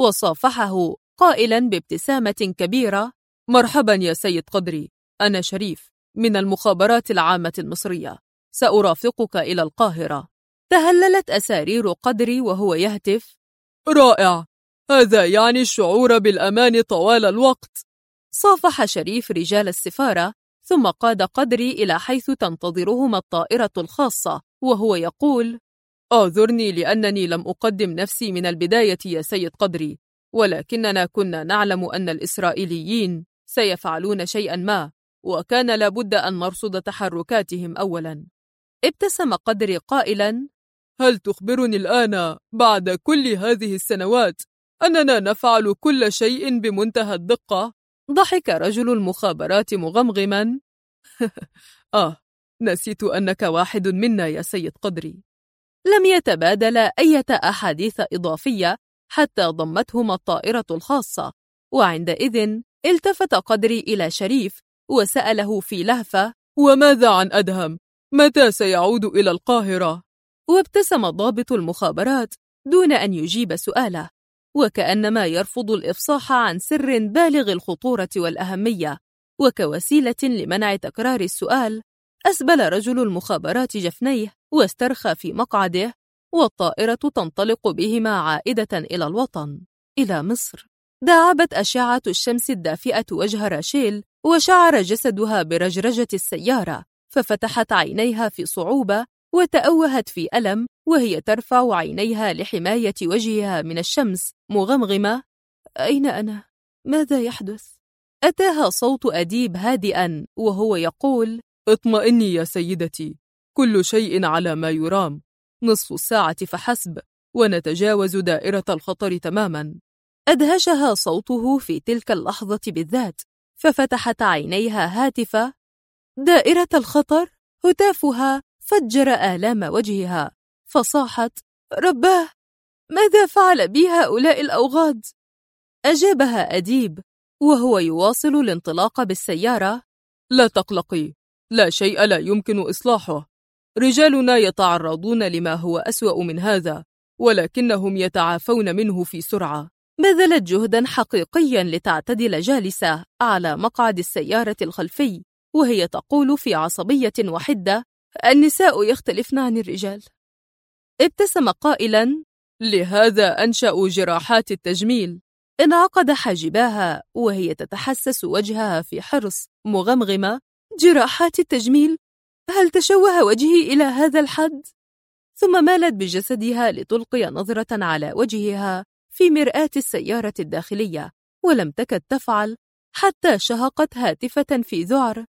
وصافحه قائلا بابتسامة كبيرة: مرحبا يا سيد قدري، أنا شريف من المخابرات العامة المصرية، سأرافقك إلى القاهرة. تهللت أسارير قدري وهو يهتف: رائع، هذا يعني الشعور بالأمان طوال الوقت. صافح شريف رجال السفارة، ثم قاد قدري إلى حيث تنتظرهما الطائرة الخاصة وهو يقول: أعذرني لأنني لم أقدم نفسي من البداية يا سيد قدري، ولكننا كنا نعلم أن الإسرائيليين سيفعلون شيئا ما، وكان لابد أن نرصد تحركاتهم أولا. ابتسم قدري قائلا: هل تخبرني الآن بعد كل هذه السنوات أننا نفعل كل شيء بمنتهى الدقة؟ ضحك رجل المخابرات مغمغما: نسيت أنك واحد منا يا سيد قدري. لم يتبادل أي أحاديث إضافية حتى ضمتهما الطائرة الخاصة، وعندئذ التفت قدري إلى شريف وسأله في لهفة: وماذا عن أدهم؟ متى سيعود إلى القاهرة؟ وابتسم ضابط المخابرات دون أن يجيب سؤاله، وكأنما يرفض الإفصاح عن سر بالغ الخطورة والأهمية. وكوسيلة لمنع تكرار السؤال، أسبل رجل المخابرات جفنيه واسترخى في مقعده، والطائرة تنطلق بهما عائدة إلى الوطن، إلى مصر. داعبت أشعة الشمس الدافئة وجه راشيل، وشعر جسدها برجرجة السيارة، ففتحت عينيها في صعوبة وتأوهت في ألم وهي ترفع عينيها لحماية وجهها من الشمس مغمغمة: أين أنا؟ ماذا يحدث؟ أتاها صوت أديب هادئا وهو يقول: اطمئني يا سيدتي، كل شيء على ما يرام، نصف الساعة فحسب ونتجاوز دائرة الخطر تماما. أدهشها صوته في تلك اللحظة بالذات، ففتحت عينيها هاتفة. دائرة الخطر؟ هتافها فجر آلام وجهها، فصاحت: رباه، ماذا فعل بي هؤلاء الأوغاد؟ أجابها أديب وهو يواصل الانطلاق بالسيارة: لا تقلقي، لا شيء لا يمكن إصلاحه. رجالنا يتعرضون لما هو أسوأ من هذا، ولكنهم يتعافون منه في سرعة. بذلت جهدا حقيقيا لتعتدل جالسة على مقعد السيارة الخلفي، وهي تقول في عصبية وحدة: النساء يختلفن عن الرجال. ابتسم قائلا: لهذا أنشأوا جراحات التجميل. انعقد حاجباها وهي تتحسس وجهها في حرص مغمغمة: جراحات التجميل؟ هل تشوه وجهي إلى هذا الحد؟ ثم مالت بجسدها لتلقي نظرة على وجهها في مرآة السيارة الداخلية، ولم تكد تفعل حتى شهقت هاتفة في ذعر: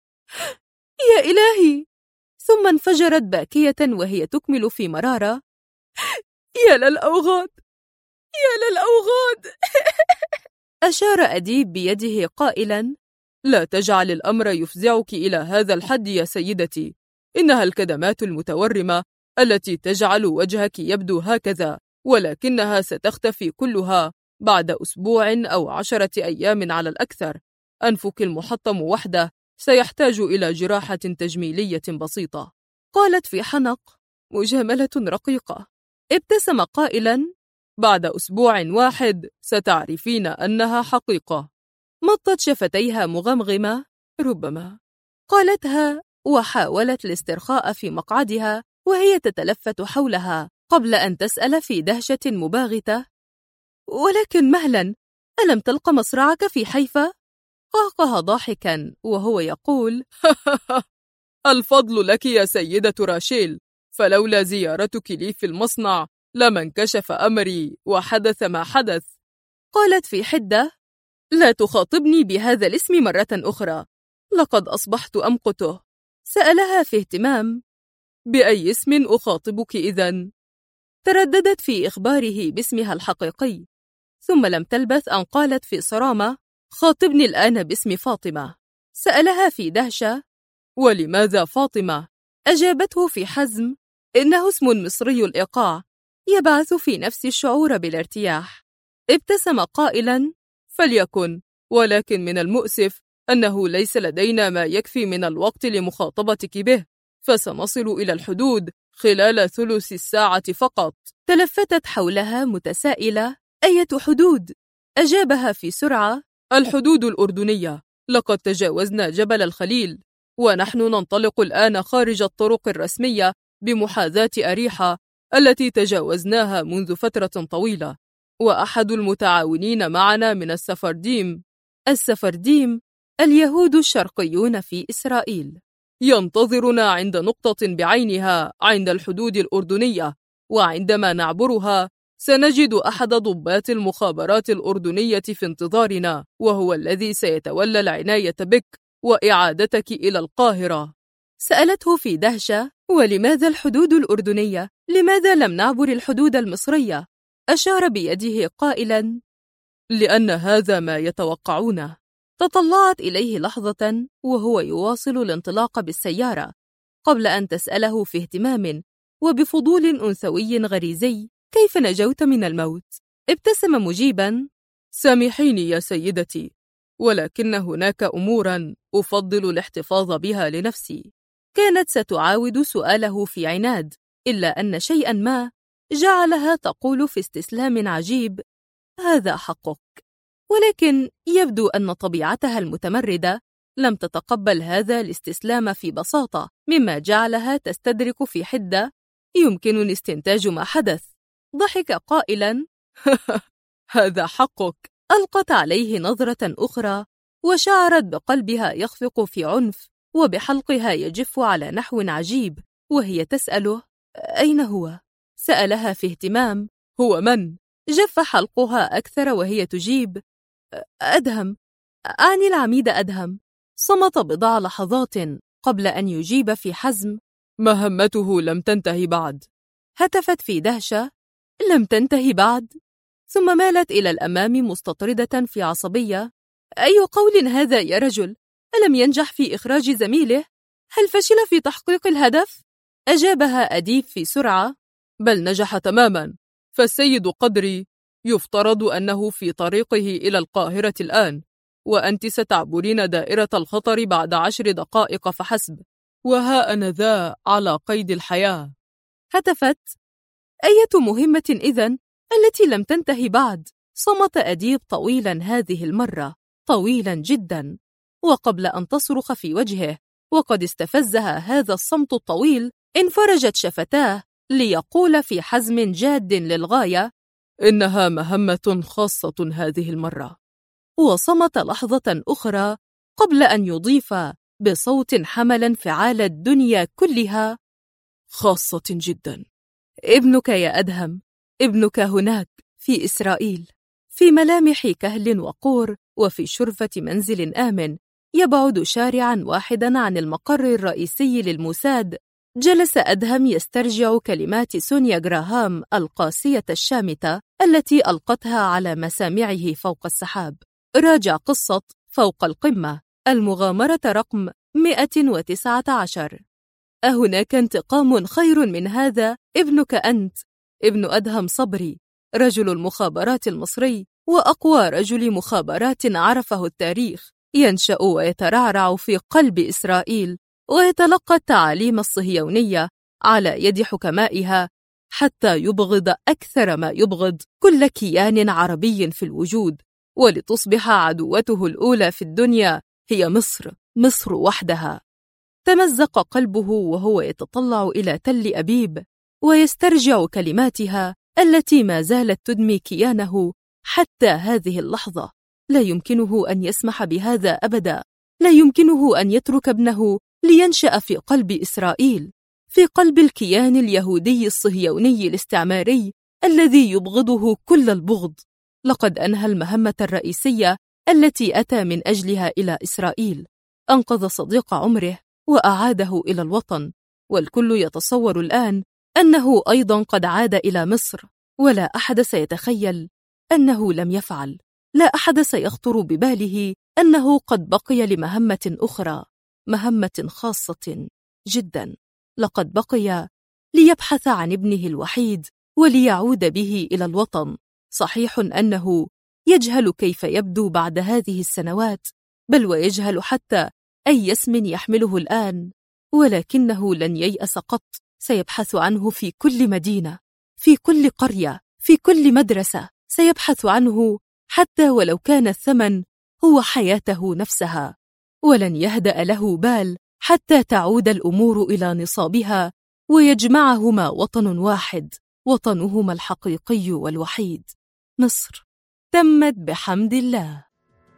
يا إلهي! ثم انفجرت باكية وهي تكمل في مرارة: يا للأوغاد، يا للأوغاد! أشار أديب بيده قائلا: لا تجعل الأمر يفزعك إلى هذا الحد يا سيدتي، إنها الكدمات المتورمة التي تجعل وجهك يبدو هكذا، ولكنها ستختفي كلها بعد أسبوع أو 10 أيام على الأكثر. أنفك المحطم وحده سيحتاج إلى جراحة تجميلية بسيطة. قالت في حنق: مجاملة رقيقة. ابتسم قائلا: بعد أسبوع واحد ستعرفين أنها حقيقة. مطت شفتيها مغمغمة: ربما. قالتها وحاولت الاسترخاء في مقعدها وهي تتلفت حولها قبل أن تسأل في دهشة مباغتة: ولكن مهلا، ألم تلق مصرعك في حيفا؟ قهقه ضاحكا وهو يقول: الفضل لك يا سيدة راشيل، فلولا زيارتك لي في المصنع لما انكشف أمري وحدث ما حدث. قالت في حدة: لا تخاطبني بهذا الاسم مرة أخرى، لقد أصبحت أمقته. سألها في اهتمام: بأي اسم أخاطبك إذن؟ ترددت في إخباره باسمها الحقيقي، ثم لم تلبث أن قالت في صرامة: خاطبني الآن باسم فاطمة. سألها في دهشة: ولماذا فاطمة؟ أجابته في حزم: إنه اسم مصري الإيقاع يبعث في نفسي الشعور بالارتياح. ابتسم قائلا: فليكن، ولكن من المؤسف أنه ليس لدينا ما يكفي من الوقت لمخاطبتك به، فسنصل إلى الحدود خلال ثلث الساعة فقط. تلفتت حولها متسائلة: أية حدود؟ أجابها في سرعة: الحدود الأردنية، لقد تجاوزنا جبل الخليل، ونحن ننطلق الآن خارج الطرق الرسمية بمحاذاة أريحة التي تجاوزناها منذ فترة طويلة. وأحد المتعاونين معنا من السفرديم اليهود الشرقيون في إسرائيل ينتظرنا عند نقطة بعينها عند الحدود الأردنية، وعندما نعبرها سنجد أحد ضباط المخابرات الأردنية في انتظارنا، وهو الذي سيتولى العناية بك وإعادتك إلى القاهرة. سألته في دهشة: ولماذا الحدود الأردنية؟ لماذا لم نعبر الحدود المصرية؟ أشار بيده قائلاً: لأن هذا ما يتوقعونه. تطلعت إليه لحظة وهو يواصل الانطلاق بالسيارة قبل أن تسأله في اهتمام وبفضول أنثوي غريزي: كيف نجوت من الموت؟ ابتسم مجيباً: سامحيني يا سيدتي، ولكن هناك أموراً أفضل الاحتفاظ بها لنفسي. كانت ستعاود سؤاله في عناد، إلا أن شيئاً ما جعلها تقول في استسلام عجيب: هذا حقك. ولكن يبدو أن طبيعتها المتمردة لم تتقبل هذا الاستسلام في بساطة، مما جعلها تستدرك في حدة يمكنني استنتاج ما حدث. ضحك قائلاً: هذا حقك. ألقت عليه نظرة أخرى وشعرت بقلبها يخفق في عنف وبحلقها يجف على نحو عجيب، وهي تسأله: أين هو؟ سألها في اهتمام: هو من؟ جف حلقها أكثر وهي تجيب: أدهم، أعني العميد أدهم. صمت بضع لحظات قبل أن يجيب في حزم: مهمته لم تنتهي بعد. هتفت في دهشة: لم تنتهي بعد؟ ثم مالت إلى الأمام مستطردة في عصبية: أي قول هذا يا رجل؟ ألم ينجح في إخراج زميله؟ هل فشل في تحقيق الهدف؟ أجابها أديب في سرعة: بل نجح تماما، فالسيد قدري يفترض أنه في طريقه إلى القاهرة الآن، وأنت ستعبرين دائرة الخطر بعد 10 دقائق فحسب، وها أنا ذا على قيد الحياة. هتفت: أية مهمة إذن التي لم تنتهي بعد؟ صمت أديب طويلا هذه المرة، طويلا جدا، وقبل أن تصرخ في وجهه وقد استفزها هذا الصمت الطويل انفرجت شفتاه ليقول في حزم جاد للغاية: إنها مهمة خاصة هذه المرة. وصمت لحظة أخرى قبل أن يضيف بصوت حمل انفعال الدنيا كلها: خاصة جدا. ابنك يا أدهم، ابنك هناك في إسرائيل، في ملامح كهل وقور وفي شرفة منزل آمن يبعد شارعا واحدا عن المقر الرئيسي للموساد. جلس أدهم يسترجع كلمات سونيا جراهام القاسية الشامتة التي ألقتها على مسامعه فوق السحاب. راجع قصة فوق القمة، المغامرة رقم 119. أهناك انتقام خير من هذا؟ ابنك أنت، ابن أدهم صبري، رجل المخابرات المصري وأقوى رجل مخابرات عرفه التاريخ، ينشأ ويترعرع في قلب إسرائيل ويتلقى التعاليم الصهيونية على يد حكمائها حتى يبغض أكثر ما يبغض كل كيان عربي في الوجود، ولتصبح عدوته الأولى في الدنيا هي مصر وحدها. تمزق قلبه وهو يتطلع إلى تل أبيب ويسترجع كلماتها التي ما زالت تدمي كيانه حتى هذه اللحظة. لا يمكنه أن يسمح بهذا أبدا، لا يمكنه أن يترك ابنه لينشأ في قلب إسرائيل، في قلب الكيان اليهودي الصهيوني الاستعماري الذي يبغضه كل البغض. لقد أنهى المهمة الرئيسية التي أتى من أجلها إلى إسرائيل، أنقذ صديق عمره وأعاده إلى الوطن، والكل يتصور الآن أنه أيضا قد عاد إلى مصر، ولا أحد سيتخيل أنه لم يفعل. لا أحد سيخطر بباله أنه قد بقي لمهمة أخرى، مهمة خاصة جدا. لقد بقي ليبحث عن ابنه الوحيد وليعود به إلى الوطن. صحيح أنه يجهل كيف يبدو بعد هذه السنوات، بل ويجهل حتى أي اسم يحمله الآن، ولكنه لن ييأس قط. سيبحث عنه في كل مدينة، في كل قرية، في كل مدرسة، سيبحث عنه حتى ولو كان الثمن هو حياته نفسها. ولن يهدأ له بال حتى تعود الأمور إلى نصابها ويجمعهما وطن واحد، وطنهما الحقيقي والوحيد، مصر. تمت بحمد الله.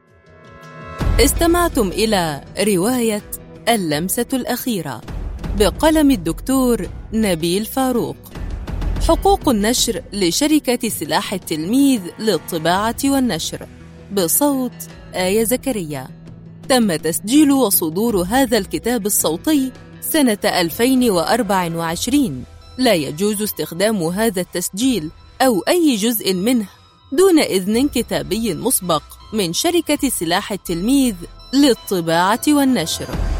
استمعتم إلى رواية اللمسة الأخيرة بقلم الدكتور نبيل فاروق، حقوق النشر لشركة سلاح التلميذ للطباعة والنشر، بصوت آية زكريا. تم تسجيل وصدور هذا الكتاب الصوتي سنة 2024. لا يجوز استخدام هذا التسجيل أو أي جزء منه دون إذن كتابي مسبق من شركة سلاح التلميذ للطباعة والنشر.